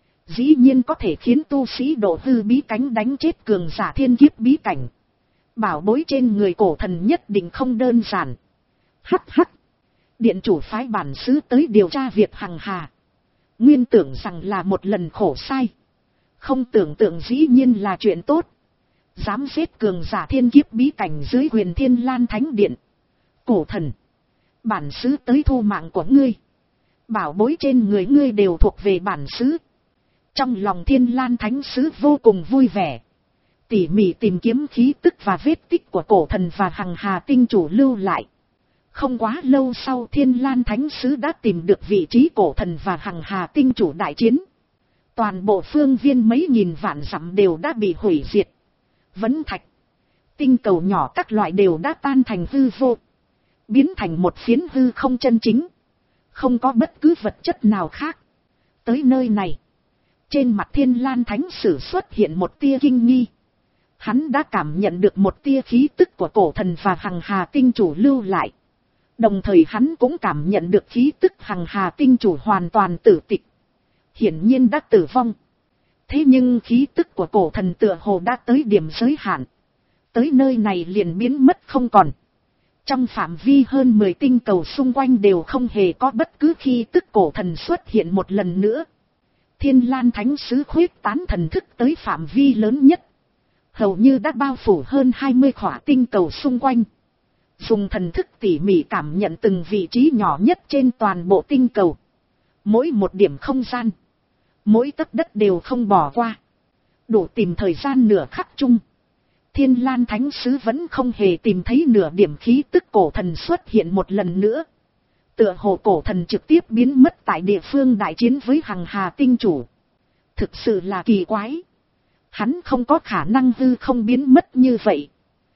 Dĩ nhiên có thể khiến tu sĩ độ hư bí cánh đánh chết cường giả thiên kiếp bí cảnh. Bảo bối trên người cổ thần nhất định không đơn giản. Hắc hắc. Điện chủ phái bản xứ tới điều tra việc Hằng Hà. Nguyên tưởng rằng là một lần khổ sai. Không tưởng tượng dĩ nhiên là chuyện tốt. Dám giết cường giả thiên kiếp bí cảnh dưới Huyền Thiên Lan Thánh Điện. Cổ thần. Bản xứ tới thu mạng của ngươi. Bảo bối trên người ngươi đều thuộc về bản xứ. Trong lòng Thiên Lan Thánh Sứ vô cùng vui vẻ. Tỉ mỉ tìm kiếm khí tức và vết tích của cổ thần và Hằng Hà Tinh chủ lưu lại. Không quá lâu sau Thiên Lan Thánh Sứ đã tìm được vị trí cổ thần và Hằng Hà Tinh chủ đại chiến. Toàn bộ phương viên mấy nghìn vạn dặm đều đã bị hủy diệt. Vấn thạch, tinh cầu nhỏ các loại đều đã tan thành hư vô. Biến thành một phiến hư không chân chính. Không có bất cứ vật chất nào khác. Tới nơi này. Trên mặt Thiên Lan Thánh Sử xuất hiện một tia kinh nghi. Hắn đã cảm nhận được một tia khí tức của cổ thần và Hằng Hà Tinh chủ lưu lại. Đồng thời hắn cũng cảm nhận được khí tức Hằng Hà Tinh chủ hoàn toàn tử tịch. Hiển nhiên đã tử vong. Thế nhưng khí tức của cổ thần tựa hồ đã tới điểm giới hạn. Tới nơi này liền biến mất không còn. Trong phạm vi hơn mười tinh cầu xung quanh đều không hề có bất cứ khí tức cổ thần xuất hiện một lần nữa. Thiên Lan Thánh Sứ khuyết tán thần thức tới phạm vi lớn nhất. Hầu như đã bao phủ hơn hai mươi khỏa tinh cầu xung quanh. Dùng thần thức tỉ mỉ cảm nhận từng vị trí nhỏ nhất trên toàn bộ tinh cầu. Mỗi một điểm không gian. Mỗi tấc đất đều không bỏ qua. Đủ tìm thời gian nửa khắc chung. Thiên Lan Thánh Sứ vẫn không hề tìm thấy nửa điểm khí tức cổ thần xuất hiện một lần nữa. Tựa hồ cổ thần trực tiếp biến mất tại địa phương đại chiến với Hằng Hà Tinh chủ. Thực sự là kỳ quái. Hắn không có khả năng hư không biến mất như vậy.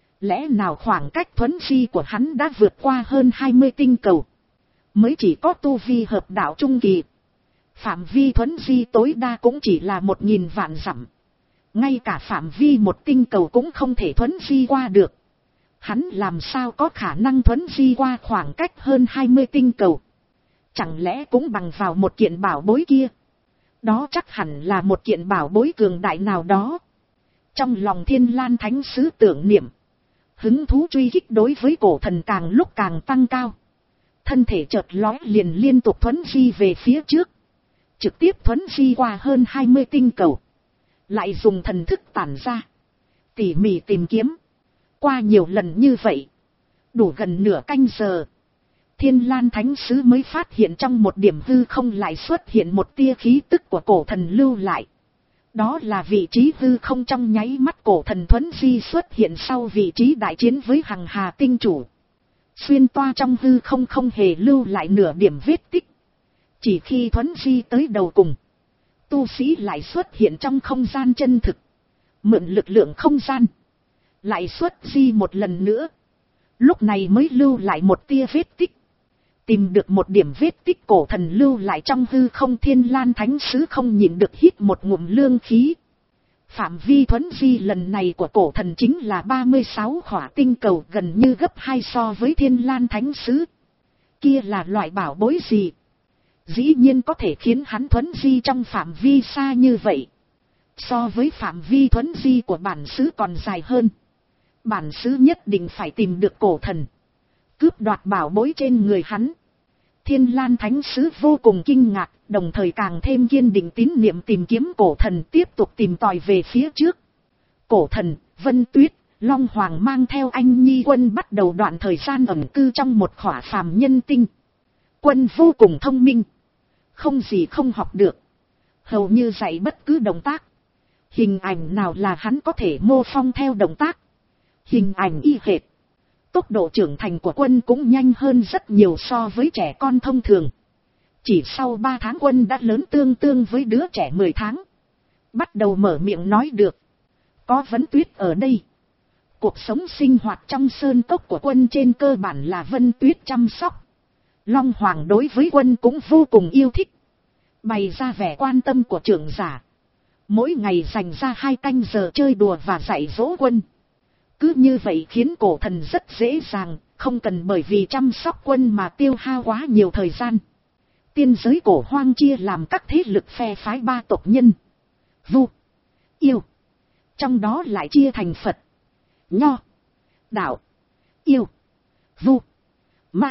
Lẽ nào khoảng cách thuấn di của hắn đã vượt qua hơn hai mươi tinh cầu. Mới chỉ có tu vi hợp đạo trung kỳ. Phạm vi thuấn di tối đa cũng chỉ là một nghìn vạn dặm. Ngay cả phạm vi một tinh cầu cũng không thể thuấn di qua được. Hắn làm sao có khả năng thuấn di qua khoảng cách hơn hai mươi tinh cầu. Chẳng lẽ cũng bằng vào một kiện bảo bối kia. Đó chắc hẳn là một kiện bảo bối cường đại nào đó. Trong lòng Thiên Lan Thánh Sứ tưởng niệm. Hứng thú truy kích đối với cổ thần càng lúc càng tăng cao. Thân thể chợt lói liền liên tục thuấn di về phía trước. Trực tiếp thuấn di qua hơn hai mươi tinh cầu. Lại dùng thần thức tản ra. Tỉ mỉ tìm kiếm. Qua nhiều lần như vậy. Đủ gần nửa canh giờ. Thiên Lan Thánh Sứ mới phát hiện trong một điểm hư không lại xuất hiện một tia khí tức của cổ thần lưu lại. Đó là vị trí hư không trong nháy mắt cổ thần thuấn di xuất hiện sau vị trí đại chiến với Hằng Hà Tinh chủ. Xuyên toa trong hư không không hề lưu lại nửa điểm vết tích. Chỉ khi thuấn di tới đầu cùng. Tu sĩ lại xuất hiện trong không gian chân thực. Mượn lực lượng không gian. Lại xuất di một lần nữa. Lúc này mới lưu lại một tia vết tích. Tìm được một điểm vết tích cổ thần lưu lại trong hư không. Thiên Lan Thánh Sứ không nhịn được hít một ngụm lương khí. Phạm vi thuấn di lần này của cổ thần chính là ba mươi sáu khỏa tinh cầu, gần như gấp hai so với Thiên Lan Thánh Sứ. Kia là loại bảo bối gì? Dĩ nhiên có thể khiến hắn thuấn di trong phạm vi xa như vậy. So với phạm vi thuấn di của bản xứ còn dài hơn. Bản xứ nhất định phải tìm được cổ thần. Cướp đoạt bảo bối trên người hắn. Thiên Lan Thánh Sứ vô cùng kinh ngạc, đồng thời càng thêm kiên định tín niệm tìm kiếm cổ thần, tiếp tục tìm tòi về phía trước. Cổ thần, Vân Tuyết, Long Hoàng mang theo anh nhi quân bắt đầu đoạn thời gian ẩn cư trong một khỏa phàm nhân tinh. Quân vô cùng thông minh. Không gì không học được. Hầu như dạy bất cứ động tác. Hình ảnh nào là hắn có thể mô phỏng theo động tác. Hình ảnh y hệt. Tốc độ trưởng thành của quân cũng nhanh hơn rất nhiều so với trẻ con thông thường. Chỉ sau ba tháng quân đã lớn tương tương với đứa trẻ mười tháng. Bắt đầu mở miệng nói được. Có Vấn Tuyết ở đây. Cuộc sống sinh hoạt trong sơn cốc của quân trên cơ bản là Vân Tuyết chăm sóc. Long Hoàng đối với quân cũng vô cùng yêu thích. Bày ra vẻ quan tâm của trưởng giả. Mỗi ngày dành ra hai canh giờ chơi đùa và dạy dỗ quân. Cứ như vậy khiến cổ thần rất dễ dàng, không cần bởi vì chăm sóc quân mà tiêu hao quá nhiều thời gian. Tiên giới cổ hoang chia làm các thế lực phe phái ba tộc nhân. Vu, yêu. Trong đó lại chia thành Phật, Nho, Đạo, Yêu, Vu, Ma.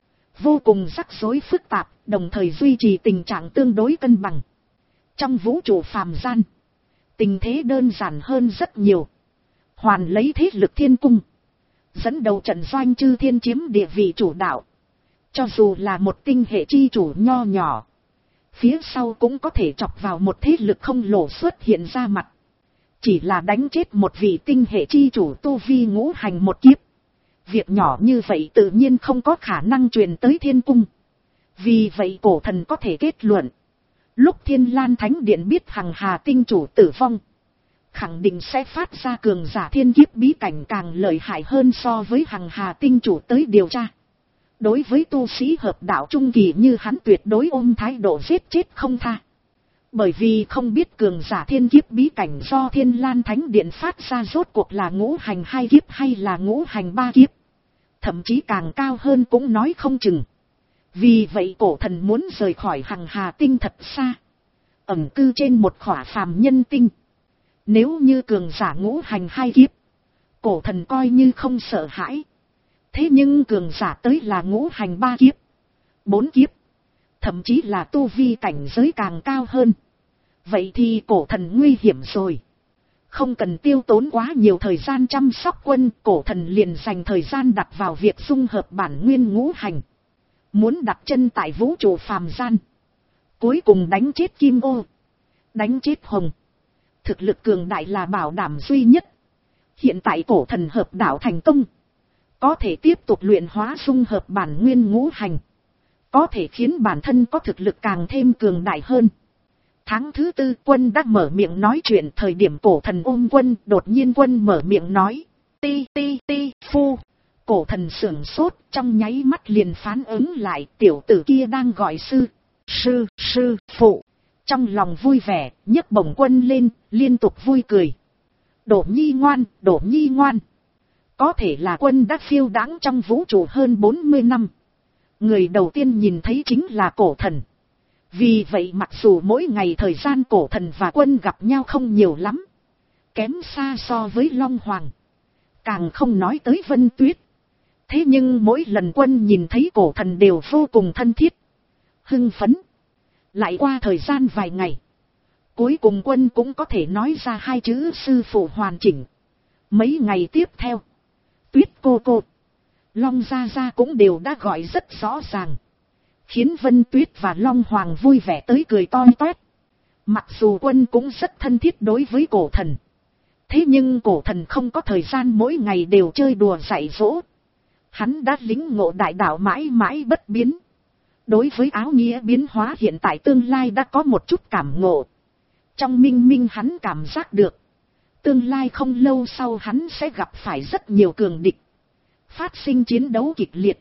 Vô cùng rắc rối phức tạp, đồng thời duy trì tình trạng tương đối cân bằng. Trong vũ trụ phàm gian, tình thế đơn giản hơn rất nhiều. Hoàn lấy thế lực thiên cung, dẫn đầu trận doanh chư thiên chiếm địa vị chủ đạo. Cho dù là một tinh hệ chi chủ nho nhỏ, phía sau cũng có thể chọc vào một thế lực không lồ xuất hiện ra mặt. Chỉ là đánh chết một vị tinh hệ chi chủ tu vi ngũ hành một kiếp. Việc nhỏ như vậy tự nhiên không có khả năng truyền tới thiên cung. Vì vậy cổ thần có thể kết luận. Lúc Thiên Lan Thánh Điện biết Hằng Hà tinh chủ tử vong, khẳng định sẽ phát ra cường giả thiên kiếp bí cảnh càng lợi hại hơn so với Hằng Hà tinh chủ tới điều tra. Đối với tu sĩ hợp đạo trung kỳ như hắn tuyệt đối ôm thái độ giết chết không tha. Bởi vì không biết cường giả thiên kiếp bí cảnh do Thiên Lan Thánh Điện phát ra rốt cuộc là ngũ hành hai kiếp hay là ngũ hành ba kiếp. Thậm chí càng cao hơn cũng nói không chừng. Vì vậy cổ thần muốn rời khỏi Hằng Hà tinh thật xa, ẩn cư trên một khỏa phàm nhân tinh. Nếu như cường giả ngũ hành hai kiếp, cổ thần coi như không sợ hãi. Thế nhưng cường giả tới là ngũ hành ba kiếp, bốn kiếp, thậm chí là tu vi cảnh giới càng cao hơn. Vậy thì cổ thần nguy hiểm rồi. Không cần tiêu tốn quá nhiều thời gian chăm sóc quân, cổ thần liền dành thời gian đặt vào việc dung hợp bản nguyên ngũ hành. Muốn đặt chân tại vũ trụ phàm gian. Cuối cùng đánh chết Kim Ô, đánh chết Hồng. Thực lực cường đại là bảo đảm duy nhất. Hiện tại cổ thần hợp đạo thành công, có thể tiếp tục luyện hóa dung hợp bản nguyên ngũ hành, có thể khiến bản thân có thực lực càng thêm cường đại hơn. Tháng thứ tư quân đã mở miệng nói chuyện. Thời điểm cổ thần ôm quân, đột nhiên quân mở miệng nói. Ti ti ti phu. Cổ thần sưởng sốt, trong nháy mắt liền phán ứng lại. Tiểu tử kia đang gọi sư, sư, sư, phụ. Trong lòng vui vẻ, nhấc bổng quân lên, liên tục vui cười. Đổ nhi ngoan, đổ nhi ngoan. Có thể là quân đã phiêu đãng trong vũ trụ hơn bốn mươi năm. Người đầu tiên nhìn thấy chính là cổ thần. Vì vậy mặc dù mỗi ngày thời gian cổ thần và quân gặp nhau không nhiều lắm, kém xa so với Long Hoàng, càng không nói tới Vân Tuyết. Thế nhưng mỗi lần quân nhìn thấy cổ thần đều vô cùng thân thiết, hưng phấn. Lại qua thời gian vài ngày, cuối cùng quân cũng có thể nói ra hai chữ sư phụ hoàn chỉnh. Mấy ngày tiếp theo, Tuyết cô cô, Long gia gia cũng đều đã gọi rất rõ ràng, khiến Vân Tuyết và Long Hoàng vui vẻ tới cười toi toét. Mặc dù quân cũng rất thân thiết đối với cổ thần, thế nhưng cổ thần không có thời gian mỗi ngày đều chơi đùa dạy dỗ. Hắn đã lĩnh ngộ đại đạo mãi mãi bất biến. Đối với áo nghĩa biến hóa hiện tại tương lai đã có một chút cảm ngộ. Trong minh minh hắn cảm giác được, tương lai không lâu sau hắn sẽ gặp phải rất nhiều cường địch, phát sinh chiến đấu kịch liệt.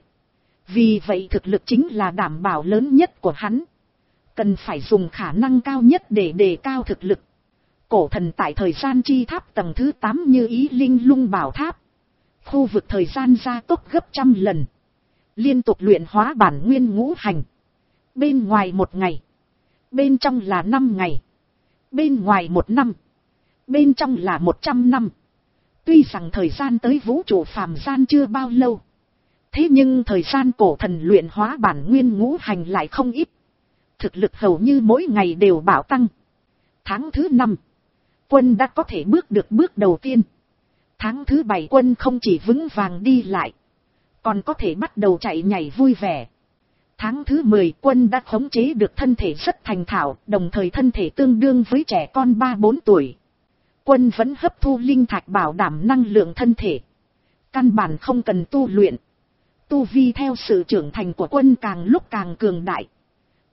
Vì vậy thực lực chính là đảm bảo lớn nhất của hắn. Cần phải dùng khả năng cao nhất để đề cao thực lực. Cổ thần tại thời gian chi tháp tầng thứ tám như ý linh lung bảo tháp. Khu vực thời gian gia tốc gấp trăm lần. Liên tục luyện hóa bản nguyên ngũ hành. Bên ngoài một ngày, bên trong là năm ngày. Bên ngoài một năm, bên trong là một trăm năm. Tuy rằng thời gian tới vũ trụ phàm gian chưa bao lâu, thế nhưng thời gian cổ thần luyện hóa bản nguyên ngũ hành lại không ít. Thực lực hầu như mỗi ngày đều bảo tăng. Tháng thứ năm, quân đã có thể bước được bước đầu tiên. Tháng thứ bảy quân không chỉ vững vàng đi lại, còn có thể bắt đầu chạy nhảy vui vẻ. Tháng thứ mười quân đã khống chế được thân thể rất thành thạo, đồng thời thân thể tương đương với trẻ con ba bốn tuổi. Quân vẫn hấp thu linh thạch bảo đảm năng lượng thân thể. Căn bản không cần tu luyện. Tu vi theo sự trưởng thành của quân càng lúc càng cường đại.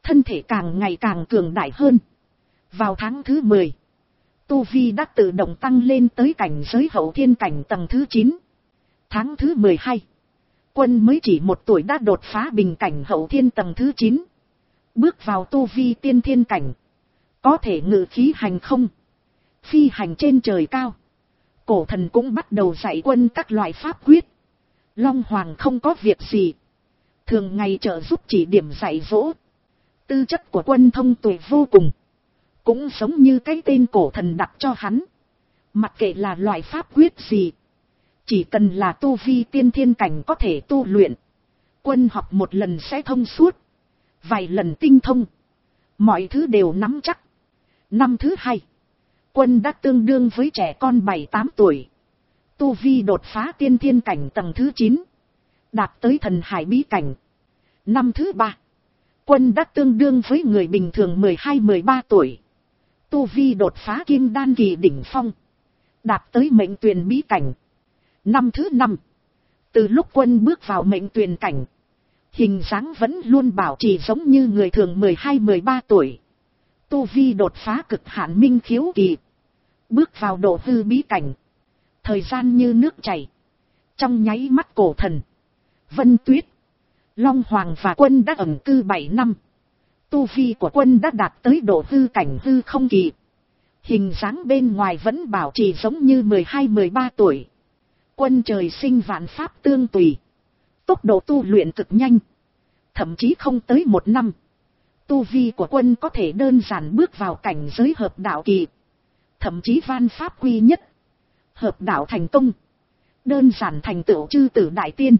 thân thể càng ngày càng cường đại hơn. Vào tháng thứ mười, tu vi đã tự động tăng lên tới cảnh giới hậu thiên cảnh tầng thứ chín. Tháng thứ mười hai, quân mới chỉ một tuổi đã đột phá bình cảnh hậu thiên tầng thứ chín. Bước vào tu vi tiên thiên cảnh. Có thể ngự khí hành không. Phi hành trên trời cao. Cổ thần cũng bắt đầu dạy quân các loại pháp quyết. Long Hoàng không có việc gì. Thường ngày trợ giúp chỉ điểm dạy dỗ. Tư chất của quân thông tuệ vô cùng. Cũng giống như cái tên cổ thần đặt cho hắn. Mặc kệ là loại pháp quyết gì. Chỉ cần là tu vi tiên thiên cảnh có thể tu luyện. Quân học một lần sẽ thông suốt. Vài lần tinh thông. Mọi thứ đều nắm chắc. Năm thứ hai. Quân đã tương đương với trẻ con bảy tám tuổi. Tu vi đột phá tiên thiên cảnh tầng thứ chín. Đạt tới thần hải bí cảnh. Năm thứ ba. Quân đã tương đương với người bình thường mười hai mười ba tuổi. Tu vi đột phá kim đan kỳ đỉnh phong. Đạt tới mệnh tuyền bí cảnh. Năm thứ năm. Từ lúc quân bước vào mệnh tuyền cảnh. Hình dáng vẫn luôn bảo trì giống như người thường mười hai mười ba tuổi. Tu vi đột phá cực hạn minh khiếu kỳ. Bước vào độ hư bí cảnh. Thời gian như nước chảy. Trong nháy mắt cổ thần, Vân Tuyết, Long Hoàng và quân đã ẩn cư bảy năm. Tu vi của quân đã đạt tới độ hư cảnh hư không kỳ. Hình dáng bên ngoài vẫn bảo trì giống như mười hai mười ba tuổi. Quân trời sinh vạn pháp tương tùy. Tốc độ tu luyện cực nhanh. Thậm chí không tới một năm. Tu vi của quân có thể đơn giản bước vào cảnh giới hợp đạo kỳ. Thậm chí van pháp quy nhất. Hợp đạo thành công. Đơn giản thành tựu chư tử đại tiên.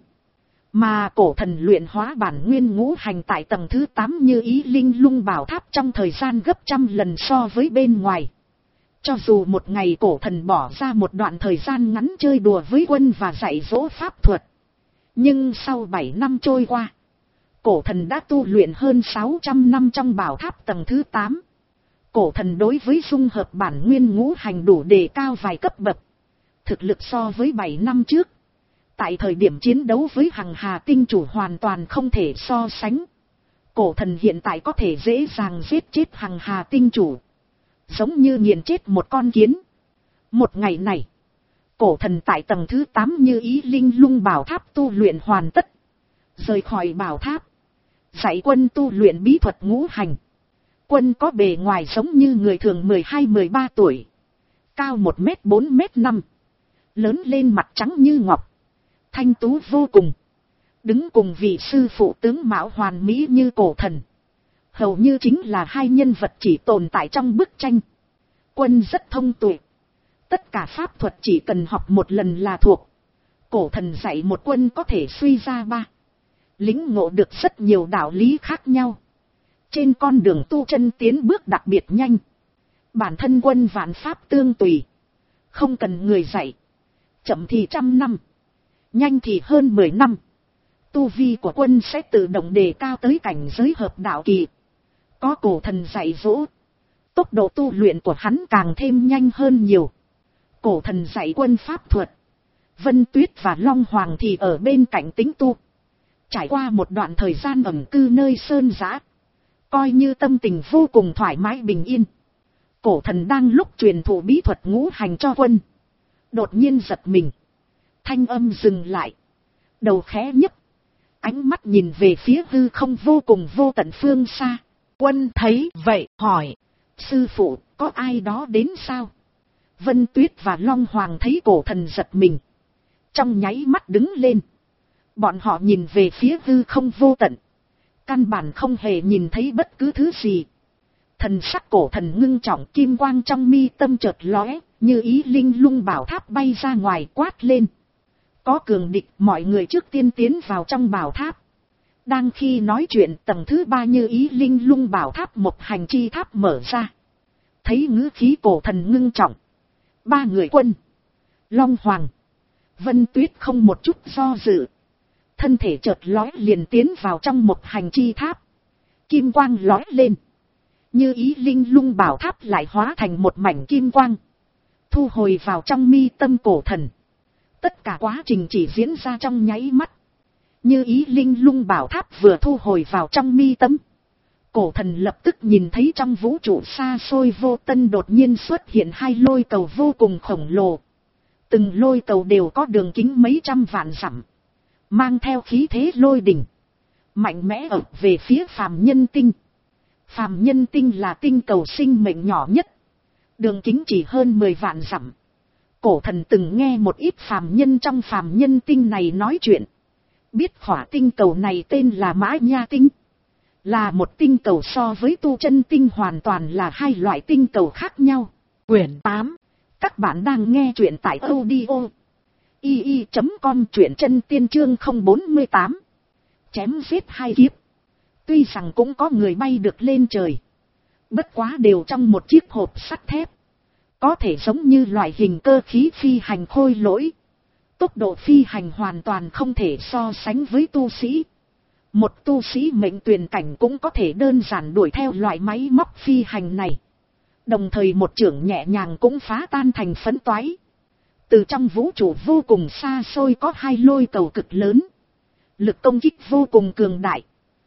Mà cổ thần luyện hóa bản nguyên ngũ hành tại tầng thứ tám như ý linh lung bảo tháp trong thời gian gấp trăm lần so với bên ngoài. Cho dù một ngày cổ thần bỏ ra một đoạn thời gian ngắn chơi đùa với quân và dạy dỗ pháp thuật. Nhưng sau bảy năm trôi qua, cổ thần đã tu luyện hơn sáu trăm năm trong bảo tháp tầng thứ tám. Cổ thần đối với dung hợp bản nguyên ngũ hành đủ đề cao vài cấp bậc. Thực lực so với bảy năm trước. Tại thời điểm chiến đấu với Hằng Hà tinh chủ hoàn toàn không thể so sánh. Cổ thần hiện tại có thể dễ dàng giết chết Hằng Hà tinh chủ. Giống như nghiền chết một con kiến. Một ngày này, cổ thần tại tầng thứ tám như ý linh lung bảo tháp tu luyện hoàn tất. Rời khỏi bảo tháp. Dạy quân tu luyện bí thuật ngũ hành. Quân có bề ngoài giống như người thường mười hai mười ba tuổi. Cao một mét bốn mét năm. Lớn lên mặt trắng như ngọc. Thanh tú vô cùng. Đứng cùng vị sư phụ tướng mạo hoàn mỹ như cổ thần. Hầu như chính là hai nhân vật chỉ tồn tại trong bức tranh. Quân rất thông tuệ. Tất cả pháp thuật chỉ cần học một lần là thuộc. Cổ thần dạy một quân có thể suy ra ba. Lĩnh ngộ được rất nhiều đạo lý khác nhau. Trên con đường tu chân tiến bước đặc biệt nhanh. Bản thân quân vạn pháp tương tùy. Không cần người dạy. Chậm thì trăm năm. Nhanh thì hơn mười năm. Tu vi của quân sẽ tự động đề cao tới cảnh giới hợp đạo kỳ. Có cổ thần dạy dỗ. Tốc độ tu luyện của hắn càng thêm nhanh hơn nhiều. Cổ thần dạy quân pháp thuật. Vân Tuyết và Long Hoàng thì ở bên cạnh tính tu. Trải qua một đoạn thời gian ẩn cư nơi sơn giã. Coi như tâm tình vô cùng thoải mái bình yên. Cổ thần đang lúc truyền thụ bí thuật ngũ hành cho quân. Đột nhiên giật mình. Thanh âm dừng lại. Đầu khẽ nhấp. Ánh mắt nhìn về phía hư không vô cùng vô tận phương xa. Quân thấy vậy hỏi. Sư phụ, có ai đó đến sao? Vân Tuyết và Long Hoàng thấy cổ thần giật mình. Trong nháy mắt đứng lên. Bọn họ nhìn về phía hư không vô tận. Căn bản không hề nhìn thấy bất cứ thứ gì. Thần sắc cổ thần ngưng trọng, kim quang trong mi tâm chợt lóe, như ý linh lung bảo tháp bay ra ngoài quát lên. Có cường địch, mọi người trước tiên tiến vào trong bảo tháp. Đang khi nói chuyện, tầng thứ ba như ý linh lung bảo tháp một hành chi tháp mở ra. Thấy ngữ khí cổ thần ngưng trọng. Ba người quân, Long Hoàng, Vân Tuyết không một chút do dự. Thân thể chợt lóe liền tiến vào trong một hành chi tháp. Kim quang lóe lên. Như ý linh lung bảo tháp lại hóa thành một mảnh kim quang. Thu hồi vào trong mi tâm cổ thần. Tất cả quá trình chỉ diễn ra trong nháy mắt. Như ý linh lung bảo tháp vừa thu hồi vào trong mi tâm. Cổ thần lập tức nhìn thấy trong vũ trụ xa xôi vô tân đột nhiên xuất hiện hai lôi cầu vô cùng khổng lồ. Từng lôi cầu đều có đường kính mấy trăm vạn dặm, mang theo khí thế lôi đỉnh, mạnh mẽ ập về phía phàm nhân tinh. Phàm nhân tinh là tinh cầu sinh mệnh nhỏ nhất, đường kính chỉ hơn mười vạn dặm. Cổ thần từng nghe một ít phàm nhân trong phàm nhân tinh này nói chuyện, biết khỏa tinh cầu này tên là Mã Nha Tinh, là một tinh cầu so với tu chân tinh hoàn toàn là hai loại tinh cầu khác nhau. Quyển tám. Các bạn đang nghe chuyện tại audio i i chấm com, truyện chân tiên chương không bốn mươi tám. Chém giết hai kiếp. Tuy rằng cũng có người bay được lên trời, bất quá đều trong một chiếc hộp sắt thép, có thể giống như loại hình cơ khí phi hành khôi lỗi. Tốc độ phi hành hoàn toàn không thể so sánh với tu sĩ. Một tu sĩ mệnh tuyển cảnh cũng có thể đơn giản đuổi theo loại máy móc phi hành này. Đồng thời một chưởng nhẹ nhàng cũng phá tan thành phấn toái. Từ trong vũ trụ vô cùng xa xôi có hai lôi cầu cực lớn, lực công kích vô cùng cường đại.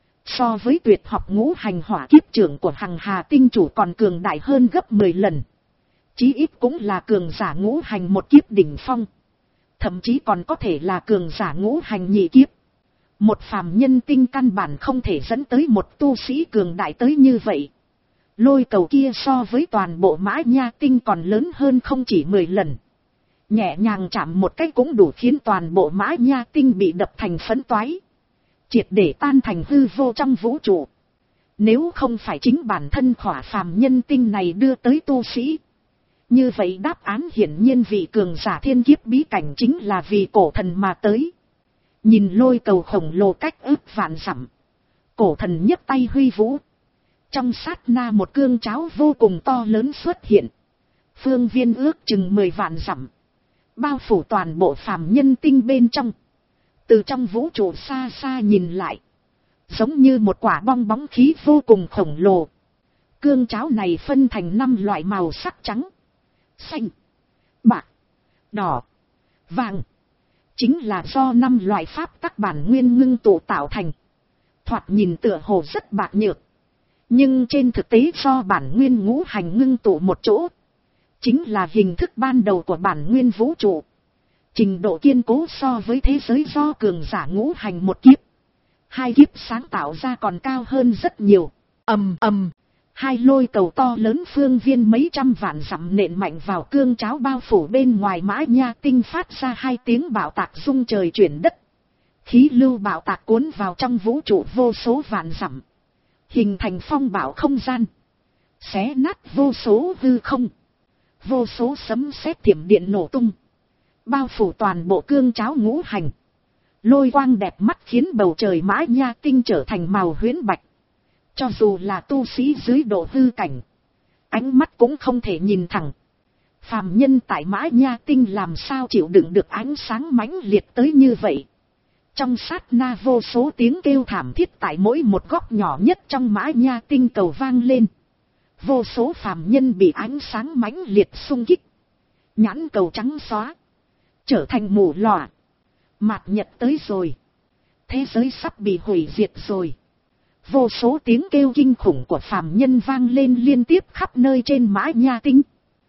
So với tuyệt học ngũ hành hỏa kiếp trưởng của Hằng Hà tinh chủ còn cường đại hơn gấp mười lần. Chí ít cũng là cường giả ngũ hành một kiếp đỉnh phong. Thậm chí còn có thể là cường giả ngũ hành nhị kiếp. Một phàm nhân tinh căn bản không thể dẫn tới một tu sĩ cường đại tới như vậy. Lôi cầu kia so với toàn bộ Mã Nha Tinh còn lớn hơn không chỉ mười lần. Nhẹ nhàng chạm một cái cũng đủ khiến toàn bộ Mã Nha Tinh bị đập thành phấn toái, triệt để tan thành hư vô trong vũ trụ. Nếu không phải chính bản thân khỏa phàm nhân tinh này đưa tới tu sĩ, như vậy đáp án hiển nhiên vị cường giả thiên kiếp bí cảnh chính là vì cổ thần mà tới. Nhìn lôi cầu khổng lồ cách ước vạn dặm, cổ thần nhấc tay huy vũ. Trong sát na một cương cháo vô cùng to lớn xuất hiện, phương viên ước chừng mười vạn dặm, bao phủ toàn bộ phàm nhân tinh bên trong. Từ trong vũ trụ xa xa nhìn lại, giống như một quả bong bóng khí vô cùng khổng lồ. Cương cháo này phân thành năm loại màu sắc trắng, xanh, bạc, đỏ, vàng. Chính là do năm loại pháp tắc bản nguyên ngưng tụ tạo thành. Thoạt nhìn tựa hồ rất bạc nhược, nhưng trên thực tế do bản nguyên ngũ hành ngưng tụ một chỗ, chính là hình thức ban đầu của bản nguyên vũ trụ. Trình độ kiên cố so với thế giới do cường giả ngũ hành một kiếp, hai kiếp sáng tạo ra còn cao hơn rất nhiều. Ầm ầm, hai lôi cầu to lớn phương viên mấy trăm vạn dặm nện mạnh vào cương cháo bao phủ bên ngoài Mã Nha Tinh, phát ra hai tiếng bạo tạc rung trời chuyển đất. Khí lưu bạo tạc cuốn vào trong vũ trụ vô số vạn dặm, hình thành phong bạo không gian, xé nát vô số hư không. Vô số sấm sét thiểm điện nổ tung, bao phủ toàn bộ cương cháo ngũ hành. Lôi quang đẹp mắt khiến bầu trời Mã Nha Tinh trở thành màu huyễn bạch. Cho dù là tu sĩ dưới độ hư cảnh, ánh mắt cũng không thể nhìn thẳng. Phàm nhân tại Mã Nha Tinh làm sao chịu đựng được ánh sáng mãnh liệt tới như vậy. Trong sát na vô số tiếng kêu thảm thiết tại mỗi một góc nhỏ nhất trong Mã Nha Tinh cầu vang lên. Vô số phàm nhân bị ánh sáng mãnh liệt xung kích, nhãn cầu trắng xóa, trở thành mù lòa. Mạt nhật tới rồi, thế giới sắp bị hủy diệt rồi. Vô số tiếng kêu kinh khủng của phàm nhân vang lên liên tiếp khắp nơi trên Mã Nha Tinh.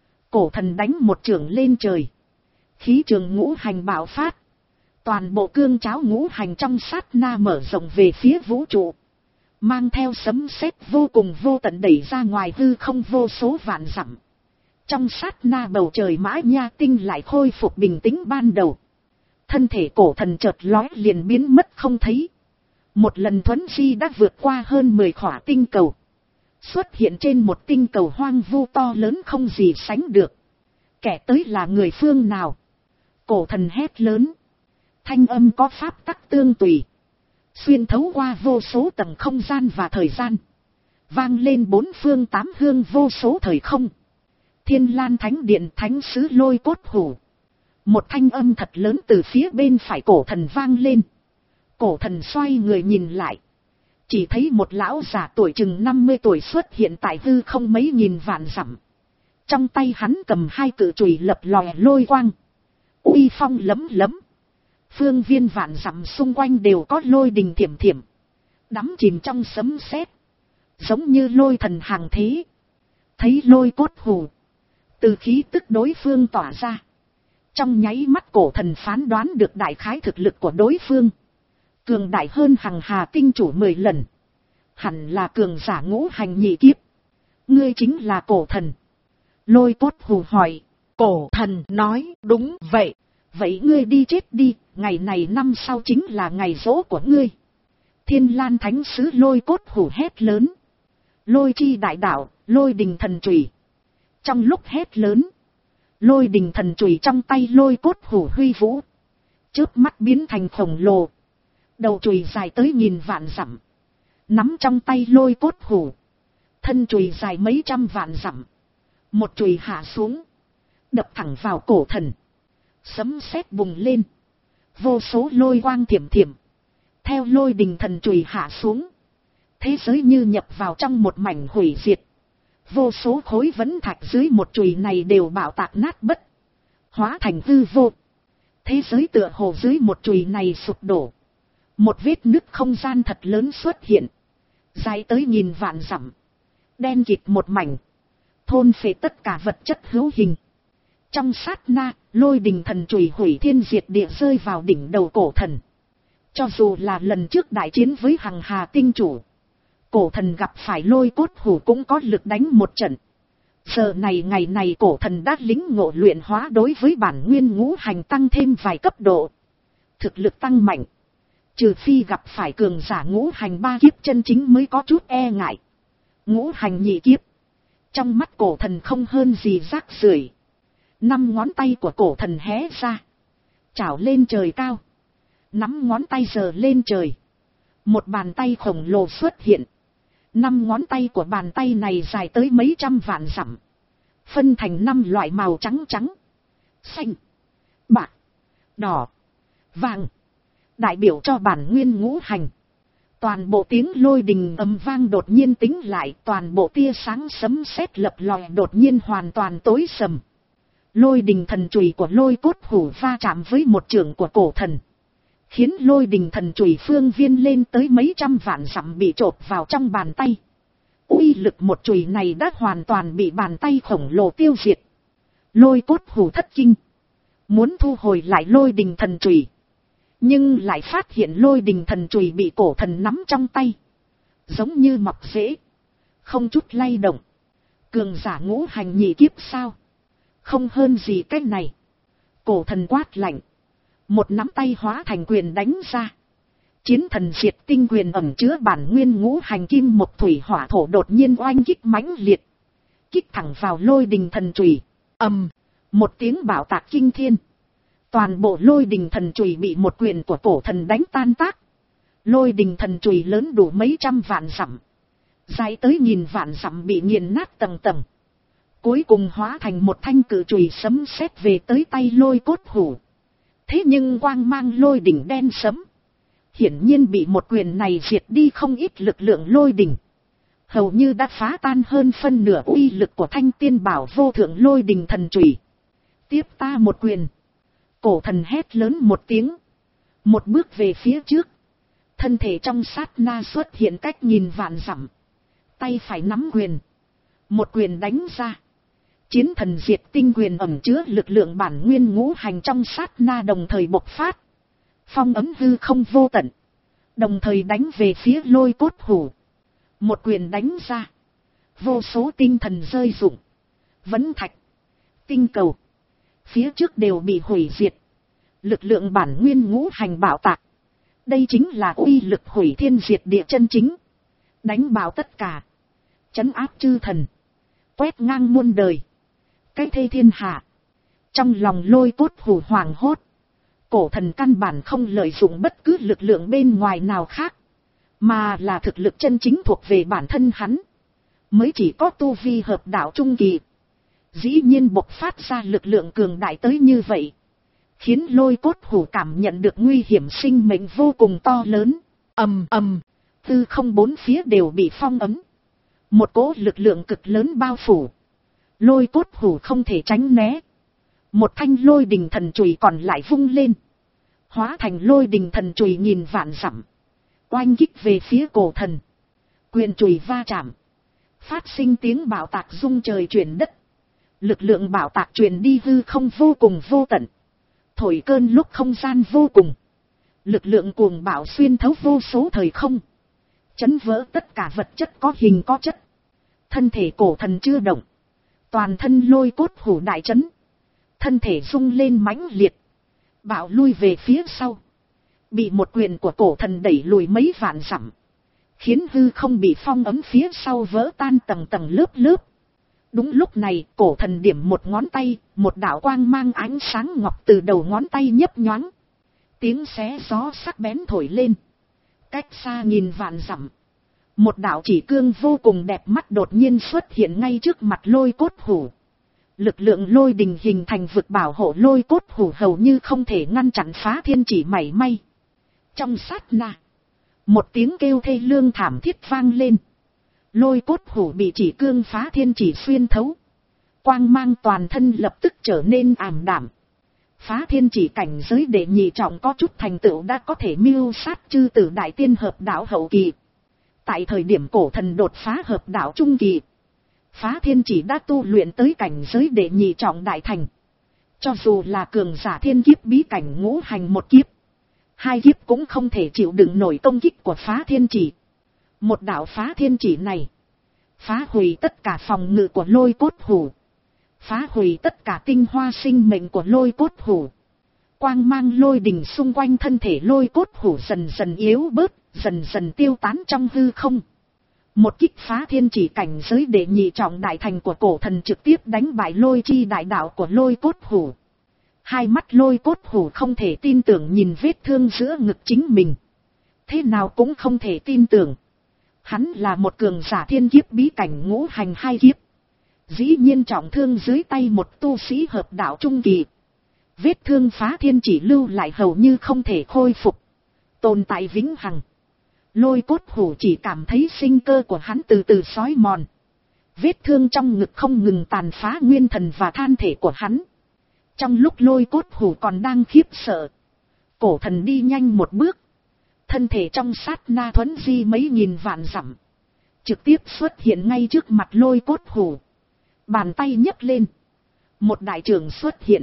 Cổ thần đánh một chưởng lên trời, khí trường ngũ hành bạo phát. Toàn bộ cương cháo ngũ hành trong sát na mở rộng về phía vũ trụ, mang theo sấm sét vô cùng vô tận đẩy ra ngoài hư không vô số vạn dặm. Trong sát na bầu trời Mã Nha Tinh lại khôi phục bình tĩnh ban đầu. Thân thể cổ thần chợt lóe liền biến mất không thấy. Một lần thuấn di đã vượt qua hơn mười khỏa tinh cầu, xuất hiện trên một tinh cầu hoang vu to lớn không gì sánh được. Kẻ tới là người phương nào? Cổ thần hét lớn. Thanh âm có pháp tắc tương tùy, xuyên thấu qua vô số tầng không gian và thời gian, vang lên bốn phương tám hướng vô số thời không. Thiên Lan Thánh Điện Thánh Sứ Lôi Cốt Hủ. Một thanh âm thật lớn từ phía bên phải cổ thần vang lên. Cổ thần xoay người nhìn lại, chỉ thấy một lão già tuổi chừng năm mươi tuổi xuất hiện tại hư không mấy nghìn vạn dặm. Trong tay hắn cầm hai cự chùy lập lòe lôi quang, uy phong lấm lấm. Phương viên vạn dặm xung quanh đều có lôi đình thiểm thiểm, đắm chìm trong sấm sét. giống như lôi thần hàng thế. Thấy lôi cốt hù, từ khí tức đối phương tỏa ra, trong nháy mắt cổ thần phán đoán được đại khái thực lực của đối phương, cường đại hơn hằng hà tinh chủ mười lần, hẳn là cường giả ngũ hành nhị kiếp. Ngươi chính là cổ thần? Lôi cốt hù hỏi. Cổ thần nói, đúng vậy. Vậy ngươi đi chết đi, ngày này năm sau chính là ngày giỗ của ngươi. Thiên Lan thánh sứ lôi cốt hù hét lớn. Lôi chi đại đạo, lôi đình thần chùy. Trong lúc hét lớn, lôi đình thần chùy trong tay lôi cốt hù huy vũ, chớp mắt biến thành khổng lồ. Đầu chùy dài tới nghìn vạn dặm, nắm trong tay lôi cốt hù. Thân chùy dài mấy trăm vạn dặm, một chùy hạ xuống, đập thẳng vào cổ thần. Sấm sét bùng lên, vô số lôi quang thiểm thiểm, theo lôi đình thần chùy hạ xuống, thế giới như nhập vào trong một mảnh hủy diệt. Vô số khối vấn thạch dưới một chùy này đều bạo tạc nát bất, hóa thành hư vô. Thế giới tựa hồ dưới một chùy này sụp đổ, một vết nứt không gian thật lớn xuất hiện, dài tới nghìn vạn dặm, đen kịt một mảnh, thôn phệ tất cả vật chất hữu hình. Trong sát na, lôi đình thần chùy hủy thiên diệt địa rơi vào đỉnh đầu cổ thần. Cho dù là lần trước đại chiến với hằng hà tinh chủ, cổ thần gặp phải lôi cốt hù cũng có lực đánh một trận. Giờ này ngày này cổ thần đã lĩnh ngộ luyện hóa đối với bản nguyên ngũ hành tăng thêm vài cấp độ. Thực lực tăng mạnh, trừ phi gặp phải cường giả ngũ hành ba kiếp chân chính mới có chút e ngại. Ngũ hành nhị kiếp, trong mắt cổ thần không hơn gì rác rưởi. Năm ngón tay của cổ thần hé ra, chảo lên trời cao, nắm ngón tay giơ lên trời, một bàn tay khổng lồ xuất hiện. Năm ngón tay của bàn tay này dài tới mấy trăm vạn dặm, phân thành năm loại màu trắng trắng, xanh, bạc, đỏ, vàng, đại biểu cho bản nguyên ngũ hành. Toàn bộ tiếng lôi đình ầm vang đột nhiên tĩnh lại, toàn bộ tia sáng sấm sét lập lòe đột nhiên hoàn toàn tối sầm. Lôi đình thần chùy của lôi cốt hù va chạm với một chưởng của cổ thần, khiến lôi đình thần chùy phương viên lên tới mấy trăm vạn dặm bị chộp vào trong bàn tay. Uy lực một chùy này đã hoàn toàn bị bàn tay khổng lồ tiêu diệt. Lôi cốt hù thất kinh, muốn thu hồi lại lôi đình thần chùy, nhưng lại phát hiện lôi đình thần chùy bị cổ thần nắm trong tay, giống như mọc rễ, không chút lay động. Cường giả ngũ hành nhị kiếp sao? Không hơn gì cách này. Cổ thần quát lạnh, một nắm tay hóa thành quyền đánh ra. Chiến thần diệt tinh quyền ẩn chứa bản nguyên ngũ hành kim mộc thủy hỏa thổ đột nhiên oanh kích mãnh liệt, kích thẳng vào lôi đình thần chùy. Ầm, một tiếng bạo tạc kinh thiên. Toàn bộ lôi đình thần chùy bị một quyền của cổ thần đánh tan tác. Lôi đình thần chùy lớn đủ mấy trăm vạn dặm, dài tới nghìn vạn dặm bị nghiền nát tầng tầng. Cuối cùng hóa thành một thanh cự chùy sấm sét về tới tay lôi cốt hù. Thế nhưng quang mang lôi đỉnh đen sấm, hiển nhiên bị một quyền này diệt đi không ít lực lượng lôi đỉnh, hầu như đã phá tan hơn phân nửa uy lực của thanh tiên bảo vô thượng lôi đỉnh thần chùy. Tiếp ta một quyền. Cổ thần hét lớn một tiếng, một bước về phía trước, thân thể trong sát na xuất hiện cách nghìn vạn dặm, tay phải nắm quyền, một quyền đánh ra. Chiến thần diệt tinh quyền ẩn chứa lực lượng bản nguyên ngũ hành trong sát na đồng thời bộc phát, phong ấm hư không vô tận, đồng thời đánh về phía lôi cốt hù. Một quyền đánh ra, vô số tinh thần rơi rụng, vấn thạch, tinh cầu phía trước đều bị hủy diệt. Lực lượng bản nguyên ngũ hành bạo tạc, đây chính là uy lực hủy thiên diệt địa chân chính, đánh bạo tất cả, trấn áp chư thần, quét ngang muôn đời, cái thê thiên hạ. Trong lòng lôi cốt hù hoảng hốt, cổ thần căn bản không lợi dụng bất cứ lực lượng bên ngoài nào khác, mà là thực lực chân chính thuộc về bản thân hắn, mới chỉ có tu vi hợp đạo trung kỳ. Dĩ nhiên bộc phát ra lực lượng cường đại tới như vậy, khiến lôi cốt hù cảm nhận được nguy hiểm sinh mệnh vô cùng to lớn. Ầm ầm, tư không bốn phía đều bị phong ấm, một cỗ lực lượng cực lớn bao phủ, lôi cốt hù không thể tránh né. Một thanh lôi đình thần chùy còn lại vung lên, hóa thành lôi đình thần chùy nghìn vạn dặm, oanh kích về phía cổ thần. quyền chùy va chạm, phát sinh tiếng bạo tạc rung trời chuyển đất. Lực lượng bạo tạc truyền đi hư không vô cùng vô tận, thổi cơn lúc không gian vô cùng. Lực lượng cuồng bạo xuyên thấu vô số thời không, chấn vỡ tất cả vật chất có hình có chất. Thân thể cổ thần chưa động, toàn thân lôi cốt hủ đại chấn, thân thể rung lên mãnh liệt, bạo lui về phía sau, bị một quyền của cổ thần đẩy lùi mấy vạn dặm, khiến hư không bị phong ấm phía sau vỡ tan tầng tầng lớp lớp. Đúng lúc này, cổ thần điểm một ngón tay, một đạo quang mang ánh sáng ngọc từ đầu ngón tay nhấp nhoáng, tiếng xé gió sắc bén thổi lên, cách xa nghìn vạn dặm. Một đạo chỉ cương vô cùng đẹp mắt đột nhiên xuất hiện ngay trước mặt lôi cốt hủ. Lực lượng lôi đình hình thành vực bảo hộ lôi cốt hủ hầu như không thể ngăn chặn phá thiên chỉ mảy may. Trong sát na, một tiếng kêu thê lương thảm thiết vang lên. Lôi cốt hủ bị chỉ cương phá thiên chỉ xuyên thấu, quang mang toàn thân lập tức trở nên ảm đạm. Phá thiên chỉ cảnh giới đệ nhị trọng có chút thành tựu đã có thể mưu sát chư tử đại tiên hợp đạo hậu kỳ. Tại thời điểm cổ thần đột phá hợp đạo trung kỳ, phá thiên chỉ đã tu luyện tới cảnh giới đệ nhị trọng đại thành. Cho dù là cường giả thiên kiếp bí cảnh ngũ hành một kiếp, hai kiếp cũng không thể chịu đựng nổi công kích của phá thiên chỉ. Một đạo phá thiên chỉ này, phá hủy tất cả phòng ngự của lôi cốt hủ, phá hủy tất cả tinh hoa sinh mệnh của lôi cốt hủ. Quang mang lôi đình xung quanh thân thể lôi cốt hủ dần dần yếu bớt, dần dần tiêu tán trong hư không. Một kích phá thiên chỉ cảnh giới đệ nhị trọng đại thành của cổ thần trực tiếp đánh bại lôi chi đại đạo của lôi cốt hủ. Hai mắt lôi cốt hủ không thể tin tưởng nhìn vết thương giữa ngực chính mình. Thế nào cũng không thể tin tưởng. Hắn là một cường giả thiên kiếp bí cảnh ngũ hành hai kiếp. Dĩ nhiên trọng thương dưới tay một tu sĩ hợp đạo trung kỳ. Vết thương phá thiên chỉ lưu lại hầu như không thể khôi phục, tồn tại vĩnh hằng. Lôi cốt hủ chỉ cảm thấy sinh cơ của hắn từ từ xói mòn. Vết thương trong ngực không ngừng tàn phá nguyên thần và than thể của hắn. Trong lúc lôi cốt hủ còn đang khiếp sợ, cổ thần đi nhanh một bước, thân thể trong sát na thuấn di mấy nghìn vạn dặm, trực tiếp xuất hiện ngay trước mặt lôi cốt hủ. Bàn tay nhấc lên, một đại trường xuất hiện,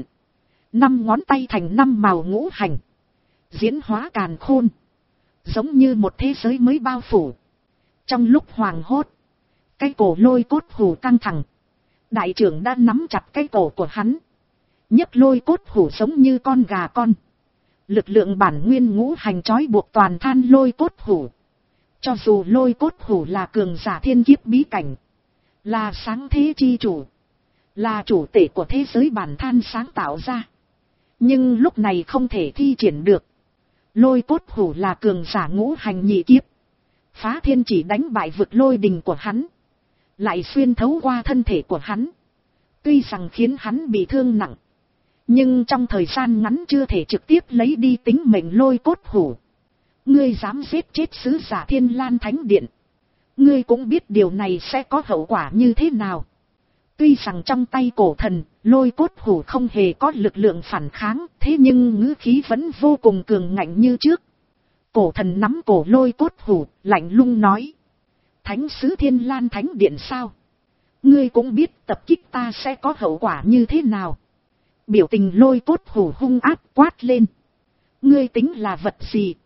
năm ngón tay thành năm màu ngũ hành, diễn hóa càn khôn, giống như một thế giới mới bao phủ. Trong lúc hoàng hốt, cái cổ lôi cốt hủ căng thẳng, đại trưởng đã nắm chặt cái cổ của hắn, nhấc lôi cốt hủ giống như con gà con. Lực lượng bản nguyên ngũ hành trói buộc toàn than lôi cốt hủ. Cho dù lôi cốt hủ là cường giả thiên kiếp bí cảnh, là sáng thế chi chủ, là chủ tể của thế giới bản than sáng tạo ra, nhưng lúc này không thể thi triển được. Lôi cốt hủ là cường giả ngũ hành nhị kiếp, phá thiên chỉ đánh bại vực lôi đình của hắn, lại xuyên thấu qua thân thể của hắn. Tuy rằng khiến hắn bị thương nặng, nhưng trong thời gian ngắn chưa thể trực tiếp lấy đi tính mệnh lôi cốt hủ. Ngươi dám giết chết sứ giả Thiên Lan Thánh Điện, ngươi cũng biết điều này sẽ có hậu quả như thế nào. Tuy rằng trong tay cổ thần, lôi cốt hủ không hề có lực lượng phản kháng, thế nhưng ngữ khí vẫn vô cùng cường ngạnh như trước. Cổ thần nắm cổ lôi cốt hủ, lạnh lùng nói: Thánh sứ Thiên Lan Thánh Điện sao? Ngươi cũng biết tập kích ta sẽ có hậu quả như thế nào. Biểu tình lôi cốt hủ hung ác quát lên: Ngươi tính là vật gì?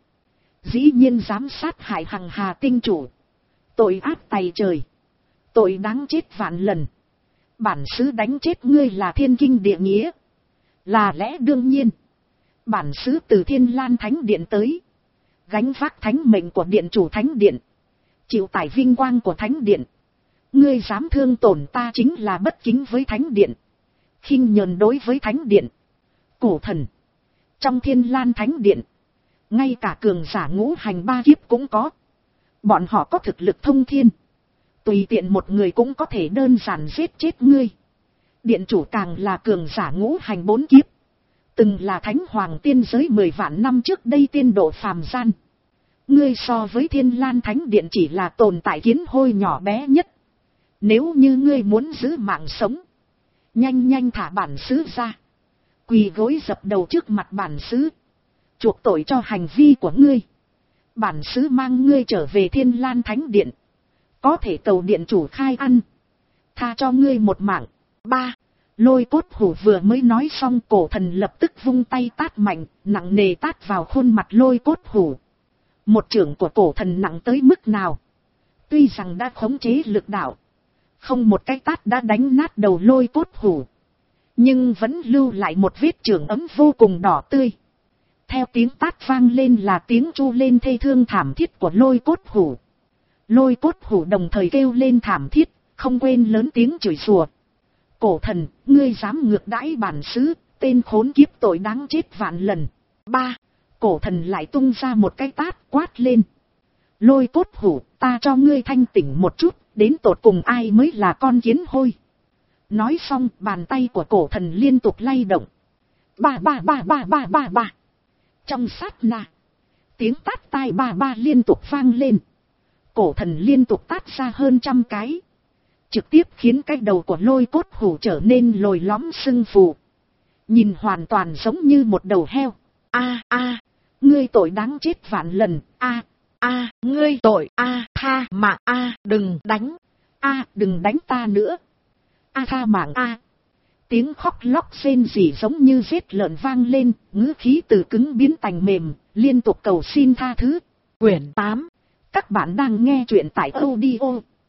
Dĩ nhiên dám sát hại Hằng Hà tinh chủ, tội ác tày trời, tội đáng chết vạn lần. Bản sứ đánh chết ngươi là thiên kinh địa nghĩa, là lẽ đương nhiên. Bản sứ từ Thiên Lan Thánh Điện tới, gánh vác thánh mệnh của điện chủ Thánh Điện, chịu tải vinh quang của Thánh Điện. Ngươi dám thương tổn ta chính là bất kính với Thánh Điện, khinh nhờn đối với Thánh Điện. Cổ thần, trong Thiên Lan Thánh Điện, ngay cả cường giả ngũ hành ba kiếp cũng có. Bọn họ có thực lực thông thiên, tùy tiện một người cũng có thể đơn giản giết chết ngươi. Điện chủ càng là cường giả ngũ hành bốn kiếp, từng là thánh hoàng tiên giới mười vạn năm trước đây tiên độ phàm gian. Ngươi so với Thiên Lan Thánh Điện chỉ là tồn tại kiến hôi nhỏ bé nhất. Nếu như ngươi muốn giữ mạng sống, nhanh nhanh thả bản sứ ra, quỳ gối dập đầu trước mặt bản sứ, chuộc tội cho hành vi của ngươi. Bản sứ mang ngươi trở về Thiên Lan Thánh Điện, Có thể cầu điện chủ khai ăn. Tha cho ngươi một mạng. Ba. Lôi cốt hủ vừa mới nói xong, cổ thần lập tức vung tay tát mạnh, nặng nề tát vào khuôn mặt lôi cốt hủ. Một chưởng của cổ thần nặng tới mức nào? Tuy rằng đã khống chế lực đạo, không một cái tát đã đánh nát đầu lôi cốt hủ, nhưng vẫn lưu lại một vết chưởng ấm vô cùng đỏ tươi. Theo tiếng tát vang lên là tiếng chu lên thê thương thảm thiết của lôi cốt hủ. Lôi cốt hủ đồng thời kêu lên thảm thiết, không quên lớn tiếng chửi rủa. Cổ thần, ngươi dám ngược đãi bản xứ, tên khốn kiếp tội đáng chết vạn lần. Ba. Cổ thần lại tung ra một cái tát quát lên. Lôi cốt hủ, ta cho ngươi thanh tỉnh một chút, đến tột cùng ai mới là con kiến hôi. Nói xong, bàn tay của cổ thần liên tục lay động. Ba ba ba ba ba ba ba. Trong sát na, tiếng tát tai ba ba liên tục vang lên. Cổ thần liên tục tát ra hơn trăm cái, trực tiếp khiến cái đầu của lôi cốt hủ trở nên lồi lõm sưng phù, nhìn hoàn toàn giống như một đầu heo. A a, ngươi tội đáng chết vạn lần. A a, ngươi tội. A, tha mạng. A, đừng đánh. A, đừng đánh ta nữa. A, tha mạng. A. Tiếng khóc lóc rên rỉ giống như giết lợn vang lên, ngữ khí từ cứng biến thành mềm, liên tục cầu xin tha thứ. Quyển tám. Các bạn đang nghe truyện tại audio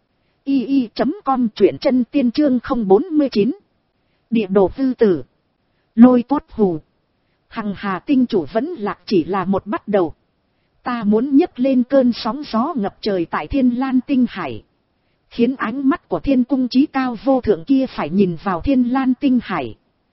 i i chấm com, truyện chân tiên chương không bốn chín. Địa đồ tư tử. Lôi cốt hủ. Hằng Hà tinh chủ vẫn lạc chỉ là một bắt đầu. Ta muốn nhấc lên cơn sóng gió ngập trời tại Thiên Lan tinh hải, khiến ánh mắt của thiên cung chí cao vô thượng kia phải nhìn vào Thiên Lan tinh hải.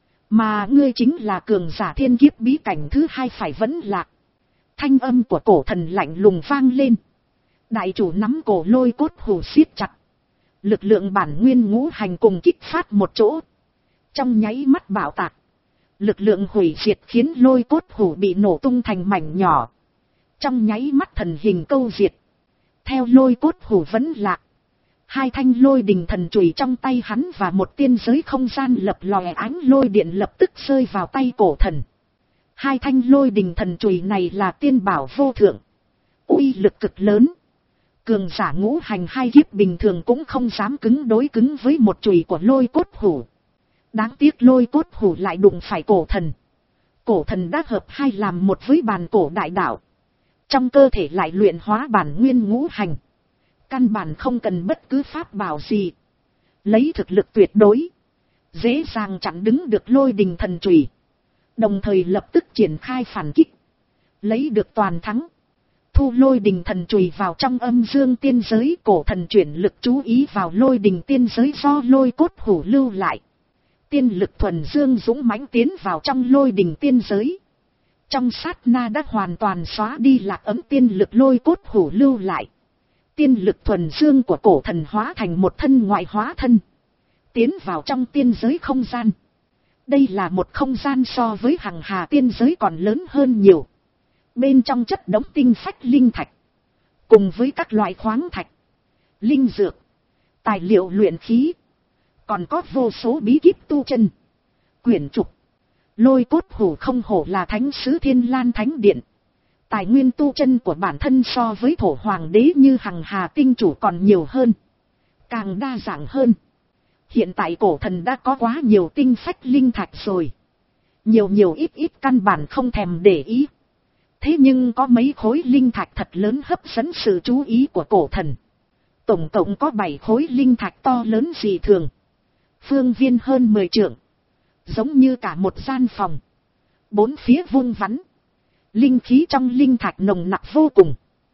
Mà ngươi chính là cường giả thiên kiếp bí cảnh thứ hai phải vẫn lạc. Thanh âm của cổ thần lạnh lùng vang lên. Đại chủ nắm cổ lôi cốt hủ siết chặt. Lực lượng bản nguyên ngũ hành cùng kích phát một chỗ, trong nháy mắt bạo tạc. Lực lượng hủy diệt khiến lôi cốt hủ bị nổ tung thành mảnh nhỏ, trong nháy mắt thần hình câu diệt. Theo lôi cốt hủ vẫn lạc, hai thanh lôi đình thần chùy trong tay hắn và một tiên giới không gian lập lòe ánh lôi điện lập tức rơi vào tay cổ thần. Hai thanh lôi đình thần chùy này là tiên bảo vô thượng, uy lực cực lớn. Cường giả ngũ hành hai kiếp bình thường cũng không dám cứng đối cứng với một chùy của lôi cốt hủ. Đáng tiếc lôi cốt hủ lại đụng phải cổ thần. Cổ thần đã hợp hai làm một với bàn cổ đại đạo, trong cơ thể lại luyện hóa bản nguyên ngũ hành, căn bản không cần bất cứ pháp bảo gì, lấy thực lực tuyệt đối, dễ dàng chặn đứng được lôi đình thần chùy, đồng thời lập tức triển khai phản kích, lấy được toàn thắng. Thu lôi đình thần chùy vào trong âm dương tiên giới, cổ thần chuyển lực chú ý vào lôi đình tiên giới do lôi cốt hủ lưu lại. Tiên lực thuần dương dũng mãnh tiến vào trong lôi đình tiên giới, trong sát na đã hoàn toàn xóa đi lạc ấm tiên lực lôi cốt hủ lưu lại. Tiên lực thuần dương của cổ thần hóa thành một thân ngoại hóa thân, tiến vào trong tiên giới không gian. Đây là một không gian so với Hằng Hà tiên giới còn lớn hơn nhiều. Bên trong chất đống tinh phách linh thạch, cùng với các loại khoáng thạch, linh dược, tài liệu luyện khí, còn có vô số bí kíp tu chân, quyển trục. Lôi cốt hủ không hổ là thánh sứ Thiên Lan Thánh Điện. Tài nguyên tu chân của bản thân so với thổ hoàng đế như Hằng Hà tinh chủ còn nhiều hơn, càng đa dạng hơn. Hiện tại cổ thần đã có quá nhiều tinh phách linh thạch rồi, nhiều nhiều ít ít căn bản không thèm để ý. Thế nhưng có mấy khối linh thạch thật lớn hấp dẫn sự chú ý của cổ thần. Tổng cộng có bảy khối linh thạch to lớn dị thường, phương viên hơn mười trượng, giống như cả một gian phòng, bốn phía vuông vắn. Linh khí trong linh thạch nồng nặc vô cùng,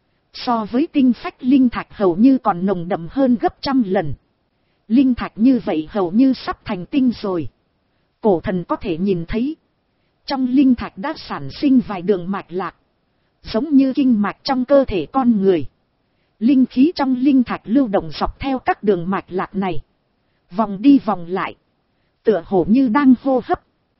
so với tinh phách linh thạch hầu như còn nồng đậm hơn gấp trăm lần. Linh thạch như vậy hầu như sắp thành tinh rồi. Cổ thần có thể nhìn thấy, trong linh thạch đã sản sinh vài đường mạch lạc, giống như kinh mạch trong cơ thể con người. Linh khí trong linh thạch lưu động dọc theo các đường mạch lạc này, vòng đi vòng lại, tựa hồ như đang hô hấp.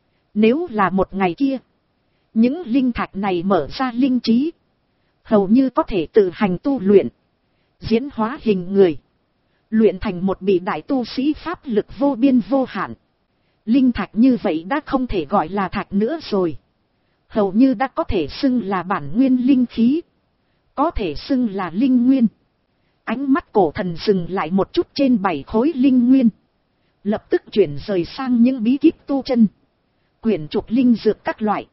Nếu là một ngày kia, những linh thạch này mở ra linh trí, hầu như có thể tự hành tu luyện, diễn hóa hình người, luyện thành một vị đại tu sĩ pháp lực vô biên vô hạn. Linh thạch như vậy đã không thể gọi là thạch nữa rồi, hầu như đã có thể xưng là bản nguyên linh khí, có thể xưng là linh nguyên. Ánh mắt cổ thần dừng lại một chút trên bảy khối linh nguyên. Lập tức chuyển rời sang những bí kíp tu chân. Quyển trục linh dược các loại.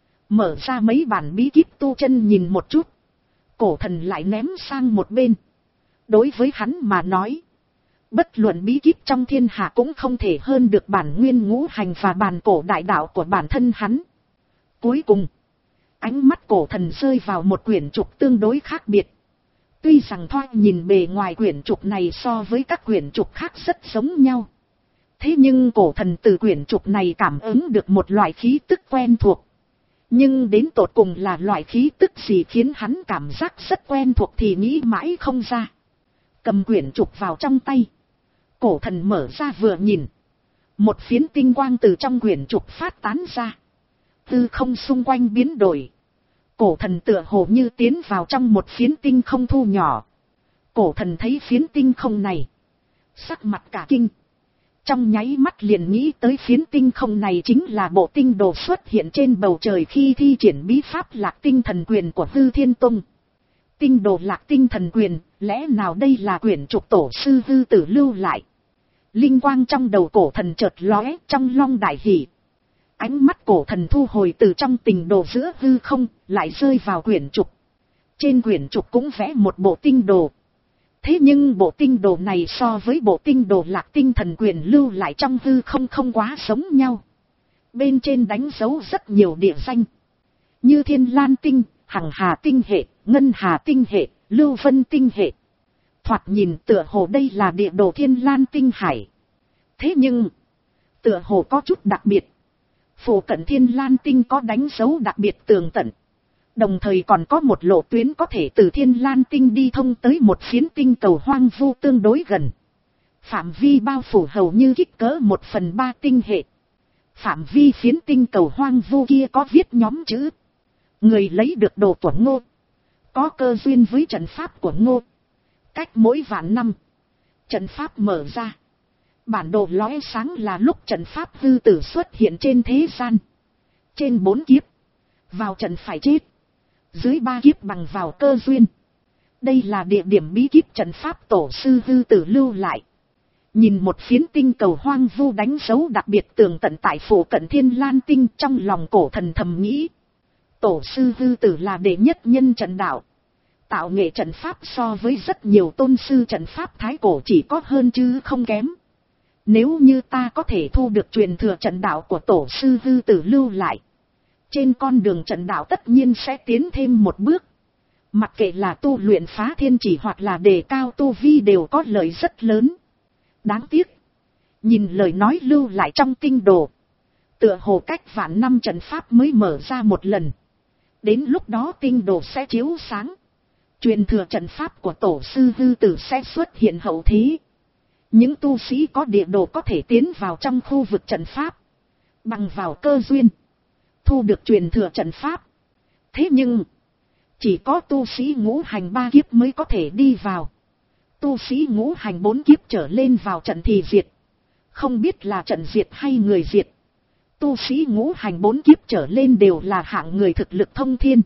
Mở ra mấy bản bí kíp tu chân nhìn một chút. Cổ thần lại ném sang một bên. Đối với hắn mà nói. Bất luận bí kíp trong thiên hạ cũng không thể hơn được bản nguyên ngũ hành và bản cổ đại đạo của bản thân hắn. Cuối cùng. Ánh mắt cổ thần rơi vào một quyển trục tương đối khác biệt. Tuy rằng thoạt nhìn bề ngoài quyển trục này so với các quyển trục khác rất giống nhau. Thế nhưng cổ thần từ quyển trục này cảm ứng được một loại khí tức quen thuộc. Nhưng đến tột cùng là loại khí tức gì khiến hắn cảm giác rất quen thuộc thì nghĩ mãi không ra. Cầm quyển trục vào trong tay. Cổ thần mở ra vừa nhìn. Một phiến tinh quang từ trong quyển trục phát tán ra. Tư không xung quanh biến đổi. Cổ thần tựa hồ như tiến vào trong một phiến tinh không thu nhỏ. Cổ thần thấy phiến tinh không này. Sắc mặt cả kinh. Trong nháy mắt liền nghĩ tới phiến tinh không này chính là bộ tinh đồ xuất hiện trên bầu trời khi thi triển bí pháp Lạc Tinh Thần Quyền của Hư Thiên Tông. Tinh đồ Lạc Tinh Thần Quyền, lẽ nào đây là quyển trục tổ sư Hư Tử lưu lại? Linh quang trong đầu cổ thần chợt lóe, trong long đại hỉ. Ánh mắt cổ thần thu hồi từ trong tình đồ giữa hư không, lại rơi vào quyển trục. Trên quyển trục cũng vẽ một bộ tinh đồ. Thế nhưng bộ tinh đồ này so với bộ tinh đồ Lạc Tinh Thần Quyền lưu lại trong hư không không quá giống nhau. Bên trên đánh dấu rất nhiều địa danh. Như Thiên Lan Tinh, Hằng Hà Tinh hệ, Ngân Hà Tinh hệ, Lưu Vân Tinh hệ. Thoạt nhìn tựa hồ đây là địa đồ Thiên Lan Tinh Hải. Thế nhưng, tựa hồ có chút đặc biệt. Phủ cận Thiên Lan Tinh có đánh dấu đặc biệt tường tận. Đồng thời còn có một lộ tuyến có thể từ Thiên Lan Tinh đi thông tới một phiến tinh cầu hoang vu tương đối gần. Phạm vi bao phủ hầu như kích cỡ một phần ba tinh hệ. Phạm vi phiến tinh cầu hoang vu kia có viết nhóm chữ. Người lấy được đồ của Ngô. Có cơ duyên với trận pháp của Ngô. Cách mỗi vạn năm. Trận pháp mở ra. Bản đồ lóe sáng là lúc trận pháp hư tử xuất hiện trên thế gian. Trên bốn kiếp. Vào trận phải chết. Dưới ba kiếp bằng vào cơ duyên. Đây là địa điểm bí kíp trận pháp tổ sư hư tử lưu lại. Nhìn một phiến tinh cầu hoang vu đánh dấu đặc biệt tường tận tại phủ cận Thiên Lan Tinh, trong lòng cổ thần thầm nghĩ. Tổ sư hư tử là đệ nhất nhân trận đạo. Tạo nghệ trận pháp so với rất nhiều tôn sư trận pháp thái cổ chỉ có hơn chứ không kém. Nếu như ta có thể thu được truyền thừa trận đạo của tổ sư hư tử lưu lại. Trên con đường trận đạo tất nhiên sẽ tiến thêm một bước. Mặc kệ là tu luyện phá thiên chỉ hoặc là đề cao tu vi đều có lợi rất lớn. Đáng tiếc. Nhìn lời nói lưu lại trong tinh đồ. Tựa hồ cách vạn năm trận pháp mới mở ra một lần. Đến lúc đó tinh đồ sẽ chiếu sáng. Truyền thừa trận pháp của tổ sư hư tử sẽ xuất hiện hậu thế. Những tu sĩ có địa đồ có thể tiến vào trong khu vực trận pháp. Bằng vào cơ duyên. Thu được truyền thừa trận pháp. Thế nhưng. Chỉ có tu sĩ ngũ hành ba kiếp mới có thể đi vào. Tu sĩ ngũ hành bốn kiếp trở lên vào trận thì diệt. Không biết là trận diệt hay người diệt. Tu sĩ ngũ hành bốn kiếp trở lên đều là hạng người thực lực thông thiên.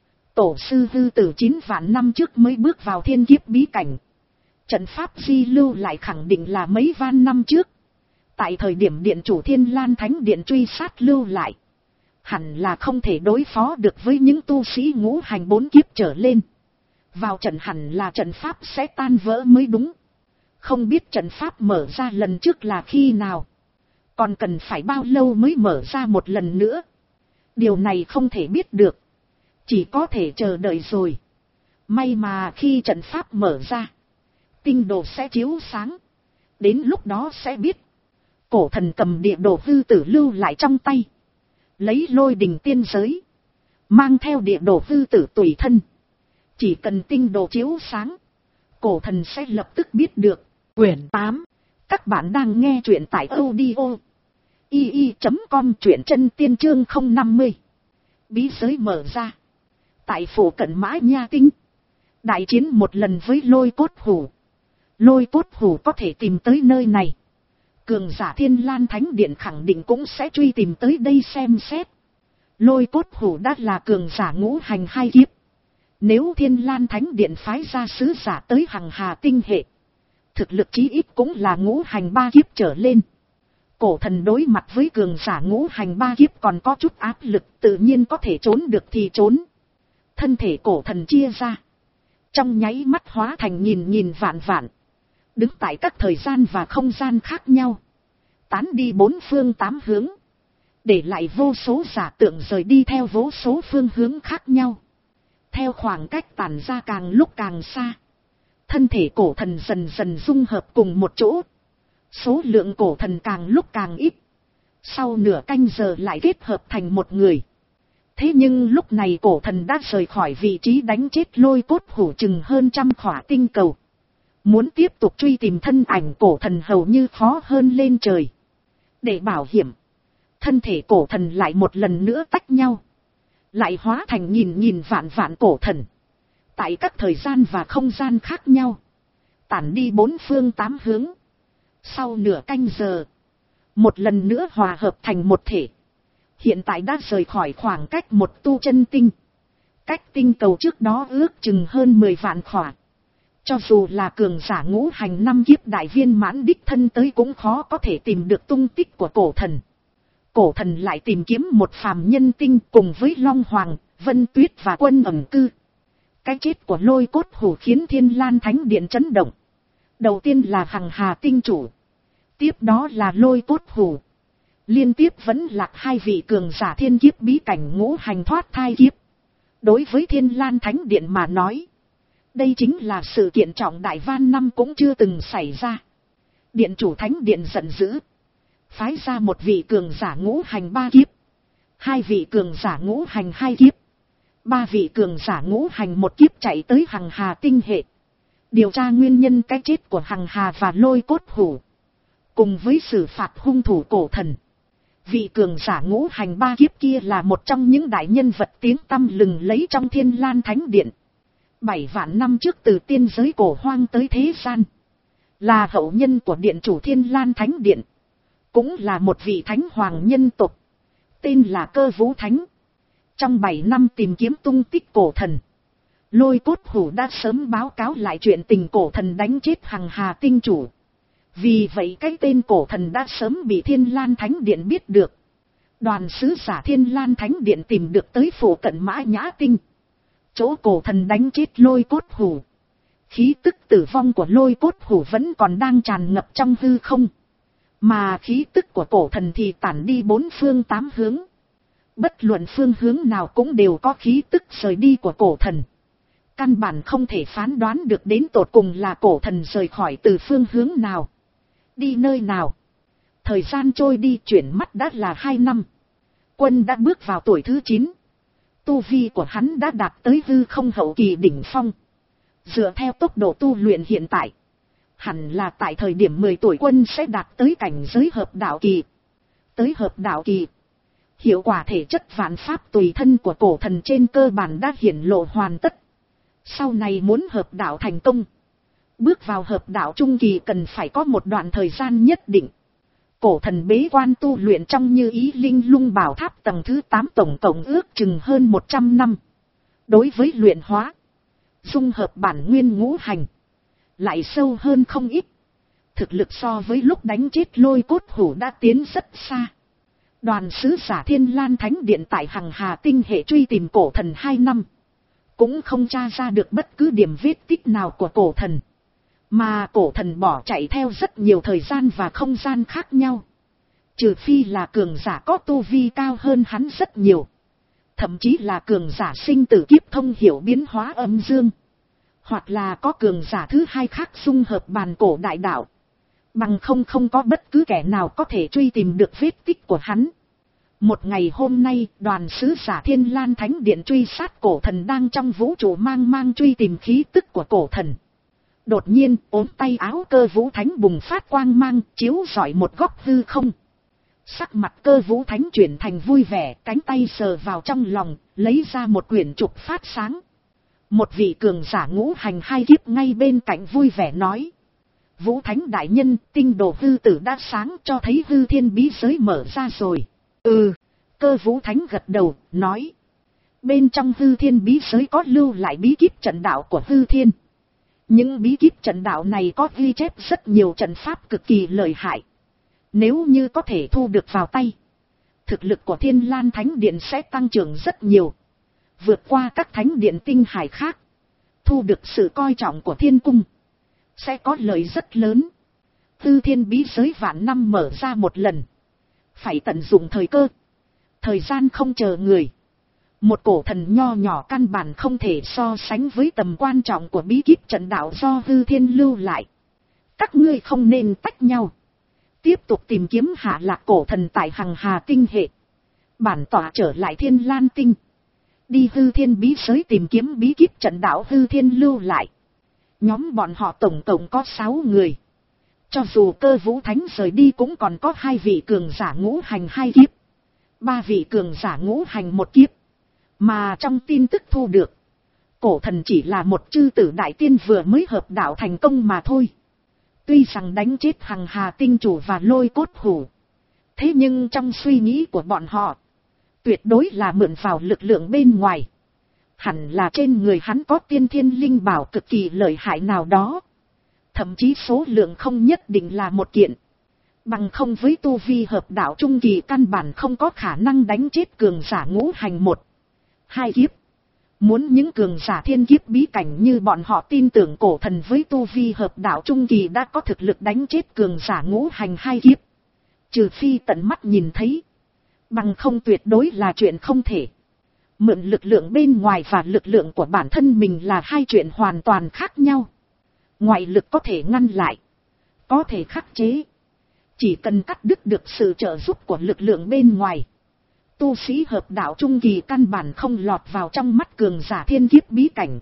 Tổ sư hư tử chín vạn năm trước mới bước vào thiên kiếp bí cảnh. Trận pháp di lưu lại khẳng định là mấy van năm trước. Tại thời điểm điện chủ Thiên Lan Thánh Điện truy sát lưu lại. Hẳn là không thể đối phó được với những tu sĩ ngũ hành bốn kiếp trở lên. Vào trận hẳn là trận pháp sẽ tan vỡ mới đúng. Không biết trận pháp mở ra lần trước là khi nào. Còn cần phải bao lâu mới mở ra một lần nữa. Điều này không thể biết được. Chỉ có thể chờ đợi rồi. May mà khi trận pháp mở ra. Tinh đồ sẽ chiếu sáng. Đến lúc đó sẽ biết. Cổ thần cầm địa đồ hư tử lưu lại trong tay. Lấy lôi đình tiên giới. Mang theo địa đồ hư tử tùy thân. Chỉ cần tinh đồ chiếu sáng. Cổ thần sẽ lập tức biết được. Quyển tám. Các bạn đang nghe truyện tại audio. i i chấm com truyện chân tiên chương không năm mươi. Bí giới mở ra. Tại phủ cận Mã Nha Tinh. Đại chiến một lần với lôi cốt hủ. Lôi cốt hủ có thể tìm tới nơi này. Cường giả Thiên Lan Thánh Điện khẳng định cũng sẽ truy tìm tới đây xem xét. Lôi cốt hủ đã là cường giả ngũ hành hai kiếp. Nếu Thiên Lan Thánh Điện phái ra sứ giả tới Hằng Hà tinh hệ, thực lực chí ít cũng là ngũ hành ba kiếp trở lên. Cổ thần đối mặt với cường giả ngũ hành ba kiếp còn có chút áp lực, tự nhiên có thể trốn được thì trốn. Thân thể cổ thần chia ra, trong nháy mắt hóa thành nghìn nghìn vạn vạn, đứng tại các thời gian và không gian khác nhau, tán đi bốn phương tám hướng, để lại vô số giả tượng rời đi theo vô số phương hướng khác nhau. Theo khoảng cách tản ra càng lúc càng xa, thân thể cổ thần dần dần dung hợp cùng một chỗ. Số lượng cổ thần càng lúc càng ít, sau nửa canh giờ lại kết hợp thành một người. Thế nhưng lúc này cổ thần đã rời khỏi vị trí đánh chết Lôi Cốt Hủ chừng hơn trăm khỏa tinh cầu. Muốn tiếp tục truy tìm thân ảnh cổ thần hầu như khó hơn lên trời. Để bảo hiểm, thân thể cổ thần lại một lần nữa tách nhau, lại hóa thành nghìn nghìn vạn vạn cổ thần, tại các thời gian và không gian khác nhau, tản đi bốn phương tám hướng. Sau nửa canh giờ, một lần nữa hòa hợp thành một thể. Hiện tại đã rời khỏi khoảng cách một tu chân tinh, cách tinh cầu trước đó ước chừng hơn mười vạn khỏa. Cho dù là cường giả ngũ hành năm kiếp đại viên mãn đích thân tới cũng khó có thể tìm được tung tích của cổ thần. Cổ thần lại tìm kiếm một phàm nhân tinh cùng với Long Hoàng, Vân Tuyết và Quân ẩn cư. Cái chết của Lôi Cốt Hủ khiến Thiên Lan Thánh Điện chấn động. Đầu tiên là Hằng Hà tinh chủ, tiếp đó là Lôi Cốt Hủ. Liên tiếp vẫn lạc hai vị cường giả thiên kiếp bí cảnh ngũ hành thoát thai kiếp. Đối với Thiên Lan Thánh Điện mà nói, đây chính là sự kiện trọng đại van năm cũng chưa từng xảy ra. Điện chủ Thánh Điện giận dữ, phái ra một vị cường giả ngũ hành ba kiếp, hai vị cường giả ngũ hành hai kiếp, ba vị cường giả ngũ hành một kiếp chạy tới Hằng Hà tinh hệ, điều tra nguyên nhân cái chết của Hằng Hà và Lôi Cốt Hủ, cùng với xử phạt hung thủ cổ thần. Vị cường giả ngũ hành ba kiếp kia là một trong những đại nhân vật tiếng tăm lừng lấy trong Thiên Lan Thánh Điện. Bảy vạn năm trước từ tiên giới cổ hoang tới thế gian, là hậu nhân của điện chủ Thiên Lan Thánh Điện, cũng là một vị thánh hoàng nhân tộc, tên là Cơ Vũ Thánh. Trong bảy năm tìm kiếm tung tích cổ thần, Lôi Cốt Hủ đã sớm báo cáo lại chuyện tình cổ thần đánh chết Hằng Hà tinh chủ. Vì vậy cái tên cổ thần đã sớm bị Thiên Lan Thánh Điện biết được. Đoàn sứ giả Thiên Lan Thánh Điện tìm được tới phủ cận Mã Nhã Tinh, chỗ cổ thần đánh chết Lôi Cốt Hủ. Khí tức tử vong của Lôi Cốt Hủ vẫn còn đang tràn ngập trong hư không, mà khí tức của cổ thần thì tản đi bốn phương tám hướng. Bất luận phương hướng nào cũng đều có khí tức rời đi của cổ thần. Căn bản không thể phán đoán được đến tột cùng là cổ thần rời khỏi từ phương hướng nào, đi nơi nào. Thời gian trôi đi, chuyển mắt đã là hai năm. Quân đã bước vào tuổi thứ chín. Tu vi của hắn đã đạt tới hư không hậu kỳ đỉnh phong. Dựa theo tốc độ tu luyện hiện tại, hẳn là tại thời điểm mười tuổi Quân sẽ đạt tới cảnh giới hợp đạo kỳ. Tới hợp đạo kỳ, hiệu quả thể chất vạn pháp tùy thân của cổ thần trên cơ bản đã hiển lộ hoàn tất. Sau này muốn hợp đạo thành công, bước vào hợp đạo trung kỳ cần phải có một đoạn thời gian nhất định. Cổ thần bế quan tu luyện trong Như Ý Linh Lung Bảo Tháp tầng thứ tám tổng cộng ước chừng hơn một trăm năm. Đối với luyện hóa, dung hợp bản nguyên ngũ hành, lại sâu hơn không ít. Thực lực so với lúc đánh chết Lôi Cốt Hủ đã tiến rất xa. Đoàn sứ giả Thiên Lan Thánh Điện tại Hằng Hà tinh hệ truy tìm cổ thần hai năm, cũng không tra ra được bất cứ điểm vết tích nào của cổ thần. Mà cổ thần bỏ chạy theo rất nhiều thời gian và không gian khác nhau. Trừ phi là cường giả có tu vi cao hơn hắn rất nhiều, thậm chí là cường giả sinh tử kiếp thông hiểu biến hóa âm dương, hoặc là có cường giả thứ hai khác dung hợp bàn cổ đại đạo. Bằng không không có bất cứ kẻ nào có thể truy tìm được vết tích của hắn. Một ngày hôm nay, đoàn sứ giả Thiên Lan Thánh Điện truy sát cổ thần đang trong vũ trụ mang mang truy tìm khí tức của cổ thần. Đột nhiên, ốm tay áo Cơ Vũ Thánh bùng phát quang mang, chiếu rọi một góc hư không. Sắc mặt Cơ Vũ Thánh chuyển thành vui vẻ, cánh tay sờ vào trong lòng, lấy ra một quyển trục phát sáng. Một vị cường giả ngũ hành hai kiếp ngay bên cạnh vui vẻ nói: Vũ Thánh đại nhân, tinh đồ hư tử đã sáng, cho thấy hư thiên bí giới mở ra rồi. Ừ, Cơ Vũ Thánh gật đầu, nói: Bên trong hư thiên bí giới có lưu lại bí kíp trận đạo của hư thiên. Những bí kíp trận đạo này có ghi chép rất nhiều trận pháp cực kỳ lợi hại. Nếu như có thể thu được vào tay, thực lực của Thiên Lan Thánh Điện sẽ tăng trưởng rất nhiều, vượt qua các thánh điện tinh hải khác. Thu được sự coi trọng của thiên cung, sẽ có lợi rất lớn. Hư thiên bí giới vạn năm mở ra một lần, phải tận dụng thời cơ. Thời gian không chờ người. Một cổ thần nho nhỏ căn bản không thể so sánh với tầm quan trọng của bí kíp trận đạo do hư thiên lưu lại. Các ngươi không nên tách nhau. Tiếp tục tìm kiếm hạ lạc cổ thần tại hằng hà tinh hệ. Bản tỏa trở lại Thiên Lan tinh. Đi hư thiên bí giới tìm kiếm bí kíp trận đạo hư thiên lưu lại. Nhóm bọn họ tổng tổng có sáu người. Cho dù Cơ Vũ Thánh rời đi cũng còn có hai vị cường giả ngũ hành hai kiếp. Ba vị cường giả ngũ hành một kiếp. Mà trong tin tức thu được, cổ thần chỉ là một chư tử đại tiên vừa mới hợp đạo thành công mà thôi. Tuy rằng đánh chết hằng hà tinh chủ và lôi cốt hủ, thế nhưng trong suy nghĩ của bọn họ, tuyệt đối là mượn vào lực lượng bên ngoài. Hẳn là trên người hắn có tiên thiên linh bảo cực kỳ lợi hại nào đó. Thậm chí số lượng không nhất định là một kiện. Bằng không với tu vi hợp đạo trung kỳ căn bản không có khả năng đánh chết cường giả ngũ hành một, hai kiếp. Muốn những cường giả thiên kiếp bí cảnh như bọn họ tin tưởng cổ thần với tu vi hợp đạo trung kỳ đã có thực lực đánh chết cường giả ngũ hành hai kiếp. Trừ phi tận mắt nhìn thấy. Bằng không tuyệt đối là chuyện không thể. Mượn lực lượng bên ngoài và lực lượng của bản thân mình là hai chuyện hoàn toàn khác nhau. Ngoại lực có thể ngăn lại, có thể khắc chế. Chỉ cần cắt đứt được sự trợ giúp của lực lượng bên ngoài, tu sĩ hợp đạo trung kỳ căn bản không lọt vào trong mắt cường giả thiên kiếp bí cảnh.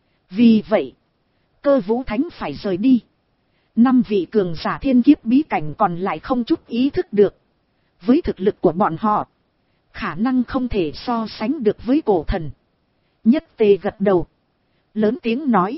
Vì vậy, Cơ Vũ Thánh phải rời đi. Năm vị cường giả thiên kiếp bí cảnh còn lại không chút ý thức được. Với thực lực của bọn họ, khả năng không thể so sánh được với cổ thần. Nhất Tề gật đầu, lớn tiếng nói: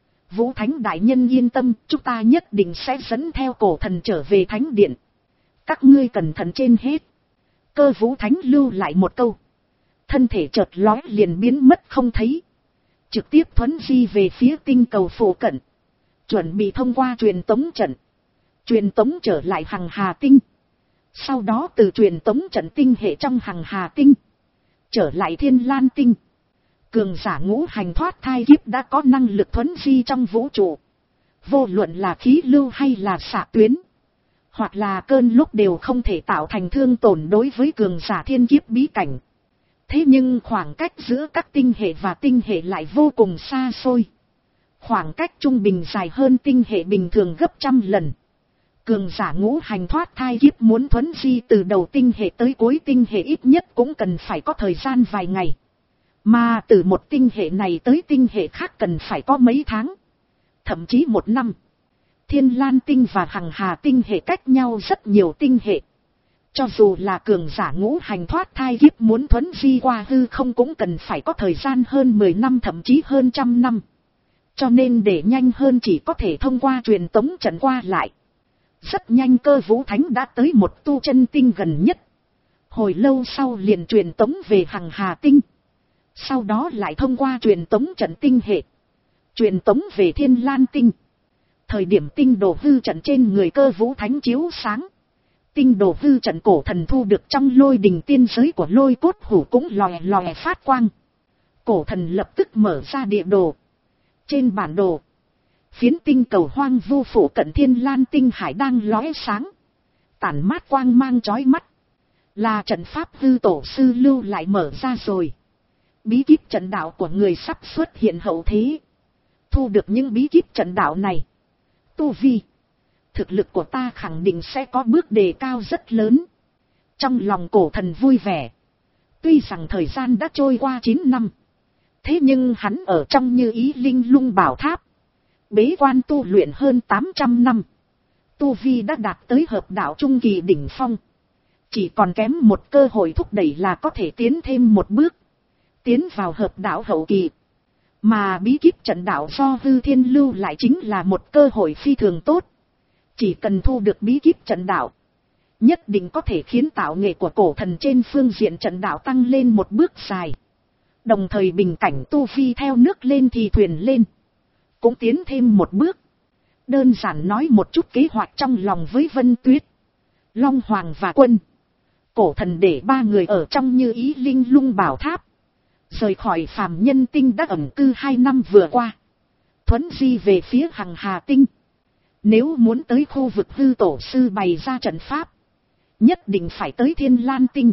Vũ Thánh đại nhân yên tâm, chúng ta nhất định sẽ dẫn theo cổ thần trở về thánh điện. Các ngươi cẩn thận trên hết. Cơ Vũ Thánh lưu lại một câu, thân thể chợt lóe liền biến mất không thấy, trực tiếp thuấn di về phía tinh cầu phụ cận, chuẩn bị thông qua truyền tống trận, truyền tống trở lại hằng hà tinh. Sau đó từ truyền tống trận tinh hệ trong hằng hà tinh trở lại Thiên Lan tinh. Cường giả ngũ hành thoát thai kiếp đã có năng lực thuấn di trong vũ trụ. Vô luận là khí lưu hay là xạ tuyến, hoặc là cơn lốc đều không thể tạo thành thương tổn đối với cường giả thiên kiếp bí cảnh. Thế nhưng khoảng cách giữa các tinh hệ và tinh hệ lại vô cùng xa xôi. Khoảng cách trung bình dài hơn tinh hệ bình thường gấp trăm lần. Cường giả ngũ hành thoát thai kiếp muốn thuấn di từ đầu tinh hệ tới cuối tinh hệ ít nhất cũng cần phải có thời gian vài ngày. Mà từ một tinh hệ này tới tinh hệ khác cần phải có mấy tháng, thậm chí một năm. Thiên Lan tinh và hằng hà tinh hệ cách nhau rất nhiều tinh hệ. Cho dù là cường giả ngũ hành thoát thai kiếp muốn thuấn di qua hư không cũng cần phải có thời gian hơn mười năm thậm chí hơn trăm năm. Cho nên để nhanh hơn chỉ có thể thông qua truyền tống trận qua lại. Rất nhanh Cơ Vũ Thánh đã tới một tu chân tinh gần nhất. Hồi lâu sau liền truyền tống về hằng hà tinh. Sau đó lại thông qua truyền tống trận tinh hệ, truyền tống về Thiên Lan tinh. Thời điểm tinh đồ hư trận trên người Cơ Vũ Thánh chiếu sáng, tinh đồ hư trận cổ thần thu được trong lôi đình tiên giới của lôi cốt hủ cũng lòe lòe phát quang. Cổ thần lập tức mở ra địa đồ. Trên bản đồ, phiến tinh cầu hoang vu phủ cận Thiên Lan tinh hải đang lóe sáng, tản mát quang mang chói mắt. Là trận pháp hư tổ sư lưu lại mở ra rồi. Bí kíp trận đạo của người sắp xuất hiện hậu thế. Thu được những bí kíp trận đạo này, tu vi, thực lực của ta khẳng định sẽ có bước đề cao rất lớn. Trong lòng cổ thần vui vẻ. Tuy rằng thời gian đã trôi qua chín năm, thế nhưng hắn ở trong Như Ý Linh Lung Bảo Tháp bế quan tu luyện hơn tám trăm năm. Tu vi đã đạt tới hợp đạo trung kỳ đỉnh phong. Chỉ còn kém một cơ hội thúc đẩy là có thể tiến thêm một bước, tiến vào hợp đạo hậu kỳ. Mà bí kíp trận đạo do hư thiên lưu lại chính là một cơ hội phi thường tốt. Chỉ cần thu được bí kíp trận đạo, nhất định có thể khiến tạo nghệ của cổ thần trên phương diện trận đạo tăng lên một bước dài. Đồng thời bình cảnh tu vi theo nước lên thì thuyền lên. Cũng tiến thêm một bước. Đơn giản nói một chút kế hoạch trong lòng với Vân Tuyết, Long Hoàng và Quân. Cổ thần để ba người ở trong Như Ý Linh Lung Bảo Tháp. Rời khỏi phàm nhân tinh đã ẩn cư hai năm vừa qua. Thuấn di về phía Hằng Hà Tinh. Nếu muốn tới khu vực hư tổ sư bày ra trận pháp, nhất định phải tới Thiên Lan Tinh.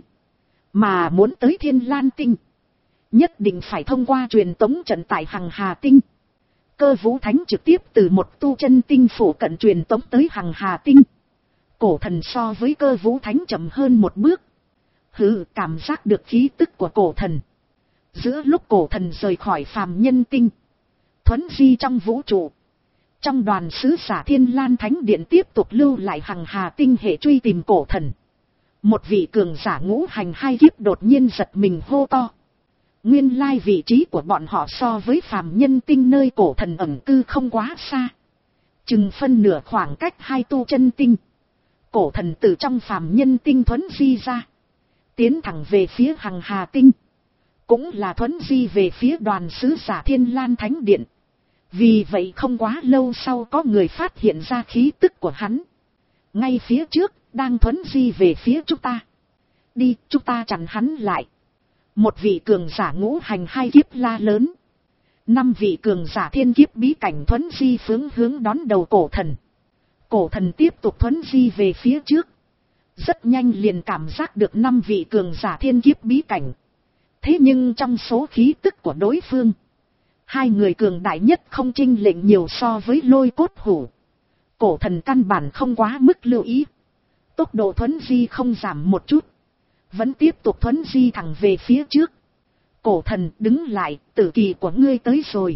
Mà muốn tới Thiên Lan Tinh, nhất định phải thông qua truyền tống trận tại Hằng Hà Tinh. Cơ Vũ Thánh trực tiếp từ một tu chân tinh phủ cận truyền tống tới Hằng Hà Tinh. Cổ thần so với Cơ Vũ Thánh chậm hơn một bước. Hừ, cảm giác được khí tức của cổ thần. Giữa lúc cổ thần rời khỏi phàm nhân tinh, thuấn di trong vũ trụ, trong đoàn sứ giả Thiên Lan Thánh Điện tiếp tục lưu lại Hằng Hà Tinh hệ truy tìm cổ thần. Một vị cường giả ngũ hành hai kiếp đột nhiên giật mình hô to. Nguyên lai vị trí của bọn họ so với phàm nhân tinh nơi cổ thần ẩn cư không quá xa. Chừng phân nửa khoảng cách hai tu chân tinh. Cổ thần từ trong phàm nhân tinh thuấn di ra, tiến thẳng về phía Hằng Hà Tinh. Cũng là thuấn di về phía đoàn sứ giả Thiên Lan Thánh Điện. Vì vậy không quá lâu sau có người phát hiện ra khí tức của hắn. Ngay phía trước, đang thuấn di về phía chúng ta. Đi, chúng ta chặn hắn lại. Một vị cường giả ngũ hành hai kiếp la lớn. Năm vị cường giả thiên kiếp bí cảnh thuấn di phương hướng đón đầu cổ thần. Cổ thần tiếp tục thuấn di về phía trước. Rất nhanh liền cảm giác được năm vị cường giả thiên kiếp bí cảnh. Thế nhưng trong số khí tức của đối phương, hai người cường đại nhất không chênh lệch nhiều so với Lôi Cốt Hủ. Cổ thần căn bản không quá mức lưu ý. Tốc độ thuấn di không giảm một chút, vẫn tiếp tục thuấn di thẳng về phía trước. Cổ thần, đứng lại, tử kỳ của ngươi tới rồi.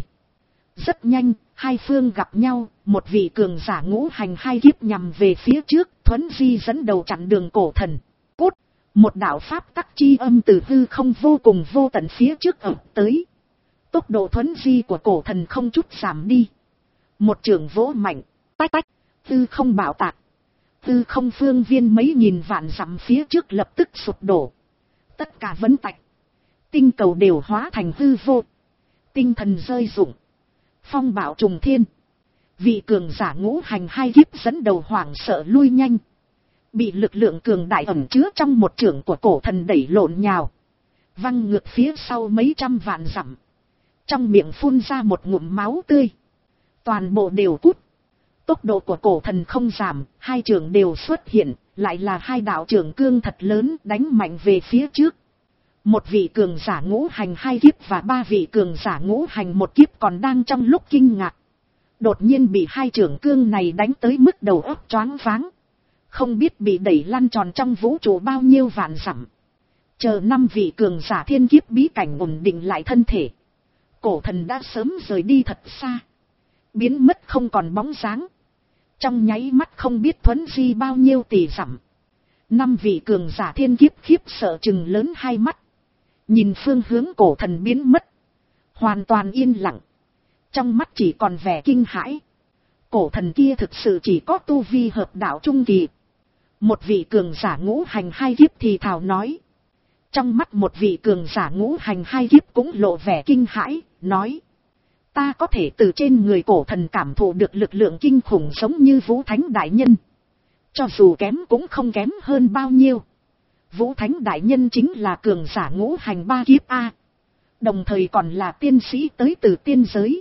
Rất nhanh, hai phương gặp nhau, một vị cường giả ngũ hành hai kiếp nhằm về phía trước, thuấn di dẫn đầu chặn đường cổ thần. Cút, một đạo pháp tắc chi âm từ hư không vô cùng vô tận phía trước ập tới. Tốc độ thuấn di của cổ thần không chút giảm đi. Một trường vỗ mạnh, tách tách, hư không bạo tạc. Hư không phương viên mấy nghìn vạn dặm phía trước lập tức sụp đổ. Tất cả vẫn tạch. Tinh cầu đều hóa thành hư vô. Tinh thần rơi rụng. Phong bạo trùng thiên. Vị cường giả ngũ hành hai kiếp dẫn đầu hoảng sợ lui nhanh. Bị lực lượng cường đại ẩn chứa trong một trường của cổ thần đẩy lộn nhào. Văng ngược phía sau mấy trăm vạn dặm. Trong miệng phun ra một ngụm máu tươi. Toàn bộ đều cút. Tốc độ của cổ thần không giảm, hai trường đều xuất hiện, lại là hai đạo trường cương thật lớn đánh mạnh về phía trước. Một vị cường giả ngũ hành hai kiếp và ba vị cường giả ngũ hành một kiếp còn đang trong lúc kinh ngạc. Đột nhiên bị hai trường cương này đánh tới mức đầu óc choáng váng. Không biết bị đẩy lăn tròn trong vũ trụ bao nhiêu vạn dặm. Chờ năm vị cường giả thiên kiếp bí cảnh ổn định lại thân thể. Cổ thần đã sớm rời đi thật xa. Biến mất không còn bóng dáng. Trong nháy mắt không biết thuấn di bao nhiêu tỷ dặm. Năm vị cường giả thiên kiếp khiếp sợ chừng lớn hai mắt. Nhìn phương hướng cổ thần biến mất. Hoàn toàn yên lặng. Trong mắt chỉ còn vẻ kinh hãi. Cổ thần kia thực sự chỉ có tu vi hợp đạo trung kỳ. Một vị cường giả ngũ hành hai kiếp thì thào nói. Trong mắt một vị cường giả ngũ hành hai kiếp cũng lộ vẻ kinh hãi, nói. Ta có thể từ trên người cổ thần cảm thụ được lực lượng kinh khủng giống như Vũ Thánh Đại Nhân. Cho dù kém cũng không kém hơn bao nhiêu. Vũ Thánh Đại Nhân chính là cường giả ngũ hành ba kiếp A. Đồng thời còn là tiên sĩ tới từ tiên giới.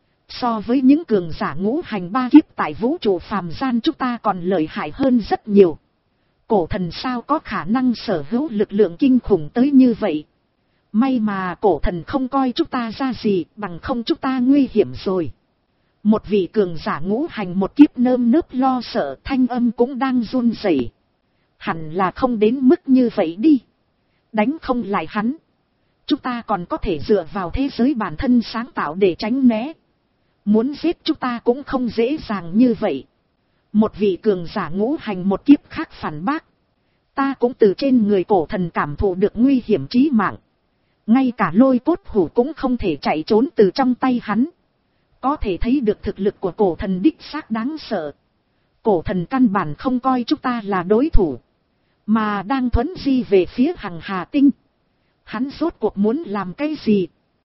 So với những cường giả ngũ hành ba kiếp tại vũ trụ phàm gian chúng ta còn lợi hại hơn rất nhiều. Cổ thần sao có khả năng sở hữu lực lượng kinh khủng tới như vậy. May mà cổ thần không coi chúng ta ra gì, bằng không chúng ta nguy hiểm rồi. Một vị cường giả ngũ hành một kiếp nơm nớp lo sợ, thanh âm cũng đang run rẩy. Hẳn là không đến mức như vậy đi. Đánh không lại hắn. Chúng ta còn có thể dựa vào thế giới bản thân sáng tạo để tránh né. Muốn giết chúng ta cũng không dễ dàng như vậy. Một vị cường giả ngũ hành một kiếp khác phản bác. Ta cũng từ trên người cổ thần cảm thụ được nguy hiểm chí mạng. Ngay cả Lôi Cốt Hủ cũng không thể chạy trốn từ trong tay hắn. Có thể thấy được thực lực của cổ thần đích xác đáng sợ. Cổ thần căn bản không coi chúng ta là đối thủ. Mà đang thuấn di về phía Hằng Hà Tinh. Hắn rốt cuộc muốn làm cái gì?